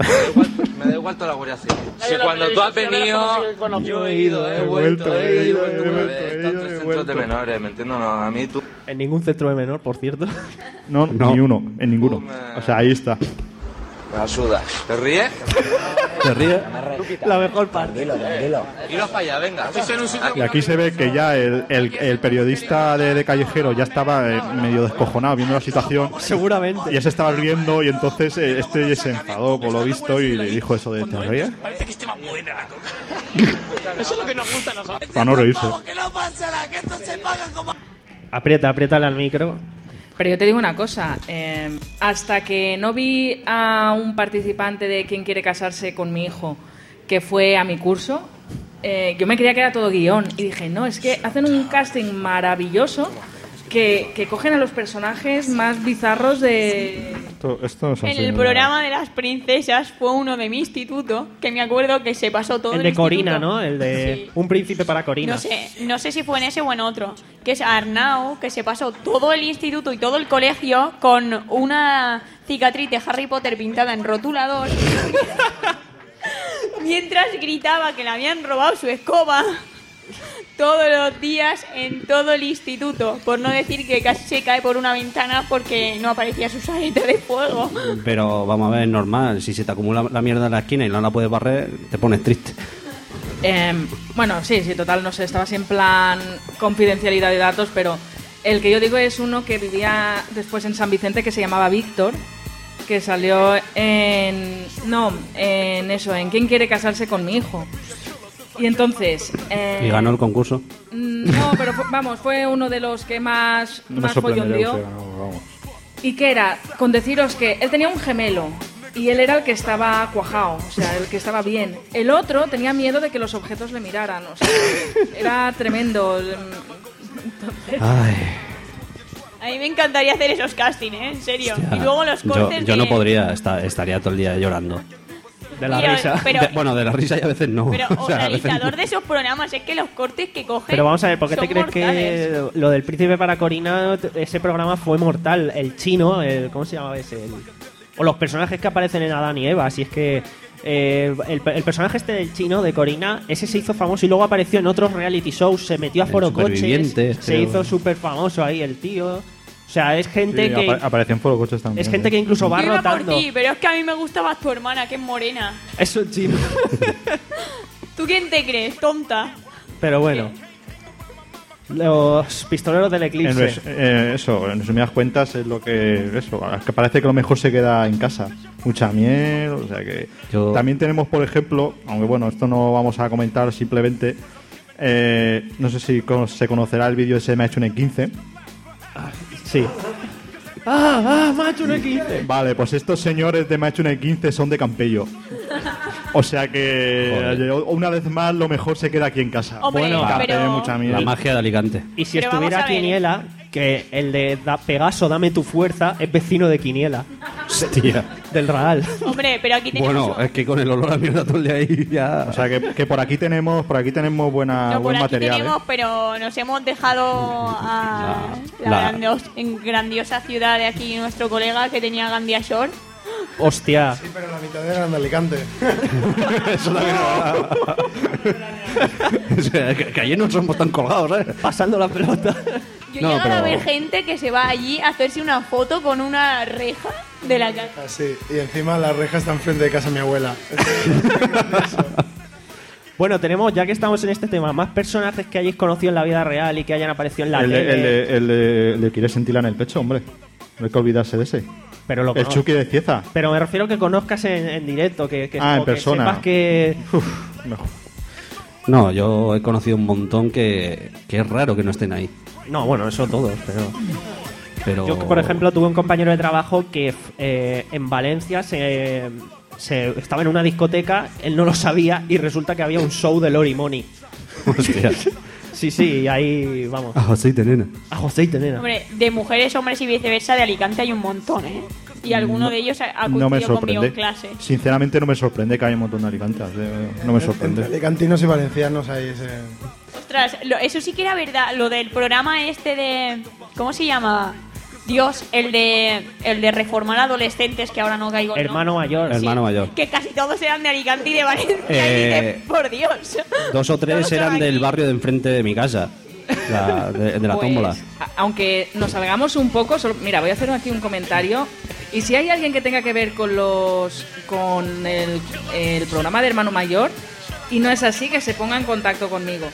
Me da igual toda la Guardia Civil. Si cuando tú has venido, yo he ido, he vuelto, he ido, he vuelto. Tantos centros de menores, ¿me entiendes? No, a mí tú. En ningún centro de menor, por cierto. No, No. ni uno, en ninguno. me- O sea, ahí está. Me la sudas. ¿Te ríes? ¿Te ríes? La mejor parte. Iros para allá, venga. Y aquí se ve que ya el, el, el periodista de, de Callejero ya estaba eh, medio descojonado viendo la situación. Seguramente. Y ya se estaba riendo y entonces eh, este se enfadó por lo visto y le dijo eso de ¿te ríes? Parece que esté más buena la coca. Eso es lo que nos gusta a nosotros. Para no reírse. Que no pase nada, que esto se paga como... Aprieta, apriétale al micro. Pero yo te digo una cosa, eh, hasta que no vi a un participante de ¿Quién quiere casarse con mi hijo? Que fue a mi curso, eh, yo me creía que era todo guión y dije, no, es que hacen un casting maravilloso que, que cogen a los personajes más bizarros de... Esto, esto es En el programa de las princesas fue uno de mi instituto, que me acuerdo que se pasó todo el El de instituto. Corina, ¿no? El de Sí. Un príncipe para Corina. No sé, no sé si fue en ese o en otro, que es Arnau, que se pasó todo el instituto y todo el colegio con una cicatriz de Harry Potter pintada en rotulador mientras gritaba que le habían robado su escoba todos los días en todo el instituto, por no decir que casi se cae por una ventana porque no aparecía su saeta de fuego. Pero vamos a ver, es normal. Si se te acumula la mierda en la esquina y no la puedes barrer, te pones triste. Eh, bueno, sí, sí, total, no sé, estaba así en plan confidencialidad de datos, pero el que yo digo es uno que vivía después en San Vicente, que se llamaba Víctor, que salió en... no, en eso, en ¿Quién quiere casarse con mi hijo? Y entonces... Eh, Y ganó el concurso. No, pero fue- vamos, fue uno de los que más, No me más follón sorprendería dio. que no, vamos. Y que era, con deciros que él tenía un gemelo y él era el que estaba cuajado, o sea, el que estaba bien. El otro tenía miedo de que los objetos le miraran, o sea, era tremendo. Entonces, Ay, A mí me encantaría hacer esos castings, ¿eh? En serio. hostia. Y luego los yo, cortes yo de... no podría, esta- estaría todo el día llorando. De la Tío, risa. pero- De- bueno, de la risa y a veces no. Pero O sea, a veces realizador no. de esos programas, es que los cortes que cogen Pero vamos a ver, ¿por qué te son crees mortales. que lo del príncipe para Corina, t- ese programa fue mortal? El chino, el, ¿cómo se llamaba ese? El- o los personajes que aparecen en Adán y Eva, si es que eh, el, el personaje este del chino, de Corina, ese se hizo famoso y luego apareció en otros reality shows, se metió a El Foro Coches, Supervivientes, se creo. hizo súper famoso ahí el tío. O sea, es gente Sí, que... apa- apareció en Foro Coches también. Es gente ¿eh? que incluso va Yo iba por rotando. ti, pero es que a mí me gustaba tu hermana, que es morena. Eso es chino. ¿Tú quién te crees? Tonta. Pero bueno. Los pistoleros del En eclipse. res- eh, eso, en resumidas cuentas es lo que eso, es que parece que lo mejor se queda en casa. Mucha miel, o sea que Yo- también tenemos, por ejemplo, aunque bueno, esto no vamos a comentar simplemente, eh, no sé si con- se conocerá el vídeo ese de Match N quince. Sí. Ah, ah, macho, un quince. Vale, pues estos señores de Match N quince son de Campello. O sea que Joder. eh, una vez más lo mejor se queda aquí en casa. Hombre, bueno, pero- mucha miel. La magia de Alicante. Y si Pero vamos estuviera a ver. Quiniela, que el de da- Pegaso, dame tu fuerza, es vecino de Quiniela. Hostia. Del Raal. Hombre, pero aquí tenemos... Bueno, es que con el olor a mierda todo el día ahí ya... O sea que, que por aquí tenemos, por aquí tenemos buena, No, por buen aquí material. tenemos, ¿eh? pero nos hemos dejado a la, la- grandios- en grandiosa ciudad de aquí nuestro colega que tenía Gandia Shore. Hostia. Sí, pero la mitad de Gran Alicante. Eso también no. O sea, que, que ayer no somos tan colgados, ¿eh? Pasando la pelota. Yo he No, llegado a pero- ver gente que se va allí a hacerse una foto con una reja de la casa. Así. Y encima la reja está enfrente de casa de mi abuela. Bueno, tenemos, ya que estamos en este tema, más personajes que hayáis conocido en la vida real y que hayan aparecido en la El de, tele. el, de, el, de, el de quiere sentirla en el pecho, hombre. No hay que olvidarse de ese. Pero lo El cono- Chucky de Cieza. Pero me refiero que conozcas en, en directo, que, que, Ah, en o que persona. sepas que... Mejor. No, yo he conocido un montón que, que es raro que no estén ahí. No, bueno, eso todos, pero... Pero... Yo, por ejemplo, tuve un compañero de trabajo que eh, en Valencia se, se estaba en una discoteca, él no lo sabía y resulta que había un show de Lori Money. Hostia. Sí, sí, y ahí vamos. A José y Tenena. A José y Tenena. Hombre, de mujeres, hombres y viceversa de Alicante hay un montón, ¿eh? Y alguno No- de ellos ha ha No me coincidido conmigo en sorprende. clase. Sinceramente no me sorprende que haya un montón de alicantes. eh, No me Entre sorprende. alicantinos y valencianos hay ese... Ostras, lo- eso sí que era verdad. Lo del programa este de... ¿Cómo se llama? Dios, el de el de reformar adolescentes, que ahora no caigo en Hermano mayor. Hermano mayor. que casi todos eran de Alicante y de Valencia. Eh, y dices, por Dios. Dos o tres Todos son eran aquí. del barrio de enfrente de mi casa. La- de, de la Pues, tómbola. a- aunque nos salgamos un poco, solo- mira, voy a hacer aquí un comentario Y si hay alguien que tenga que ver con los con el, el programa de Hermano Mayor, y no es así, que se ponga en contacto conmigo.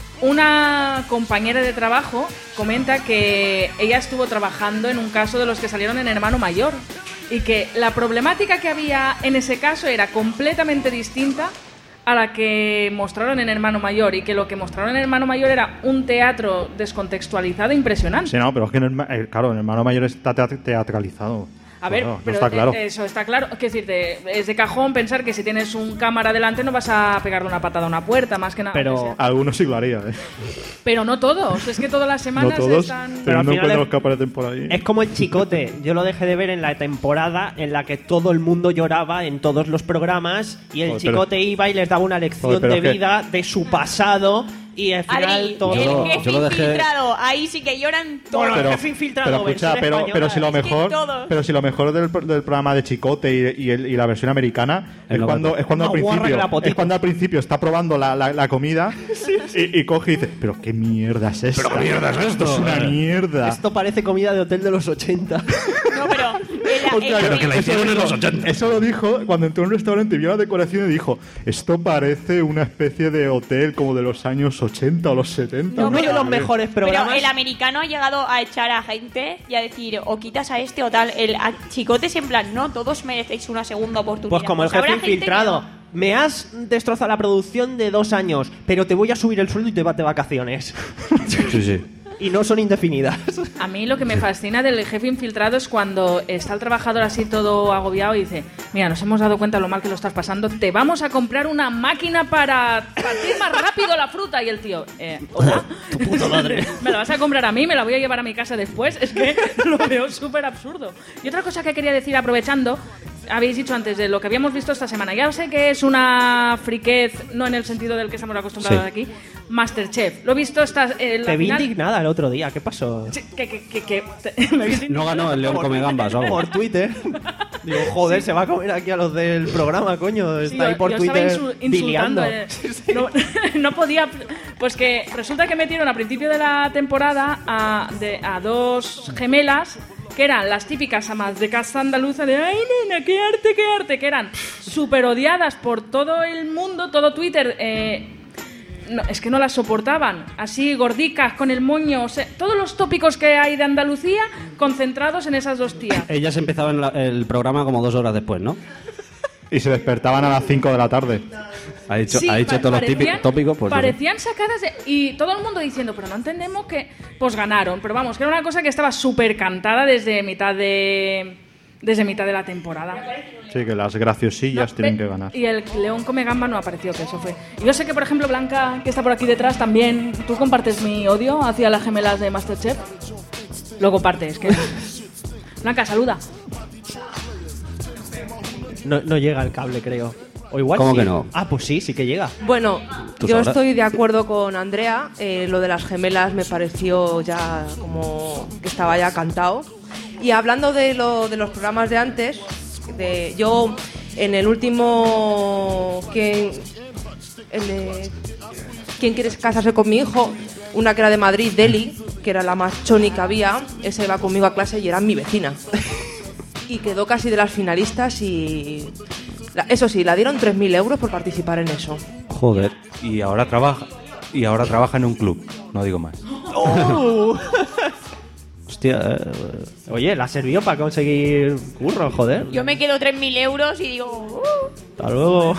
Una compañera de trabajo comenta que ella estuvo trabajando en un caso de los que salieron en Hermano Mayor y que la problemática que había en ese caso era completamente distinta a la que mostraron en Hermano Mayor, y que lo que mostraron en Hermano Mayor era un teatro descontextualizado impresionante. Sí, no, pero es que en el, eh, claro, en Hermano Mayor está teat- teatralizado. A ver, Claro, pero está claro. eh, eso está claro. Es decir, es de cajón pensar que si tienes un cámara delante no vas a pegarle una patada a una puerta, más que nada. que sea. Algunos sí lo haría, ¿eh? Pero no todos. Es que todas las No semanas todos, están... pero no al final encuentro es- los que aparecen por ahí. Es como el Chicote. Yo lo dejé de ver en la temporada en la que todo el mundo lloraba en todos los programas y el Joder, pero- Chicote iba y les daba una lección Joder, pero de es que- vida de su pasado y al final Adri, todo... el jefe infiltrado, ahí sí que lloran todos. pero, el jefe infiltrado, pero escucha, versión pero, española. pero si lo Es que mejor, todos. pero si lo mejor del, del programa de Chicote y, y, el- y la versión americana es no cuando me- es cuando al Más guarra que principio la potita. es cuando al principio está probando la, la, la comida y, y coge y dice, pero qué mierda es esta. ¿Pero qué mierda es esto? Es una mierda. Esto parece comida de hotel de los ochenta. No, pero... Hostia, Pero que la eso hicieron en dijo- los ochenta. Eso lo dijo cuando entró en un restaurante y vio la decoración y dijo, esto parece una especie de hotel como de los años ochenta o los setenta. No, pero- sé. mejores Pero el americano ha llegado a echar a gente y a decir, o quitas a este o tal. El a- Chicote es en plan, no, todos merecéis una segunda oportunidad. Pues como el jefe habrá gente que infiltrado. no. Me has destrozado la producción de dos años, pero te voy a subir el sueldo y te vas de vacaciones. Sí, sí. Y no son indefinidas. A mí lo que me fascina del jefe infiltrado es cuando está el trabajador así todo agobiado y dice, mira, nos hemos dado cuenta de lo mal que lo estás pasando, te vamos a comprar una máquina para partir más rápido la fruta. Y el tío, eh, ¿hola? Tu puta madre. ¿Me la vas a comprar a mí? ¿Me la voy a llevar a mi casa después? Es que lo veo súper absurdo. Y otra cosa que quería decir aprovechando, habéis dicho antes de lo que habíamos visto esta semana, ya sé que es una friquez, no en el sentido del que estamos acostumbrados Sí. aquí, Masterchef. Lo he visto esta, eh, la Te vi final- indignada el otro día. ¿Qué pasó? Sí, que, que, que, que- te- me habéis No ganó el León Por- come gambas o algo. Por Twitter. Digo, joder, se va a comer aquí a los del programa, coño. Está Sí, ahí yo- por yo Twitter estaba insu- insultando. dileando. eh. No, no podía. Pues que resulta que metieron a principio de la temporada a, de- a dos gemelas que eran las típicas amas de casa andaluza de ¡ay, nena, qué arte, qué arte! Que eran súper odiadas por todo el mundo, todo Twitter. eh, no, es que no las soportaban. Así, gordicas, con el moño. O sea, todos los tópicos que hay de Andalucía concentrados en esas dos tías. Ellas empezaban la- el programa como dos horas después, ¿no? Y se despertaban a las cinco de la tarde. Ha dicho, Sí, ha dicho pa- todos los parecían- típicos tópicos. Pues, parecían sacadas de... Y todo el mundo diciendo, pero no entendemos que... Pues ganaron. Pero vamos, que era una cosa que estaba súper cantada desde mitad de... Desde mitad de la temporada. Sí, que las graciosillas tienen Ve- que ganar. Y el León come gamba no apareció, que eso fue. Y yo sé que, por ejemplo, Blanca, que está por aquí detrás, también... ¿Tú compartes mi odio hacia las gemelas de Masterchef? Lo compartes, que... Blanca, saluda. No, no llega el cable, creo. O igual ¿Cómo sí. que no? Ah, pues sí, sí que llega. Bueno, Tú yo sabrás. estoy de acuerdo con Andrea. eh, lo de las gemelas me pareció ya como que estaba ya cantado. Y hablando de, lo, de los programas de antes, de, yo en el último... ¿Quién, el de, ¿Quién quiere casarse con mi hijo? Una que era de Madrid, Deli, que era la más choni que había. Esa iba conmigo a clase y era mi vecina. Y quedó casi de las finalistas y... la- Eso sí, la dieron tres mil euros por participar en eso. Joder. Y ahora trabaja y ahora trabaja en un club, no digo más. ¡Oh! Hostia. eh, Oye, la sirvió para conseguir curro, joder. Yo me quedo tres mil euros y digo... "Uh". Hasta luego.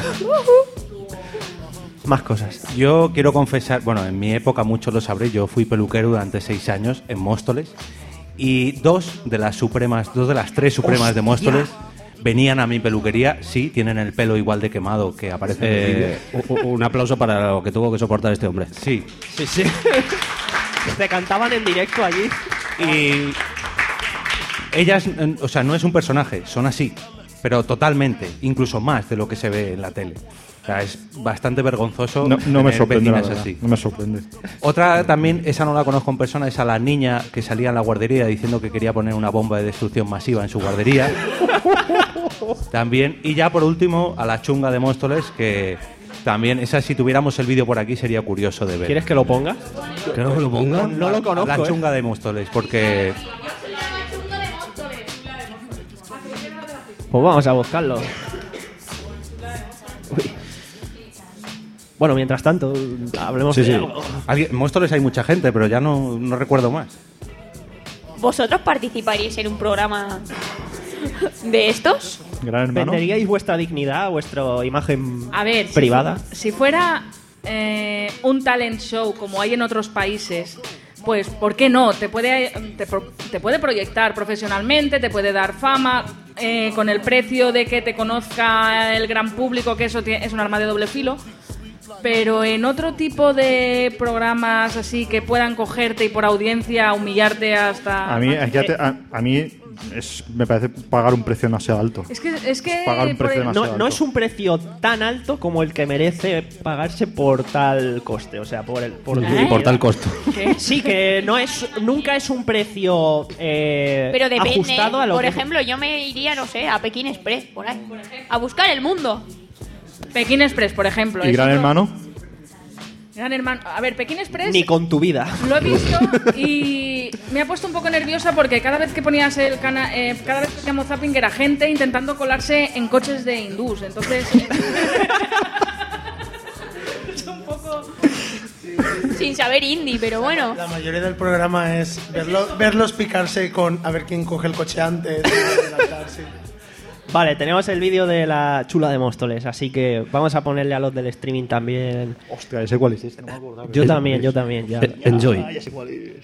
Más cosas. Yo quiero confesar, bueno, en mi época muchos lo sabréis, yo fui peluquero durante seis años en Móstoles y dos de las supremas, dos de las tres supremas de Móstoles venían a mi peluquería, sí, tienen el pelo igual de quemado que aparece en el eh, vídeo. u- u- un aplauso para lo que tuvo que soportar este hombre. Sí. Sí, sí. Te cantaban en directo allí. Y ellas, eh, o sea, no es un personaje, son así, pero totalmente, incluso más de lo que se ve en la tele. O sea, es bastante vergonzoso. No, no me tener sorprende, la vecinas verdad. así. No me sorprende. Otra también, esa no la conozco en persona, es a la niña que salía en la guardería diciendo que quería poner una bomba de destrucción masiva en su guardería. También, y ya por último, a la chunga de Móstoles, que también, esa si tuviéramos el vídeo por aquí sería curioso de ver. ¿Quieres que lo ponga? ¿Creo que lo ponga? No lo conozco. La ¿eh? chunga de Móstoles, porque Pues vamos a buscarlo. Uy. Bueno, mientras tanto, hablemos Sí, de sí. algo. Alguien- Móstoles hay mucha gente, pero ya no, no recuerdo más. ¿Vosotros participaríais en un programa de estos? Gran Hermano. ¿Venderíais vuestra dignidad, vuestra imagen A ver, si privada? fu- si, fuera eh, un talent show como hay en otros países, pues ¿por qué no? Te puede, te, pro- te puede proyectar profesionalmente, te puede dar fama, eh, con el precio de que te conozca el gran público, que eso tie- es un arma de doble filo. Pero en otro tipo de programas así que puedan cogerte y por audiencia humillarte hasta... A mí, ya te- a, a mí es, me parece pagar un precio demasiado alto. Es que... Es que Pagar un por precio el- demasiado No, alto. no es un precio tan alto como el que merece pagarse por tal coste, o sea, por el por, ¿Eh? Por tal costo. ¿Qué? Sí, que no es nunca es un precio eh, Pero depende. ajustado a lo Por que ejemplo, yo me iría, no sé, a Pekín Express, por ahí. A buscar el mundo. Pekín Express, por ejemplo. ¿Y es Gran otro- Hermano? Gran Hermano. A ver, Pekín Express... ni con tu vida. Lo he visto y me ha puesto un poco nerviosa porque cada vez que ponías el canal, eh, cada vez que hacíamos zapping era gente intentando colarse en coches de hindús. Entonces, es un poco... Sin saber indie, pero bueno. La mayoría del programa es verlo- verlos picarse con a ver quién coge el coche antes. adelantarse. Vale, tenemos el vídeo de la chula de Móstoles, así que vamos a ponerle a los del streaming también. Hostia, ese cuál es este, no me acordaba. Yo también, yo también. Ya, Eh, Enjoy. Ah, ya sé cuál es.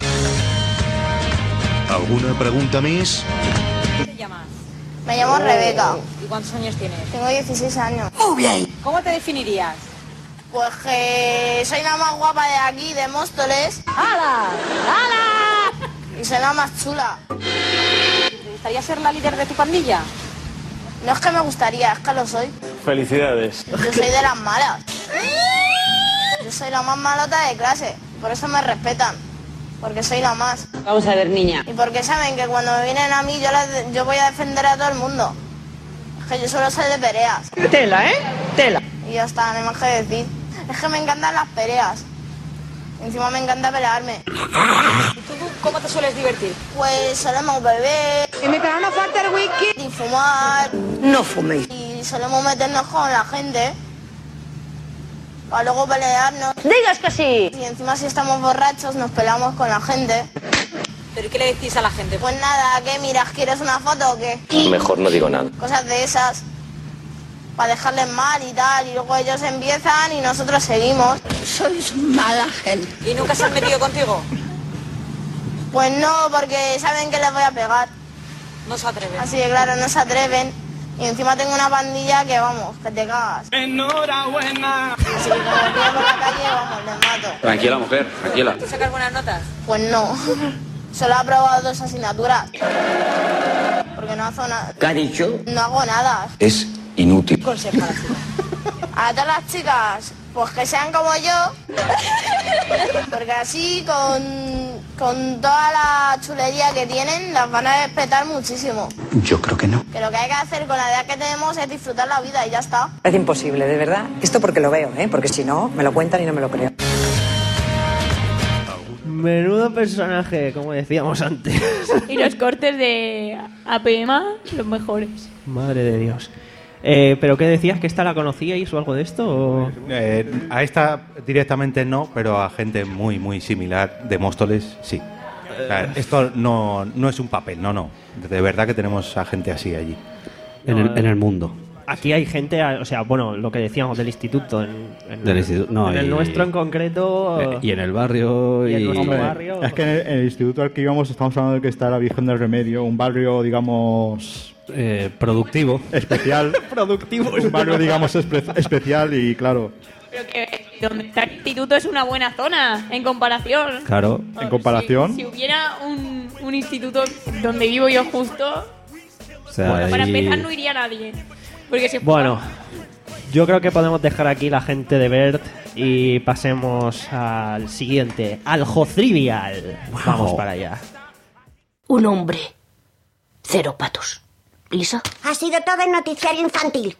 ¿Alguna pregunta, Miss? ¿Cómo te llamas? Me llamo Rebeca. ¿Y cuántos años tienes? Tengo dieciséis años. Muy bien. ¿Cómo te definirías? Pues que soy la más guapa de aquí, de Móstoles. ¡Hala! ¡Hala! Y soy la más chula. ¿Te gustaría ser la líder de tu pandilla? No es que me gustaría, es que lo soy. Felicidades. Yo soy de las malas. Yo soy la más malota de clase. Por eso me respetan. Porque soy la más. Vamos a ver, niña. Y porque saben que cuando me vienen a mí yo, les- yo voy a defender a todo el mundo. Es que yo solo soy de peleas. Tela, ¿eh? Tela. Y ya está, no hay más que decir. Es que me encantan las peleas. Encima me encanta pelearme. ¿Y tú cómo te sueles divertir? Pues solemos beber. ¿Y me traen una parte del whisky? Y fumar. No fuméis. Y solemos meternos con la gente. Para luego pelearnos. ¡Digas que sí! Y encima si estamos borrachos nos peleamos con la gente. ¿Pero qué le decís a la gente? Pues nada, ¿qué miras? ¿Quieres una foto o qué? Mejor no digo nada. Cosas de esas. Para dejarles mal y tal. Y luego ellos empiezan y nosotros seguimos. Sois mala gente. ¿Y nunca se han metido contigo? Pues no, porque saben que les voy a pegar. No se atreven. Así que claro, no se atreven. Y encima tengo una pandilla que vamos, que te cagas. Enhorabuena. Así que como los pillo por la calle, vamos, les mato. Tranquila, mujer, tranquila. ¿Tú sacas buenas notas? Pues no. Solo he aprobado dos asignaturas. Porque no hago nada. ¿Qué ha dicho? No hago nada. Es inútil. Consejo a la chica. A todas las chicas, pues que sean como yo. Porque así, con, con toda la chulería que tienen, las van a respetar muchísimo. Yo creo que no. Que lo que hay que hacer con la edad que tenemos es disfrutar la vida y ya está. Es imposible, de verdad. Esto porque lo veo, ¿eh? Porque si no, me lo cuentan y no me lo creo. Menudo personaje, como decíamos antes. Y los cortes de A P M A, los mejores. Madre de Dios. Eh, ¿Pero qué decías? ¿Que esta la conocíais o algo de esto? O... Eh, a esta directamente no, pero a gente muy, muy similar de Móstoles, sí. O sea, esto no, no es un papel, no, no. De verdad que tenemos a gente así allí. En el, en el mundo. Aquí hay gente, o sea, bueno, lo que decíamos del instituto. En, en- Del instituto, no, en el y- nuestro en concreto. Y en el barrio. Y en Y, nuestro Hombre, barrio. es que en el, en el instituto al que íbamos estamos hablando de que está la Virgen del Remedio, un barrio, digamos... eh, productivo. Especial. Productivo. Un barrio, digamos, espe- especial y claro... Pero que donde está el instituto es una buena zona, en comparación. Claro. En comparación... Si hubiera un, un instituto donde vivo yo justo, O sea, bueno, para ahí- empezar no iría nadie. Porque si Bueno, yo creo que podemos dejar aquí la gente de Bert y pasemos al siguiente, al Jotrivial. Vamos para allá. Un hombre. Cero patos. ¿Lisa? Ha sido todo en noticiario infantil.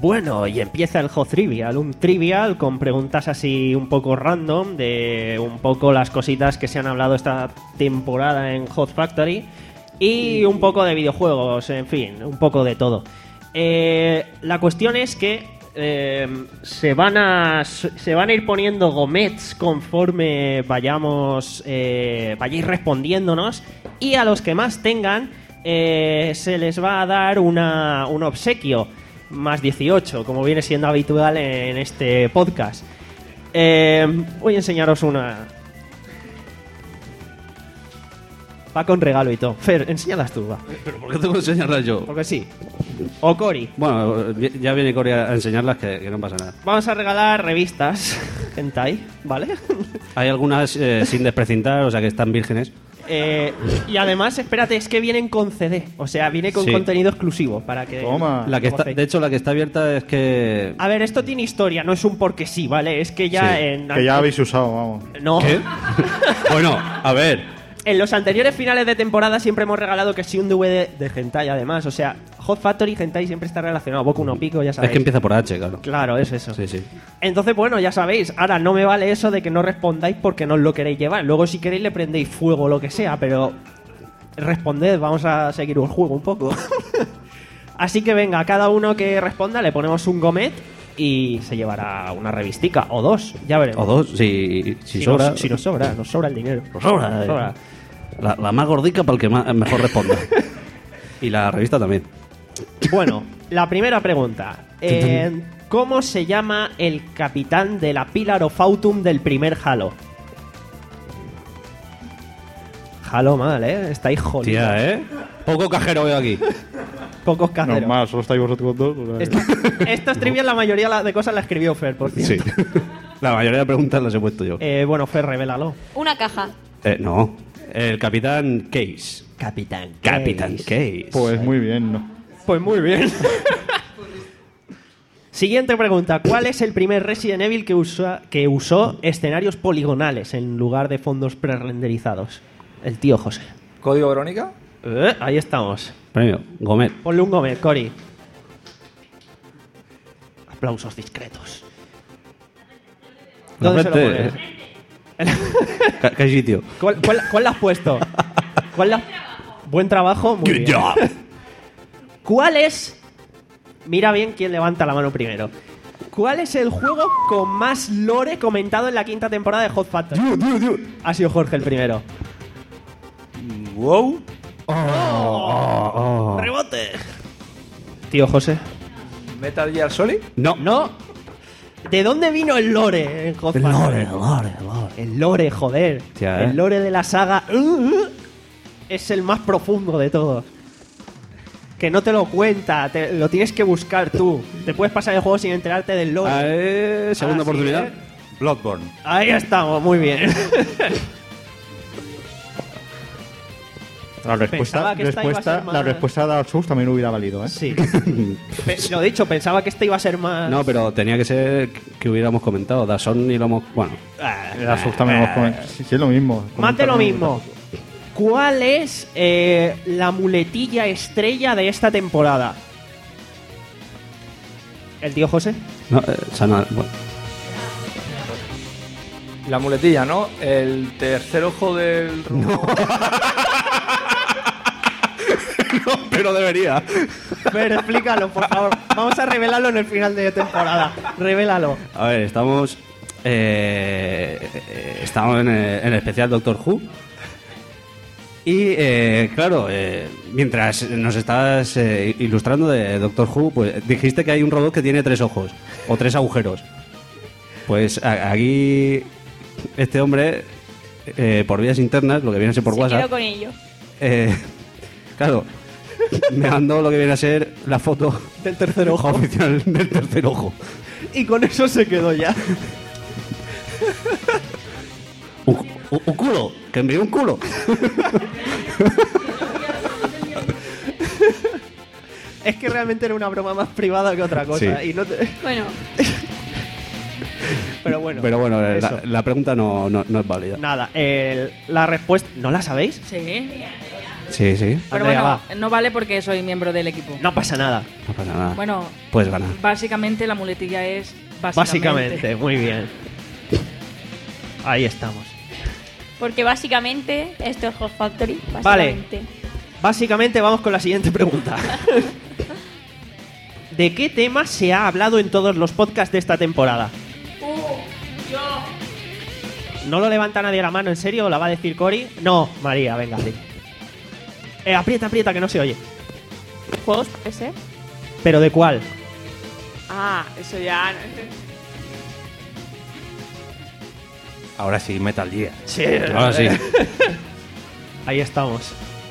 Bueno, y empieza el Hot Trivial, un trivial con preguntas así un poco random de un poco las cositas que se han hablado esta temporada en Hot Factory y un poco de videojuegos, en fin, un poco de todo. Eh, la cuestión es que eh, se van a se van a ir poniendo gomets conforme vayamos eh, vayáis respondiéndonos, y a los que más tengan eh, se les va a dar una, un obsequio más dieciocho, como viene siendo habitual en este podcast. Eh, voy a enseñaros una. Va con regalo y todo. Fer, enséñalas tú, va. ¿Pero por qué tengo que enseñarlas yo? Porque sí. O Cory. Bueno, ya viene Cory a enseñarlas, que, que no pasa nada. Vamos a regalar revistas hentai, ¿vale? Hay algunas eh, sin desprecintar, o sea que están vírgenes. Eh, y además, espérate, es que vienen con C D. O sea, viene con Sí. contenido exclusivo para que... La que está, de hecho, la que está abierta es que... A ver, esto tiene historia, no es un porque sí, ¿vale? Es que ya Sí. en... Que ya habéis usado, vamos. No. ¿Qué? Bueno, a ver... En los anteriores finales de temporada siempre hemos regalado que sí un D V D de hentai, además. O sea, Hot Factory y hentai siempre está relacionado. Boku no Pico, ya sabéis. Es que empieza por H, claro. Claro, es eso. Sí, sí. Entonces, bueno, ya sabéis. Ahora, no me vale eso de que no respondáis porque no os lo queréis llevar. Luego, si queréis, le prendéis fuego o lo que sea, pero... Responded, vamos a seguir el juego un poco. Así que venga, a cada uno que responda le ponemos un gomet y se llevará una revistica. O dos, ya veremos. O dos, si, si, Si sobra... nos, si nos sobra, nos sobra el dinero. Nos sobra, Nos eh. sobra. La, la más gordica para el que más, mejor responda. Y la revista también. Bueno, la primera pregunta. Eh, ¿Cómo se llama el capitán de la Pillar of Autumn del primer Halo? Halo mal, ¿eh? Estáis jodidos. Tía, ¿eh? Poco cajero veo aquí. Pocos cajeros. Normal, solo estáis vosotros dos. o sea, Esto, estos trivias, la mayoría de cosas la escribió Fer, por Sí. cierto. La mayoría de preguntas las he puesto yo. Eh, bueno, Fer, revélalo. Una caja. Eh, no. El Capitán Case. Capitán Capitán Case. Pues muy bien, ¿no? Pues muy bien. Siguiente pregunta. ¿Cuál es el primer Resident Evil que, usa, que usó escenarios poligonales en lugar de fondos prerenderizados? El tío José. ¿Código Verónica? Eh, ahí estamos. Premio, Gomet. Ponle un Gomet, Cory. Aplausos discretos. La ¿Dónde se lo frente, pones? ¿Qué, qué sitio? ¿Cuál, cuál, cuál le has puesto? ¿Cuál la... Buen trabajo, muy Good bien. job. ¿Cuál es? Mira bien quién levanta la mano primero. ¿Cuál es el juego con más lore comentado en la quinta temporada de Hot Factory? Ha sido Jorge el primero. Wow. Oh, ¡Rebote! Tío José. ¿Metal Gear Solid? No. No. ¿De dónde vino el lore en Hot El Factory? lore, el lore, el lore. El lore, joder. Tía, ¿eh? El lore de la saga uh, uh, es el más profundo de todos. Que no te lo cuenta, te, lo tienes que buscar tú. Te puedes pasar el juego sin enterarte del lore. Eh, segunda Así oportunidad. es. Bloodborne. Ahí estamos, muy bien. La respuesta, Pensaba que esta iba a respuesta, ser más- la respuesta de Dark Souls también hubiera valido, ¿eh? Sí. Pe- lo dicho, pensaba que este iba a ser más... No, pero tenía que ser que hubiéramos comentado. Dazón y lo hemos... Bueno. Ah, Dark Souls también hemos comentado. Sí, sí, es lo mismo. Más de lo Comentarlo- mismo. ¿Cuál es eh, la muletilla estrella de esta temporada? ¿El tío José? No, eh, sana- bueno. La muletilla, ¿no? El tercer ojo del... No, pero debería. Pero explícalo, por favor. Vamos a revelarlo en el final de temporada. Revélalo. A ver, estamos... eh, eh, estamos en el, en el especial Doctor Who. Y, eh, claro, eh, mientras nos estabas eh, ilustrando de Doctor Who, pues dijiste que hay un robot que tiene tres ojos. O tres agujeros. Pues a- aquí... Este hombre, eh, por vías internas, lo que viene a ser por Se WhatsApp... quedó con ello. Eh, claro, me mandó lo que viene a ser la foto del tercer ojo oficial del tercer ojo. Y con eso se quedó ya. Un, un- un culo, que envió un culo. Es que realmente era una broma más privada que otra cosa. Sí. Y no te- Bueno, Pero bueno. Pero bueno, eh, eso. la, la pregunta no, no, no es válida. Nada, el- la respuesta... ¿No la sabéis? sí. Sí, sí. Pero Andrea, bueno, va. no vale porque soy miembro del equipo. No pasa nada. No pasa nada. Bueno, Puedes ganar. básicamente la muletilla es básicamente. Básicamente, muy bien. Ahí estamos. Porque básicamente esto es Hot Factory. Vale. Básicamente. Básicamente vamos con la siguiente pregunta. ¿De qué tema se ha hablado en todos los podcasts de esta temporada? Uh, yo. ¿No lo levanta nadie la mano, en serio? ¿O la va a decir Cory? No, María, venga, sí. Eh, aprieta, aprieta, que no se oye. ¿Juegos P S? ¿Pero de cuál? Ah, eso ya. Ahora sí, Metal Gear. Sí, Ahora sí. Ahí estamos.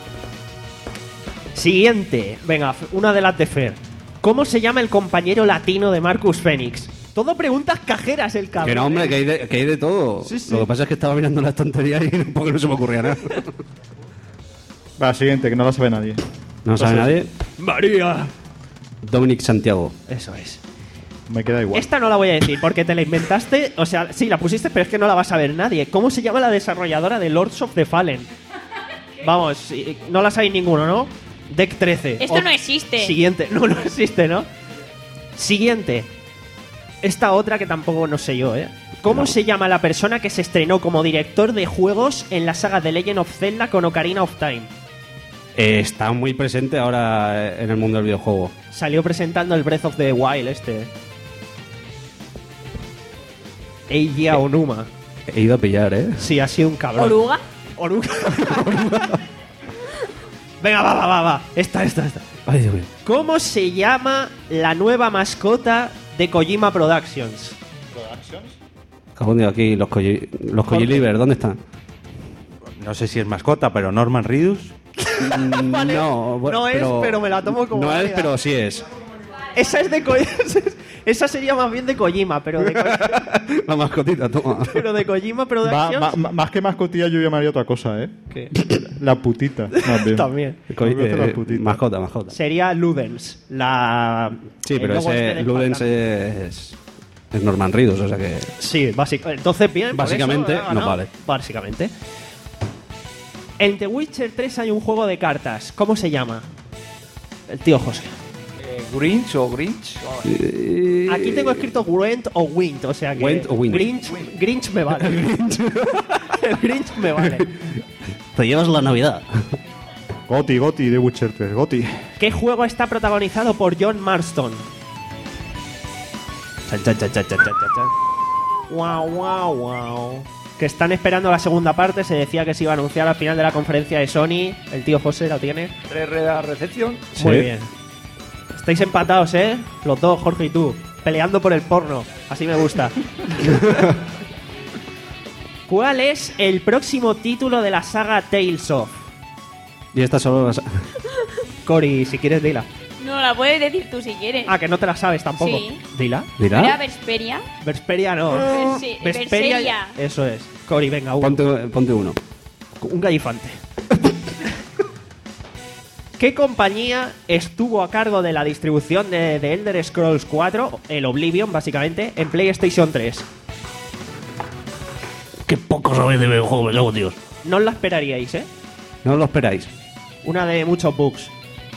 Siguiente. Venga, una de las de Fer. ¿Cómo se llama el compañero latino de Marcus Phoenix? Todo preguntas cajeras el cabrón. Que no, hombre, ¿eh? que hay de, que hay de todo. Sí, sí. Lo que pasa es que estaba mirando las tonterías y porque no se me ocurría nada. Va, siguiente, que no la sabe nadie. ¿No sabe nadie? María. Dominic Santiago. Eso es. Me queda igual. Esta no la voy a decir porque te la inventaste. O sea, sí, la pusiste, pero es que no la va a saber nadie. ¿Cómo se llama la desarrolladora de Lords of the Fallen? Vamos, sí, no la sabe ninguno, ¿no? Deck trece. Esto O- no existe. Siguiente. No, no existe, ¿no? Siguiente. Esta otra que tampoco no sé yo, ¿eh? ¿Cómo No. se llama la persona que se estrenó como director de juegos en la saga The Legend of Zelda con Ocarina of Time? Eh, está muy presente ahora en el mundo del videojuego. Salió presentando el Breath of the Wild este. Eiji Aonuma. He ido a pillar, ¿eh? Sí, ha sido un cabrón. ¿Oruga? Oruga. Venga, va, va, va, va. Esta, esta, esta. Ay, Dios mío. ¿Cómo se llama la nueva mascota de Kojima Productions? Cago aquí, los Koji- los Kojiliver, ¿dónde están? No sé si es mascota, pero Norman Reedus. Vale. No, bueno, No es, pero me la tomo como No es, válida. pero sí es. Esa es de Kojima. Esa sería más bien de Kojima, pero de, Ko- La mascotita, toma. pero de Kojima Va, Productions. ma- ma- más que mascotilla yo llamaría otra cosa, ¿eh? ¿Qué? La putita, más bien. También. Co- Me gusta la eh, putita. mascota, mascota. Sería Ludens. La. Sí, el pero logo este ese de Ludens Spider-Man. es, es Norman Reedus, o sea que... Sí, básicamente. Entonces, bien. por Básicamente, eso, ha no ganado. vale. Básicamente. En The Witcher tres hay un juego de cartas. ¿Cómo se llama? El tío José. Eh, Grinch o Grinch. Aquí tengo escrito Gwent o Wint, o sea que. Gwent o Wint. Grinch, Grinch me vale. El Grinch me vale. Te llevas la Navidad. Goti, Goti de Witcher tres, Goti. ¿Qué juego está protagonizado por John Marston? Chan, chan, chan, chan, chan, chan, chan. Wow, wow, wow. Que están esperando la segunda parte. Se decía que se iba a anunciar al final de la conferencia de Sony. El tío José lo tiene. Tres la recepción. Muy Sí. bien. Estáis empatados, ¿eh? Los dos, Jorge y tú. Peleando por el porno. Así me gusta. ¿Cuál es el próximo título de la saga Tales of? Y esta solo... las- Cory, si quieres, dila. No, la puedes decir tú si quieres. Ah, que no te la sabes tampoco. Sí. Dila. ¿Dirá? Era Vesperia. Vesperia no. Verse- Vesperia. Berseria. Eso es. Cory, venga, uno. Ponte, ponte uno. Un gallifante. ¿Qué compañía estuvo a cargo de la distribución de, de Elder Scrolls cuatro, el Oblivion, básicamente, en PlayStation tres? Qué poco sabéis de videojuegos, luego, Dios. No os la esperaríais, ¿eh? No os lo esperáis. Una de muchos bugs.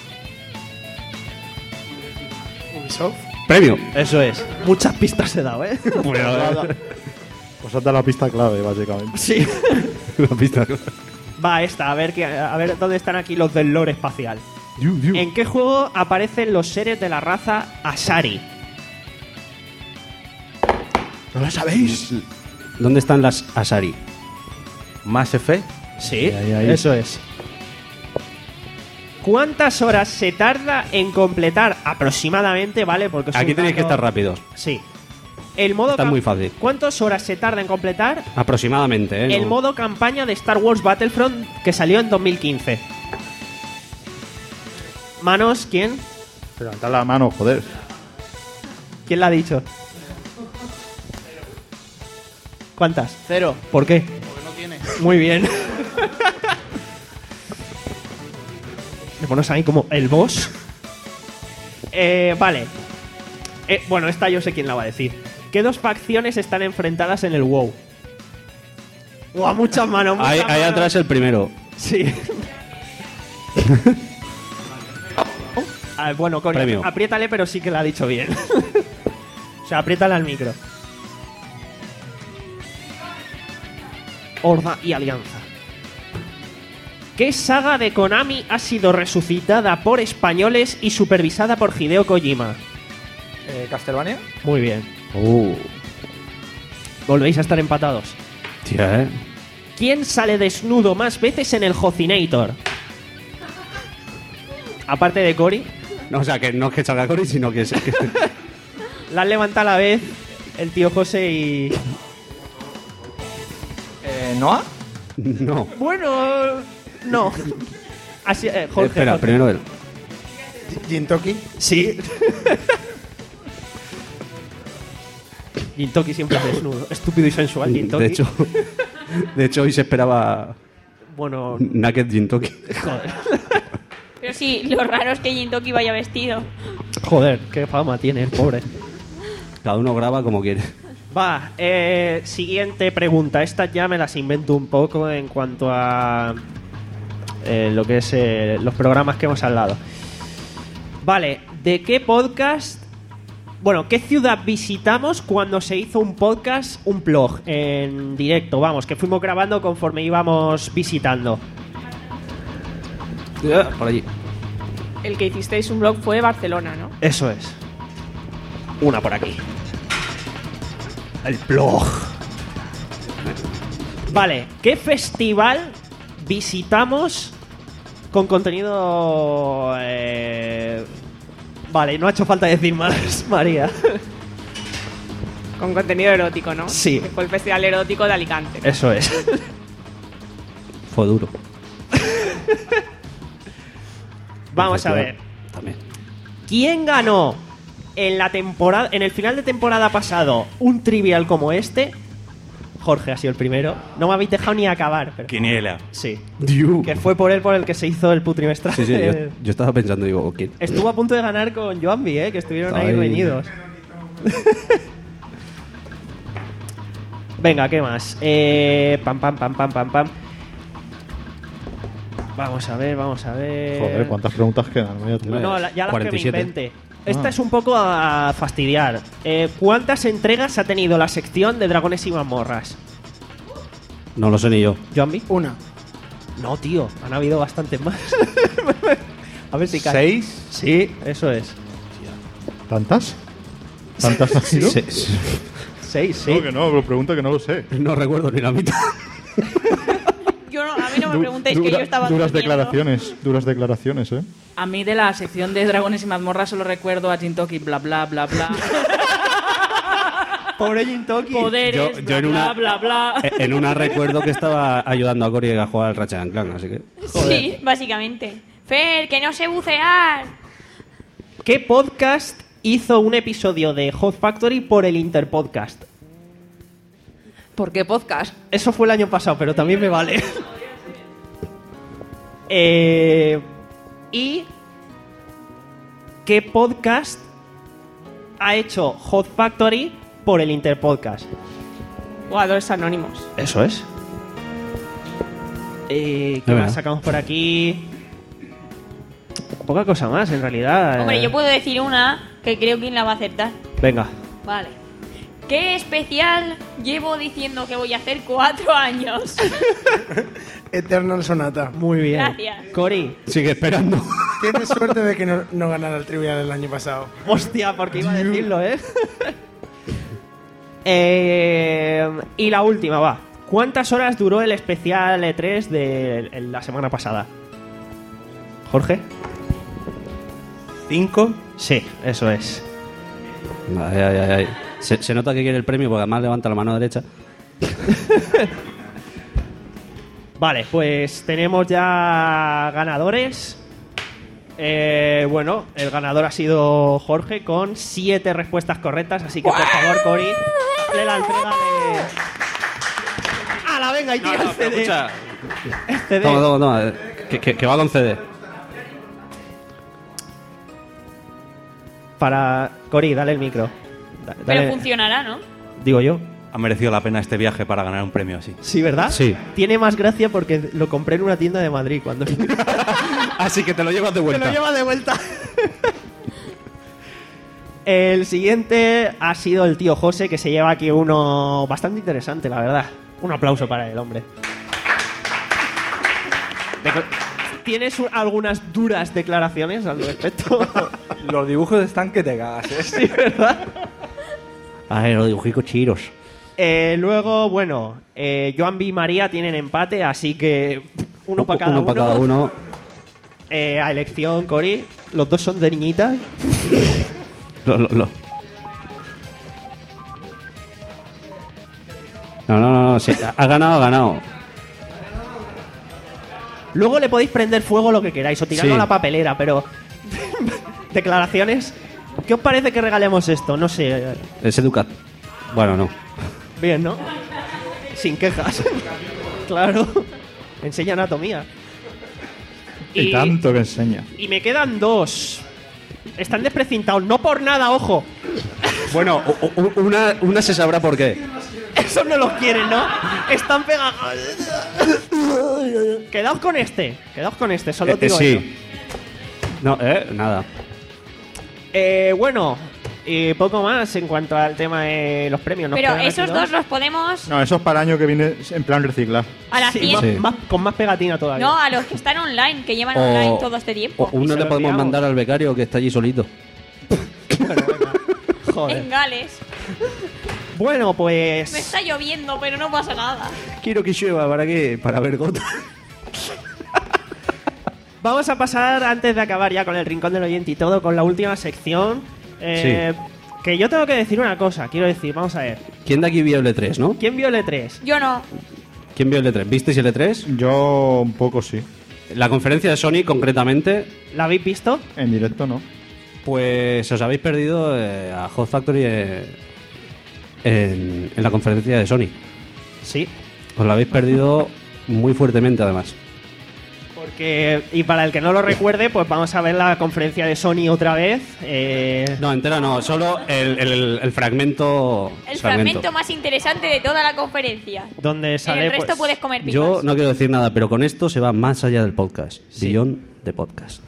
Ubisoft. Premio. Eso es. Muchas pistas he dado, ¿eh? Pues os da la pista clave, básicamente. Sí. La pista. Va, esta, a ver, qué- a ver dónde están aquí los del lore espacial. ¿En qué juego aparecen los seres de la raza Asari? ¿No la sabéis? ¿Dónde están las Asari? Mass Effect. Sí, Ahí, ahí. eso es. ¿Cuántas horas se tarda en completar aproximadamente, vale? Porque es Aquí un tenéis que dato- estar rápidos. Sí. El modo Está cam- muy fácil. ¿Cuántas horas se tarda en completar Aproximadamente, ¿eh? el No- modo campaña de Star Wars Battlefront que salió en dos mil quince? Manos, ¿quién? Levantad la mano, joder. ¿Quién la ha dicho? ¿Cuántas? Cero. ¿Por qué? Porque no tiene. Muy bien. Le pones ahí como el boss. Eh, vale. Eh, bueno, esta yo sé quién la va a decir. ¿Qué dos facciones están enfrentadas en el WoW? ¡Guau! Muchas manos, muchas Ahí, ahí manos. atrás el primero. Sí. Ah, bueno, Cory, Premio. apriétale, pero sí que la ha dicho bien. O sea, apriétale al micro. Horda y Alianza. ¿Qué saga de Konami ha sido resucitada por españoles y supervisada por Hideo Kojima? Eh, ¿Castlevania? Muy bien. Uh, Volvéis a estar empatados. tía, ¿eh? ¿Quién sale desnudo más veces en el Hocinator? Aparte de Cory. No, o sea, que no es que salga Cory, sino que... que... La han levantado a la vez el tío José y... Eh, ¿Noah? No. Bueno, no. Así, eh, Jorge, Espera, Jorge. primero él. ¿Gintoki? Sí. Gintoki siempre es desnudo. Estúpido y sensual, Gintoki. De hecho, de hecho, hoy se esperaba... Bueno... Naked Gintoki. Joder. Pero sí, lo raro es que Gintoki vaya vestido. Joder, qué fama tiene el pobre. Cada uno graba como quiere. Va, eh, siguiente pregunta. Estas ya me las invento un poco en cuanto a eh, lo que es eh, los programas que hemos hablado. Vale, ¿de qué podcast? Bueno, ¿qué ciudad visitamos cuando se hizo un podcast, un blog en directo? Vamos, que fuimos grabando conforme íbamos visitando. Por allí. El que hicisteis un blog fue Barcelona, ¿no? Eso es. Una por aquí. El blog. Vale, ¿qué festival visitamos con contenido... Eh... Vale, no ha hecho falta decir más, María. Con contenido erótico, ¿no? Sí. Que fue el Festival Erótico de Alicante. Eso es. Fue duro. Vamos a ver. También. ¿Quién ganó en la temporada, en el final de temporada pasado, un trivial como este? Jorge ha sido el primero. No me habéis dejado ni acabar. Pero... Quiniela. Sí. Diu. Que fue por él por el que se hizo el putrimestral. Sí, sí, yo, yo estaba pensando, digo, ¿quién? Estuvo a punto de ganar con Joanby, ¿eh? Que estuvieron ahí Ay. reñidos. Venga, ¿qué más? Eh, pam, pam, pam, pam, pam, pam. Vamos a ver, vamos a ver. Joder, ¿cuántas preguntas quedan? Vaya tela. No, la- ya las cuarenta y siete. que me invente. Esta Ah. es un poco a fastidiar. Eh, ¿Cuántas entregas ha tenido la sección de Dragones y Mazmorras? No lo sé ni yo. ¿Joanby? Una. No, tío, han habido bastantes más. A ver si cae. ¿Seis? Sí, eso es. ¿Tantas? ¿Tantas ha sido? Sí, Seis, sí. No, que no, pero pregunta que no lo sé. no recuerdo ni la mitad. Yo no, a mí no me Du- preguntéis que dura- yo estaba Duras durmiendo. declaraciones, duras declaraciones, ¿eh? A mí de la sección de Dragones y Mazmorras solo recuerdo a Gintoki, bla bla bla bla. Pobre Gintoki. Poderes, Yo- bla, yo en bla, una- bla bla. En una recuerdo que estaba ayudando a Cory a jugar al Ratchet and Clank, así que... Sí, básicamente. Fer, que no sé bucear. ¿Qué podcast hizo un episodio de Hot Factory por el Interpodcast? ¿Por qué podcast? Eso fue el año pasado, pero también me vale. eh, ¿Y qué podcast ha hecho Hot Factory por el Interpodcast? Jugadores anónimos. Eso es. Eh, ¿Qué Es más verdad. sacamos por aquí? Poca cosa más, en realidad. Hombre, eh. yo puedo decir una que creo que la va a acertar. Venga. Vale. ¿Qué especial llevo diciendo que voy a hacer cuatro años? Eternal Sonata. Muy bien. Gracias. Cory. Sigue esperando. Tienes suerte de que no, no ganara el trivial el año pasado. Hostia, porque iba a decirlo, ¿eh? eh y la última, va. ¿Cuántas horas duró el especial E tres de la semana pasada? ¿Jorge? ¿Cinco? Sí, eso es. Ay, ay, ay, ay. Se, se nota que quiere el premio porque además levanta la mano derecha. Vale, pues tenemos ya ganadores. Eh, bueno, el ganador ha sido Jorge con siete respuestas correctas, así que por favor, Cory, dale la entrega de... ¡Hala, venga, y tira el C D! Escucha. El C D. Toma, toma, toma. eh, Que, que, que va con C D. Para Cory, dale el micro. Da- Pero dale- funcionará, ¿no? Digo yo. Ha merecido la pena este viaje para ganar un premio así. Sí, ¿verdad? Sí. Tiene más gracia porque lo compré en una tienda de Madrid cuando... Así que te lo llevas de vuelta. Te lo llevas de vuelta. El siguiente ha sido el tío José, que se lleva aquí uno bastante interesante, la verdad. Un aplauso para el hombre. ¿Tienes algunas duras declaraciones al respecto? Los dibujos están que te cagas, ¿eh? Sí, ¿verdad? A ver, los dibujicos chiros. Eh, luego, bueno, eh, Joan B y María tienen empate, así que uno para cada uno. uno. Para cada uno. Eh, a elección, Cori. Los dos son de niñitas. Lo, lo, lo. No, no, no, no. Sí, ha ganado, ha ganado. Luego le podéis prender fuego lo que queráis o tirarlo Sí. a la papelera, pero... Declaraciones. ¿Qué os parece que regalemos esto? No sé. Es Educat. Bueno, no. Bien, ¿no? Sin quejas. Claro. Enseña anatomía. Y, y tanto que enseña. Y me quedan dos. Están desprecintados. No por nada, ojo. Bueno, una, una se sabrá por qué. Esos no los quieren, ¿no? Están pegados. Quedaos con este. Quedaos con este, solo Eh, digo sí. eso. No, eh, nada. Eh, bueno, y poco más en cuanto al tema de los premios. Nos Pero quedan esos aquí dos los podemos... No, eso es para el año que viene en plan reciclar. A las Sí, cien. más- Sí. más- con más pegatina todavía. No, a los que están online, que llevan O- online todo este tiempo. O uno se le lo podemos enviamos. mandar al becario que está allí solito. Joder. En Gales. Bueno, pues... Me está lloviendo, pero no pasa nada. Quiero que llueva, ¿para qué? Para ver gotas. Vamos a pasar, antes de acabar ya con el Rincón del Oyente y todo, con la última sección. Eh, Que yo tengo que decir una cosa, quiero decir, vamos a ver. ¿Quién de aquí vio el E tres, no? ¿Quién vio el E tres? Yo no. ¿Quién vio el E tres? ¿Visteis el E tres? Yo un poco sí. La conferencia de Sony, concretamente, ¿La habéis visto? En directo no. pues os habéis perdido eh, a Hot Factory eh, en, en la conferencia de Sony. Sí. Os la habéis perdido muy fuertemente, además. Porque, y para el que no lo recuerde, pues vamos a ver la conferencia de Sony otra vez. Eh, No, entera no, solo el, el- el fragmento. El fragmento más interesante de toda la conferencia. donde En sale, el resto pues, puedes comer pipas. Yo no quiero decir nada, pero con esto se va más allá del podcast. Beyond de podcast.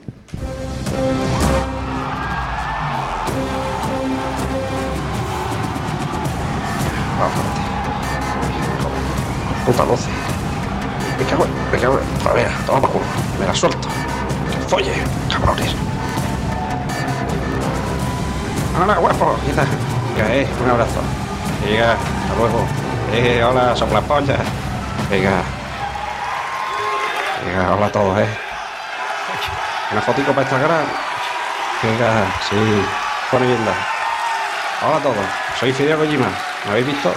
Puta doce. Me cago en... Me cago en... A ver, toma para culo. Me la suelto. Que folle, cabrones. Hola, guapo. ¿Qué tal? Venga, eh, un abrazo. Venga, hasta luego. Eh, hola, soplapollas. Venga. Venga, hola a todos, eh. Una fotico para Instagram. Venga, sí. Pone vienda. Hola a todos. Soy Fideo Kojima. ¿Me habéis visto?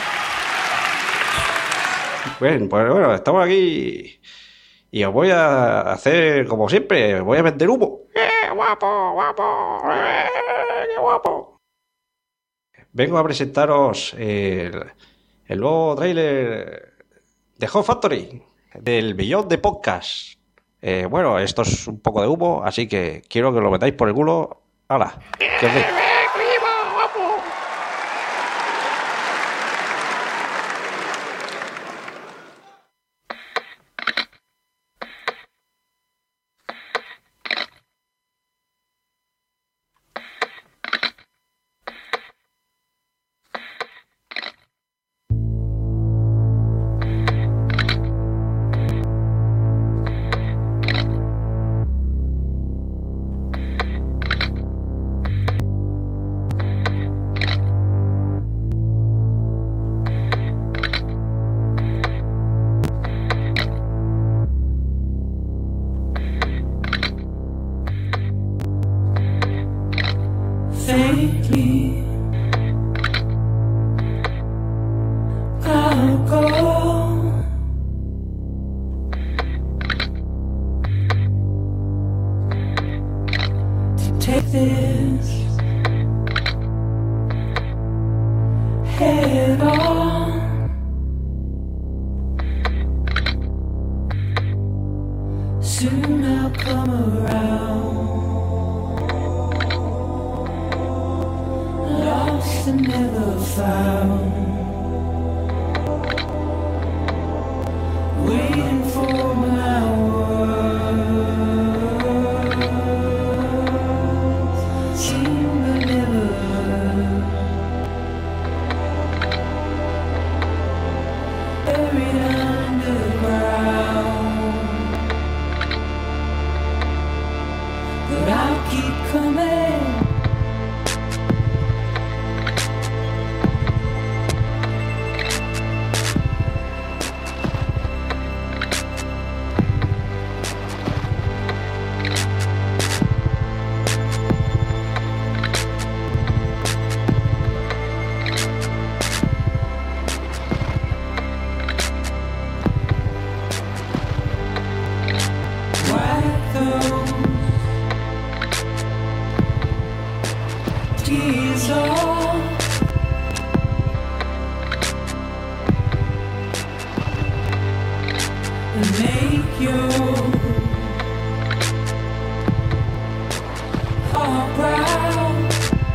Bueno, pues bueno, estamos aquí y os voy a hacer como siempre, os voy a vender humo. ¡Eh, guapo, guapo! ¡Eh, qué guapo! Vengo a presentaros el, el nuevo tráiler de Hot Factory, del Beyond de Podcast. Eh, bueno, esto es un poco de humo, así que quiero que lo metáis por el culo. ¡Hala! Que os dé. Faintly, I'll go. To take this head on. Soon I'll come around. Lost and never found. Waiting for my word. keep coming. Wipe those tears off. And make your heart proud.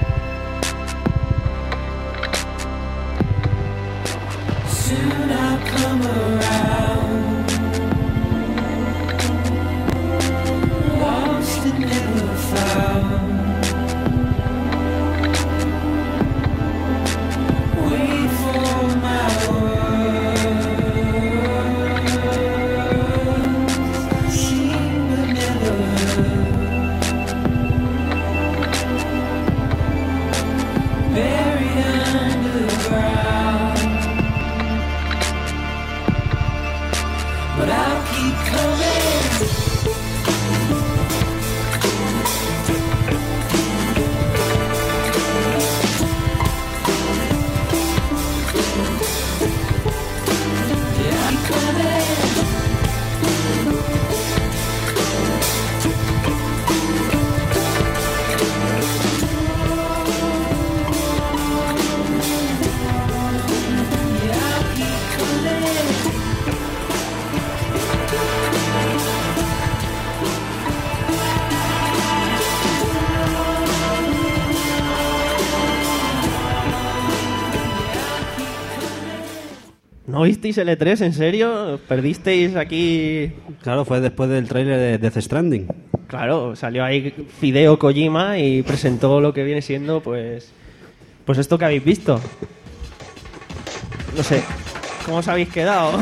Soon I'll come around. Lost and never found. Wait for my words. Seen but never heard. Buried underground. But I'll keep coming. ¿No visteis el E tres? ¿En serio? ¿Perdisteis aquí? Claro, fue después del tráiler de Death Stranding. Claro, salió ahí Hideo Kojima y presentó lo que viene siendo, pues... Pues esto que habéis visto. No sé, ¿cómo os habéis quedado?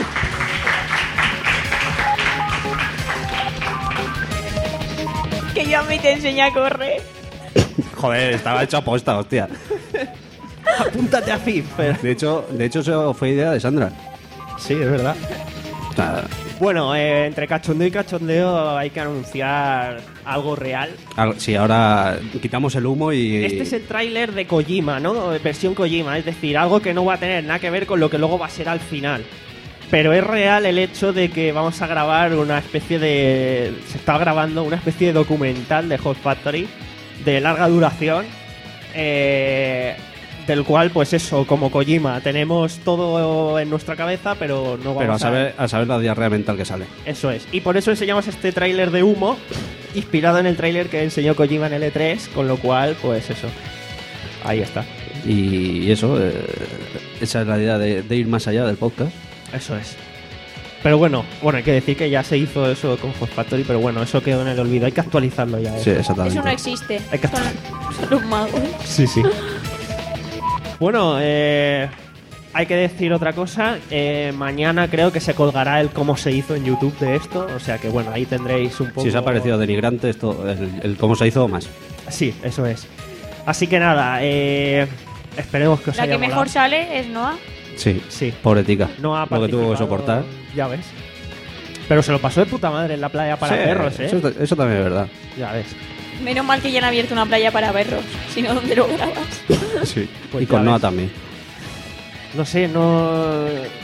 Que yo a mí te enseñé a correr. Joder, estaba hecho aposta, hostia. Apúntate a FIFA. De hecho, de hecho, eso fue idea de Sandra. Sí, es verdad. O sea, Bueno, eh, entre cachondeo y cachondeo hay que anunciar algo real. al- sí, ahora quitamos el humo y... Este es el tráiler de Kojima, ¿no? Versión Kojima, es decir, algo que no va a tener nada que ver con lo que luego va a ser al final. Pero es real el hecho de que vamos a grabar una especie de... Se está grabando una especie de documental de Hot Factory de larga duración, eh, del cual, pues eso, como Kojima, tenemos todo en nuestra cabeza, pero no vamos Pero a a... saber, a saber la diarrea mental que sale. Eso es. Y por eso enseñamos este tráiler de humo, inspirado en el tráiler que enseñó Kojima en el E tres, con lo cual, pues eso. Ahí está. Y eso, eh, esa es la idea de, de ir más allá del podcast. Eso es. Pero bueno, bueno, hay que decir que ya se hizo eso con Hot Factory, pero bueno, eso quedó en el olvido. Hay que actualizarlo ya. Sí, eso. exactamente. Eso no existe. Hay que- Son, son los magos. Sí, sí. Bueno, eh, hay que decir otra cosa. Eh, mañana creo que se colgará el cómo se hizo en YouTube de esto. O sea que bueno, ahí tendréis un poco... Si os ha parecido denigrante esto, el, el cómo se hizo más. Sí, eso es. Así que nada, eh, esperemos que os La haya que mejor molado. sale es Noah. Sí, sí. Pobre tica. No ha lo que tuvo que participado, soportar. Ya ves. Pero se lo pasó de puta madre en la playa para Sí, perros, ¿eh? Eso, eso también es verdad. Ya ves. Menos mal que ya han abierto una playa para perros. Si no, ¿dónde lo grabas? Sí. Pues y con ya Noah ves. también. No sé, no...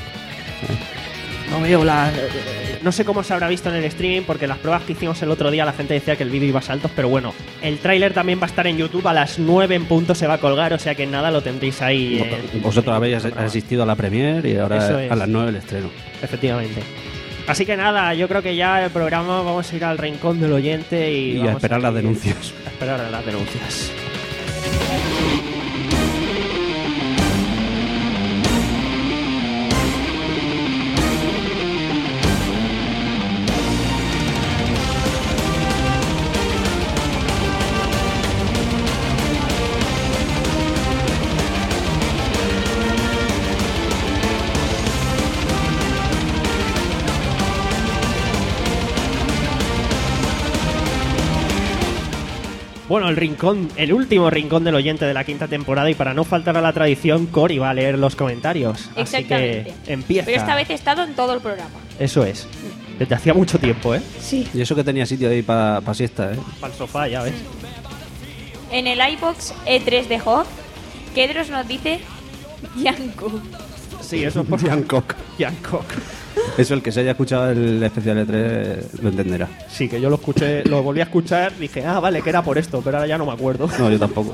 No veo la... No sé cómo se habrá visto en el streaming, porque las pruebas que hicimos el otro día la gente decía que el vídeo iba a saltos, pero bueno, el tráiler también va a estar en YouTube, a las nueve en punto se va a colgar, o sea que nada, lo tendréis ahí. eh, Vosotros habéis asistido a la premiere y ahora Eso es. a las nueve el estreno. Efectivamente. Así que nada, yo creo que ya el programa vamos a ir al rincón del oyente y, Y a vamos esperar las ir- denuncias. A esperar a las denuncias. Bueno, el rincón, el último rincón del oyente de la quinta temporada, y para no faltar a la tradición, Cori va a leer los comentarios. Exactamente. Así que empieza. Pero esta vez he estado en todo el programa. Eso es. Desde hacía mucho tiempo, ¿eh? Sí. Y eso que tenía sitio ahí para pa siesta, ¿eh? Para el sofá, ya ves. En el iBox E tres de Hog, Kedros nos dice Yanko. Sí, eso es por Hancock. Hancock. Eso el que se haya escuchado el especial E tres lo entenderá. Sí, que yo lo escuché, lo volví a escuchar, dije, ah, vale, que era por esto, pero ahora ya no me acuerdo. No, yo tampoco.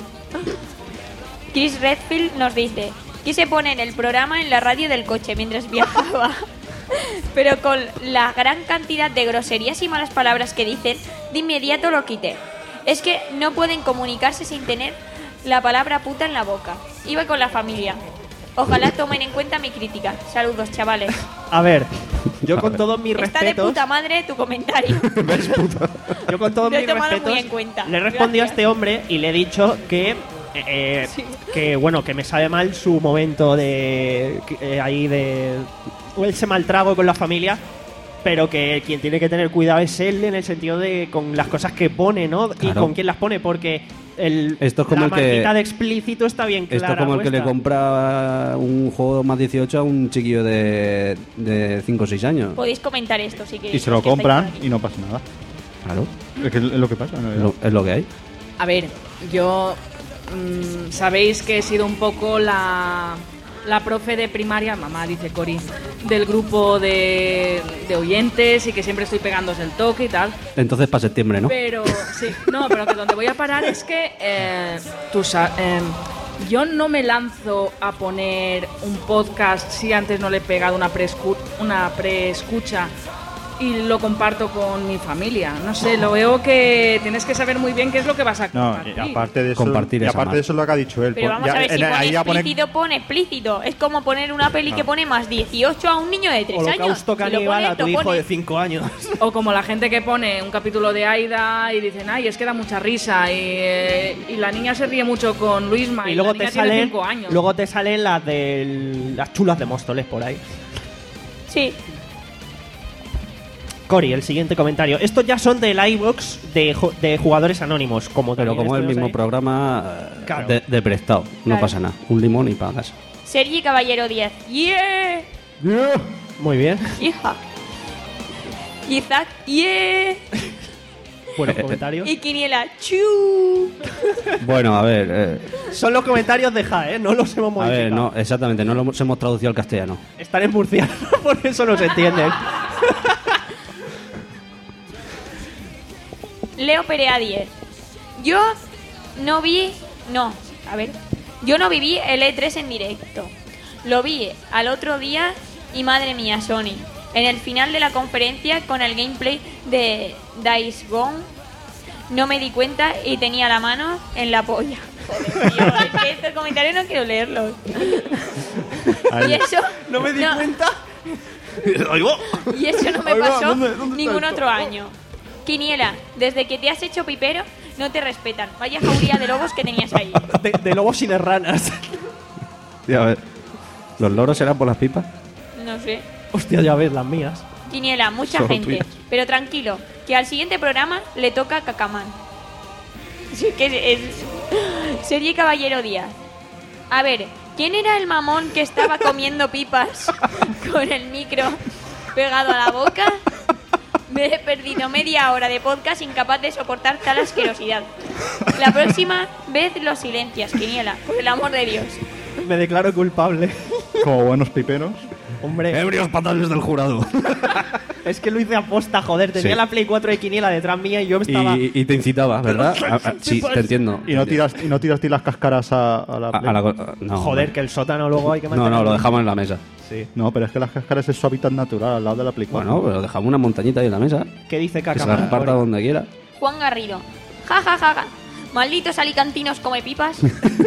Chris Redfield nos dice: quise poner el programa en la radio del coche mientras viajaba, pero con la gran cantidad de groserías y malas palabras que dicen, de inmediato lo quité. Es que no pueden comunicarse sin tener la palabra puta en la boca. Iba con la familia. Ojalá tomen en cuenta mi crítica. Saludos, chavales. A ver, yo con todos mis Está de respetos... puta madre tu comentario. Yo con todos Lo he mis tomado respetos muy en cuenta. le he respondido a Gracias. este hombre y le he dicho que eh, que bueno, que me sabe mal su momento de eh, ahí de ese mal trago con la familia, pero que quien tiene que tener cuidado es él, en el sentido de con las cosas que pone, ¿no? Y Claro. con quién las pone, porque el, Esto es como la el que- marquita de explícito está bien clara. Esto es como el que le puesta. compra un juego más dieciocho a un chiquillo de, de cinco o seis años. Podéis comentar esto si queréis. Y se lo porque estáis compran y no pasa nada. Claro. Es que es lo que pasa. ¿no? Es lo, es lo que hay. A ver, yo... mm, sabéis que he sido un poco la, la profe de primaria, mamá dice Cori, del grupo de, de oyentes y que siempre estoy pegándose el toque y tal. Entonces para septiembre, ¿no? Pero, sí, no, pero que donde voy a parar es que eh, tú sa- eh, yo no me lanzo a poner un podcast si antes no le he pegado una preescu- una preescucha y lo comparto con mi familia. No sé, lo veo que tienes que saber muy bien qué es lo que vas a No, compartir. y aparte de eso, Compartir y esa aparte mal. de eso es lo que ha dicho él. Pero Pon- vamos ya- a ver, si en- pone ahí ya pone- explícito, pone explícito. Es como poner una peli que pone más dieciocho a un niño de tres años. Holocausto Si lo caníbal pone, a tu lo hijo pone. de cinco años. O como la gente que pone un capítulo de Aida y dicen, ay, es que da mucha risa y, eh, y la niña se ríe mucho con Luisma y, Y luego la te niña tiene salen cinco años. luego te salen las de las chulas de Móstoles por ahí. Sí. Cori, el siguiente comentario. Estos ya son del iVoox de, ju- de jugadores anónimos, como Pero también como es el estuvimos mismo ahí. programa eh, Claro. de, de prestado, no Claro. pasa nada. Un limón y pagas. Sergi Caballero diez. ¡Yeah! Muy bien. Hija. Isaac. ¡Yeah! Buenos Eh, eh, comentarios. Y Quiniela. ¡Chu! Bueno, a ver, eh, Son los comentarios de Ja, ¿eh? No los hemos a modificado. ver, no, exactamente, no lo hemos hemos traducido al castellano. Están en murciano, por eso no se entienden. Leo Perea diez. Yo no vi... No, a ver. Yo no viví el E tres en directo. Lo vi al otro día y madre mía, Sony. En el final de la conferencia con el gameplay de Days Gone no me di cuenta y tenía la mano en la polla. Joder, tío, es que estos comentarios no quiero leerlos. Y eso... No me di cuenta. Y eso no me Ahí va, pasó ¿dónde- dónde está ningún esto? otro año. Quiniela, desde que te has hecho pipero, no te respetan. Vaya jauría de lobos que tenías ahí. De, de lobos y de ranas. Ya, a ver, ¿los loros serán por las pipas? No sé. Hostia, ya ves, las mías. Quiniela, mucha Solo gente. tuyas. Pero tranquilo, que al siguiente programa le toca Cacamán. Sí, que es... Sergi Caballero Díaz. A ver, ¿quién era el mamón que estaba comiendo pipas con el micro pegado a la boca? Me he perdido media hora de podcast incapaz de soportar tal asquerosidad. La próxima vez lo silencias, Quiniela, por el amor de Dios. Me declaro culpable. Como buenos piperos. Hombre. Ebrios patanes del jurado. Es que lo hice aposta, joder. Tenía Sí. la Play cuatro de Quiniela detrás mía y yo estaba... Y, y te incitaba, ¿verdad? A- a- sí, te entiendo. Y no tiras, y no tiras ti las cáscaras a, a la A- Play. a la- no, Joder, que el sótano luego hay que No, mantenerlo. no, lo dejamos en la mesa. Sí. No, pero es que las cáscaras es su hábitat natural al lado de la Play cuatro. Bueno, pero dejamos una montañita ahí en la mesa. ¿Qué dice Que se la Cacamán? reparta donde quiera. Juan Garrido. Ja, ja, ja, ja. Malditos alicantinos come pipas.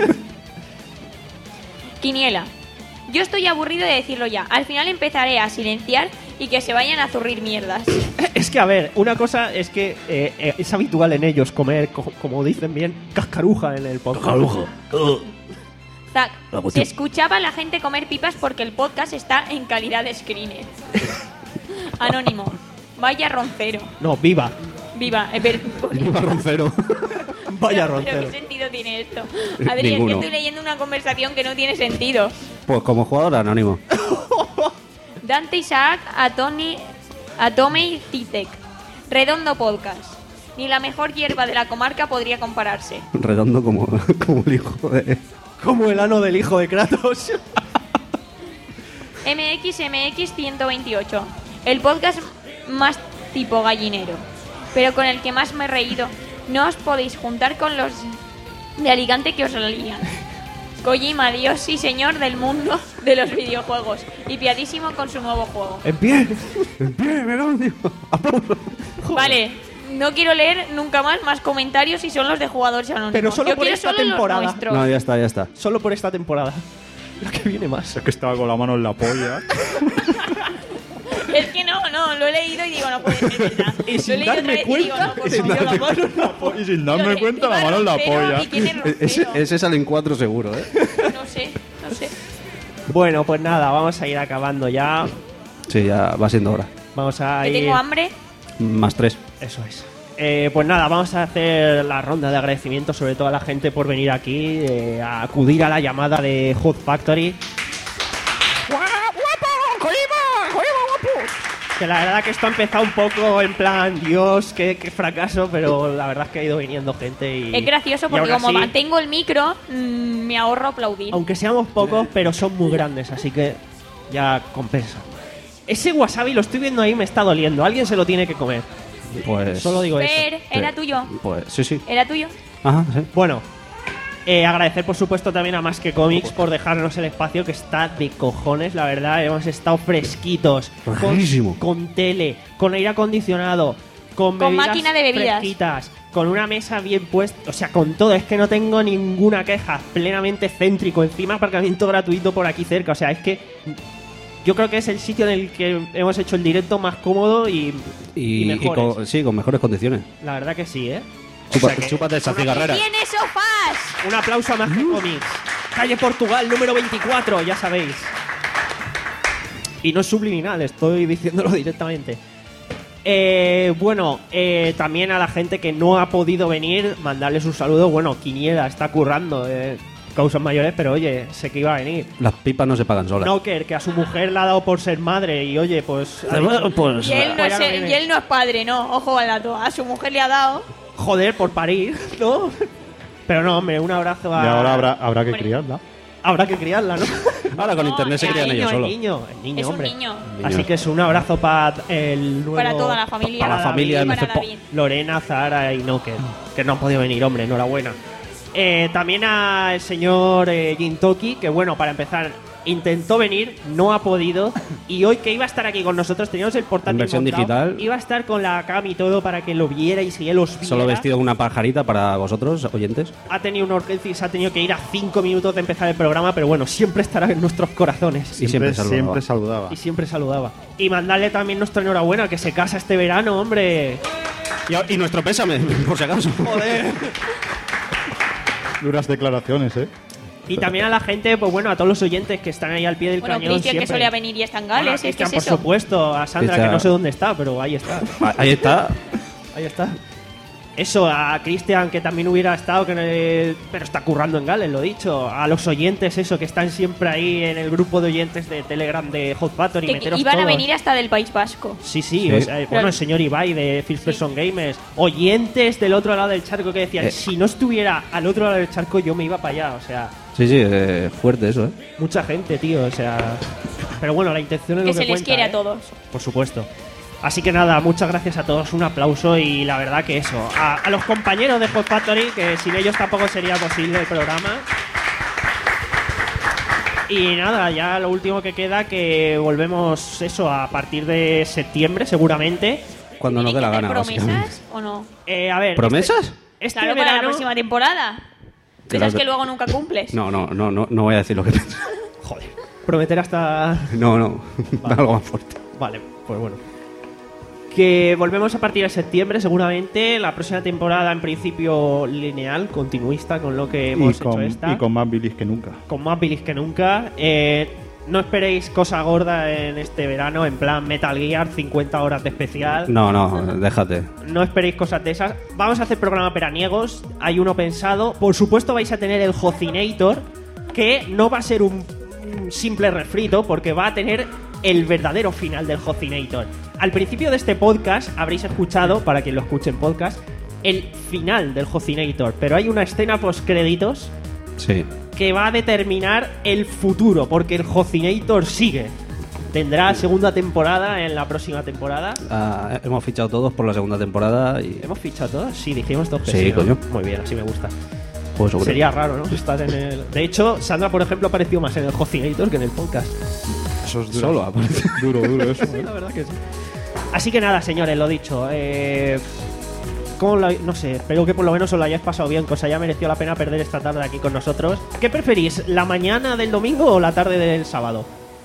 Quiniela. Yo estoy aburrido de decirlo ya. Al final empezaré a silenciar y que se vayan a zurrir mierdas. Es que, a ver, una cosa es que eh, eh, es habitual en ellos comer, co- como dicen bien, cascaruja en el podcast. Cascaruja. Zack, La se cuestión. escuchaba a la gente comer pipas porque el podcast está en calidad de screener. Anónimo. Vaya roncero. No, viva. Viva. eh, per- Viva Roncero. Vaya Pero, roncero. ¿pero qué sentido tiene esto? Adri, es que Ninguno. estoy leyendo una conversación que no tiene sentido. Pues como jugador anónimo. Dante Isaac, Atoni, Atomei Titek. Redondo Podcast. Ni la mejor hierba de la comarca podría compararse. Redondo como, como el hijo de... Como el ano del hijo de Kratos. M X M X ciento veintiocho. El podcast más tipo gallinero, pero con el que más me he reído. No os podéis juntar con los de Alicante que os lían. Kojima, Dios y señor del mundo de los videojuegos. Y piadísimo con su nuevo juego. En pie. En pie, me cago en Dios. Vale, no quiero leer nunca más más comentarios si son los de jugadores anónimos. Pero solo Yo por quiero esta solo temporada. los nuestros. No, ya está, ya está. Solo por esta temporada. La que viene más. Es que estaba con la mano en la polla. Es que no, no, lo he leído y digo, no puede ser verdad. Y Lo he sin leído darme otra vez y digo, cuenta, no, por sin favor. darme cuenta. Y sin darme cuenta, la mano en la polla. ¿Y quién es roncero? Ese, ese sale en cuatro seguro, ¿eh? No sé, no sé. Bueno, pues nada, vamos a ir acabando ya. Sí, ya va siendo hora. Vamos a Que ir... tengo hambre. Más tres. Eso es. Eh, pues nada, vamos a hacer la ronda de agradecimientos sobre todo a la gente por venir aquí, eh, a acudir a la llamada de Hot Factory. Que la verdad que esto ha empezado un poco en plan, Dios, qué, qué fracaso, pero la verdad es que ha ido viniendo gente y... Es gracioso y porque aún como así, mantengo el micro, mmm, me ahorro aplaudir. aunque seamos pocos, pero son muy grandes, así que ya compensa. Ese wasabi lo estoy viendo ahí, me está doliendo. Alguien se lo tiene que comer. Pues... Solo digo eso. Fer, ¿era tuyo? Pues sí, sí. ¿Era tuyo? Ajá, sí. Bueno, eh, agradecer por supuesto también a Más que Comics por dejarnos el espacio, que está de cojones, la verdad. Hemos estado fresquitos, con, Riquísimo. con tele, con aire acondicionado, con, Con bebidas máquina de bebidas. fresquitas, con una mesa bien puesta, o sea, con todo. Es que no tengo ninguna queja, plenamente céntrico, encima aparcamiento gratuito por aquí cerca. O sea, es que yo creo que es el sitio en el que hemos hecho el directo más cómodo y, Y, y y mejores. con, sí, con mejores condiciones. La verdad que sí, ¿eh? Chupa, O sea que- chúpate esa cigarrera. ¡Tiene sofás! Un aplauso a Más que Comics. Calle Portugal, número veinticuatro, ya sabéis. Y no es subliminal, estoy diciéndolo directamente. Eh, bueno, eh, también a la gente que no ha podido venir, mandarles un saludo. Bueno, Quiniela está currando, eh, causas mayores, pero oye, sé que iba a venir. Las pipas no se pagan solas. Knocker, que a su mujer le ha dado por ser madre y oye, pues... ha Bueno, dicho, pues, Y él, no Pues ya es, no y viene. él no es padre, no. Ojo al dato. A su mujer le ha dado. joder, por parir, ¿no? Pero no, hombre, un abrazo a... Y ahora habrá, habrá que criarla. Habrá que criarla, ¿no? Ahora con internet se el crían niño, ellos el solos. niño, el niño, Es un hombre. niño. Así que es un abrazo para el nuevo... Para toda la familia. Para la familia Y de para M C P O. David. Lorena, Zahara y Noker, que no han podido venir, hombre, enhorabuena. Eh, también al señor eh, Jintoki, que bueno, para empezar, intentó venir, no ha podido, y hoy que iba a estar aquí con nosotros, teníamos el portátil En versión montado, digital. iba a estar con la cam y todo para que lo vierais y él os viera. Solo vestido con una pajarita para vosotros, oyentes. Ha tenido una urgencia y se ha tenido que ir a cinco minutos de empezar el programa, pero bueno, siempre estará en nuestros corazones. Y siempre saludaba. siempre saludaba. Y siempre saludaba. Y mandarle también nuestra enhorabuena, que se casa este verano, hombre. Y, y nuestro pésame, por si acaso. Joder. Duras declaraciones, ¿eh? Y también a la gente, pues bueno, a todos los oyentes que están ahí al pie del Bueno, cañón Cristian, que siempre. solía venir y está en Bueno, Gales. ¿eh? ¿Qué Cristian, es por eso? supuesto, a Sandra, Cristian. que no sé dónde está, pero ahí está. Ahí está. Ahí está. Eso, a Cristian, que también hubiera estado, que eh, pero está currando en Gales, lo dicho. A los oyentes, eso, que están siempre ahí en el grupo de oyentes de Telegram de Hot Factory. Que meteros iban a todos. venir hasta del País Vasco. Sí, sí, Sí. o sea, bueno, el señor Ibai de First Person Gamers, oyentes del otro lado del charco que decían, Eh. si no estuviera al otro lado del charco yo me iba para allá, o sea, Sí, sí, eh, fuerte eso, ¿eh? mucha gente, tío, o sea, pero bueno, la intención es Que lo que se les cuenta, quiere ¿eh? a todos. Por supuesto. Así que nada, muchas gracias a todos, un aplauso y la verdad que eso, a, a los compañeros de Hot Factory, que sin ellos tampoco sería posible el programa. Y nada, ya lo último que queda, que volvemos eso a partir de septiembre seguramente. Cuando nos dé la ¿Tienen gana, que hacer básicamente. promesas o no? Eh, a ver, ¿Promesas? Este, este Claro, para la verano... próxima temporada. Que Esas las- que luego nunca cumples. No, no, no, no, no voy a decir lo que pienso. Joder, prometer hasta... No, no, algo más fuerte. Vale, pues bueno. Que volvemos a partir de septiembre, seguramente. La próxima temporada, en principio, lineal, continuista con lo que hemos Y con, hecho esta. y con más bilis que nunca. Con más bilis que nunca. Eh, no esperéis cosa gorda en este verano, en plan Metal Gear, cincuenta horas de especial. No, no, déjate. No esperéis cosas de esas. Vamos a hacer programa veraniegos. Hay uno pensado. Por supuesto vais a tener el Hocinator, que no va a ser un, un simple refrito, porque va a tener el verdadero final del Hocinator. Al principio de este podcast habréis escuchado, para quien lo escuche en podcast, el final del Hocinator, pero hay una escena postcréditos Sí. que va a determinar el futuro, porque el Hocinator sigue. Tendrá segunda temporada en la próxima temporada. Ah, hemos fichado todos por la segunda temporada y... ¿Hemos fichado todos? Sí, dijimos todos que Sí, sí, ¿no? coño. Muy bien, así me gusta. Pues sobre- Sería raro, ¿no? Estar en el... De hecho, Sandra, por ejemplo, apareció más en el Hocinator que en el podcast. Eso es duro. Solo aparece. Duro, duro eso. ¿eh? La verdad que sí. Así que nada, señores, lo dicho. Eh... ¿Cómo lo- no sé, espero que por lo menos os lo hayáis pasado bien, que os haya merecido la pena perder esta tarde aquí con nosotros. ¿Qué preferís, la mañana del domingo o la tarde del sábado?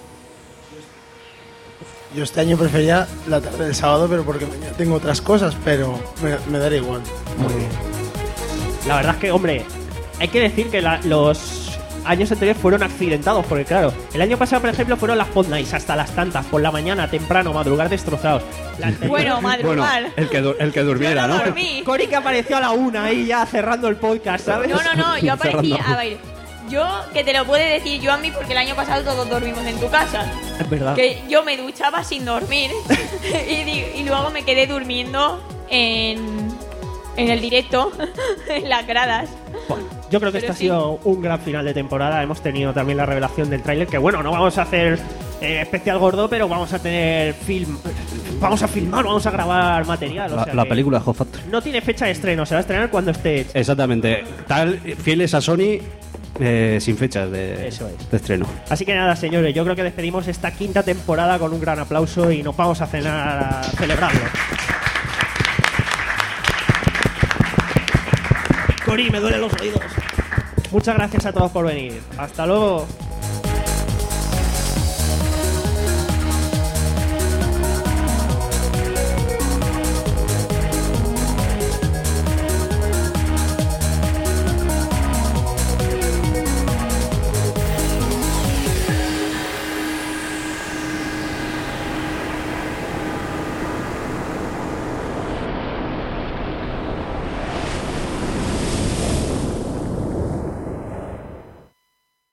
Yo este año prefería la tarde del sábado, pero porque mañana tengo otras cosas, pero me, me dará igual. Muy bien. La verdad es que, hombre, hay que decir que la- los años anteriores fueron accidentados, porque claro, el año pasado, por ejemplo, fueron las pod nights hasta las tantas, por la mañana, temprano, madrugar destrozados. La anterior- Bueno, madrugar. el que, du- el que durmiera, Yo no ¿no? dormí. Cori que apareció a la una ahí ya cerrando el podcast, ¿sabes? No, no, no, yo aparecí. Cerrando. A ver, yo que te lo puede decir yo a mí porque el año pasado todos dormimos en tu casa. Es verdad. Que yo me duchaba sin dormir y, di- y luego me quedé durmiendo en, en el directo, en las gradas. Bueno, yo creo que este Pero ha sí. sido un gran final de temporada. Hemos tenido también la revelación del tráiler, que bueno, no vamos a hacer eh, especial gordo, pero vamos a tener film, vamos a filmar, vamos a grabar material. o La, sea la que película Hot Factory. no tiene fecha de estreno, se va a estrenar cuando esté hecha. Exactamente. Tal, fieles a Sony, eh, sin fechas de, Eso es. de estreno. Así que nada, señores, yo creo que despedimos esta quinta temporada con un gran aplauso y nos vamos a cenar a celebrarlo. Cori, me duelen los oídos. Muchas gracias a todos por venir. Hasta luego.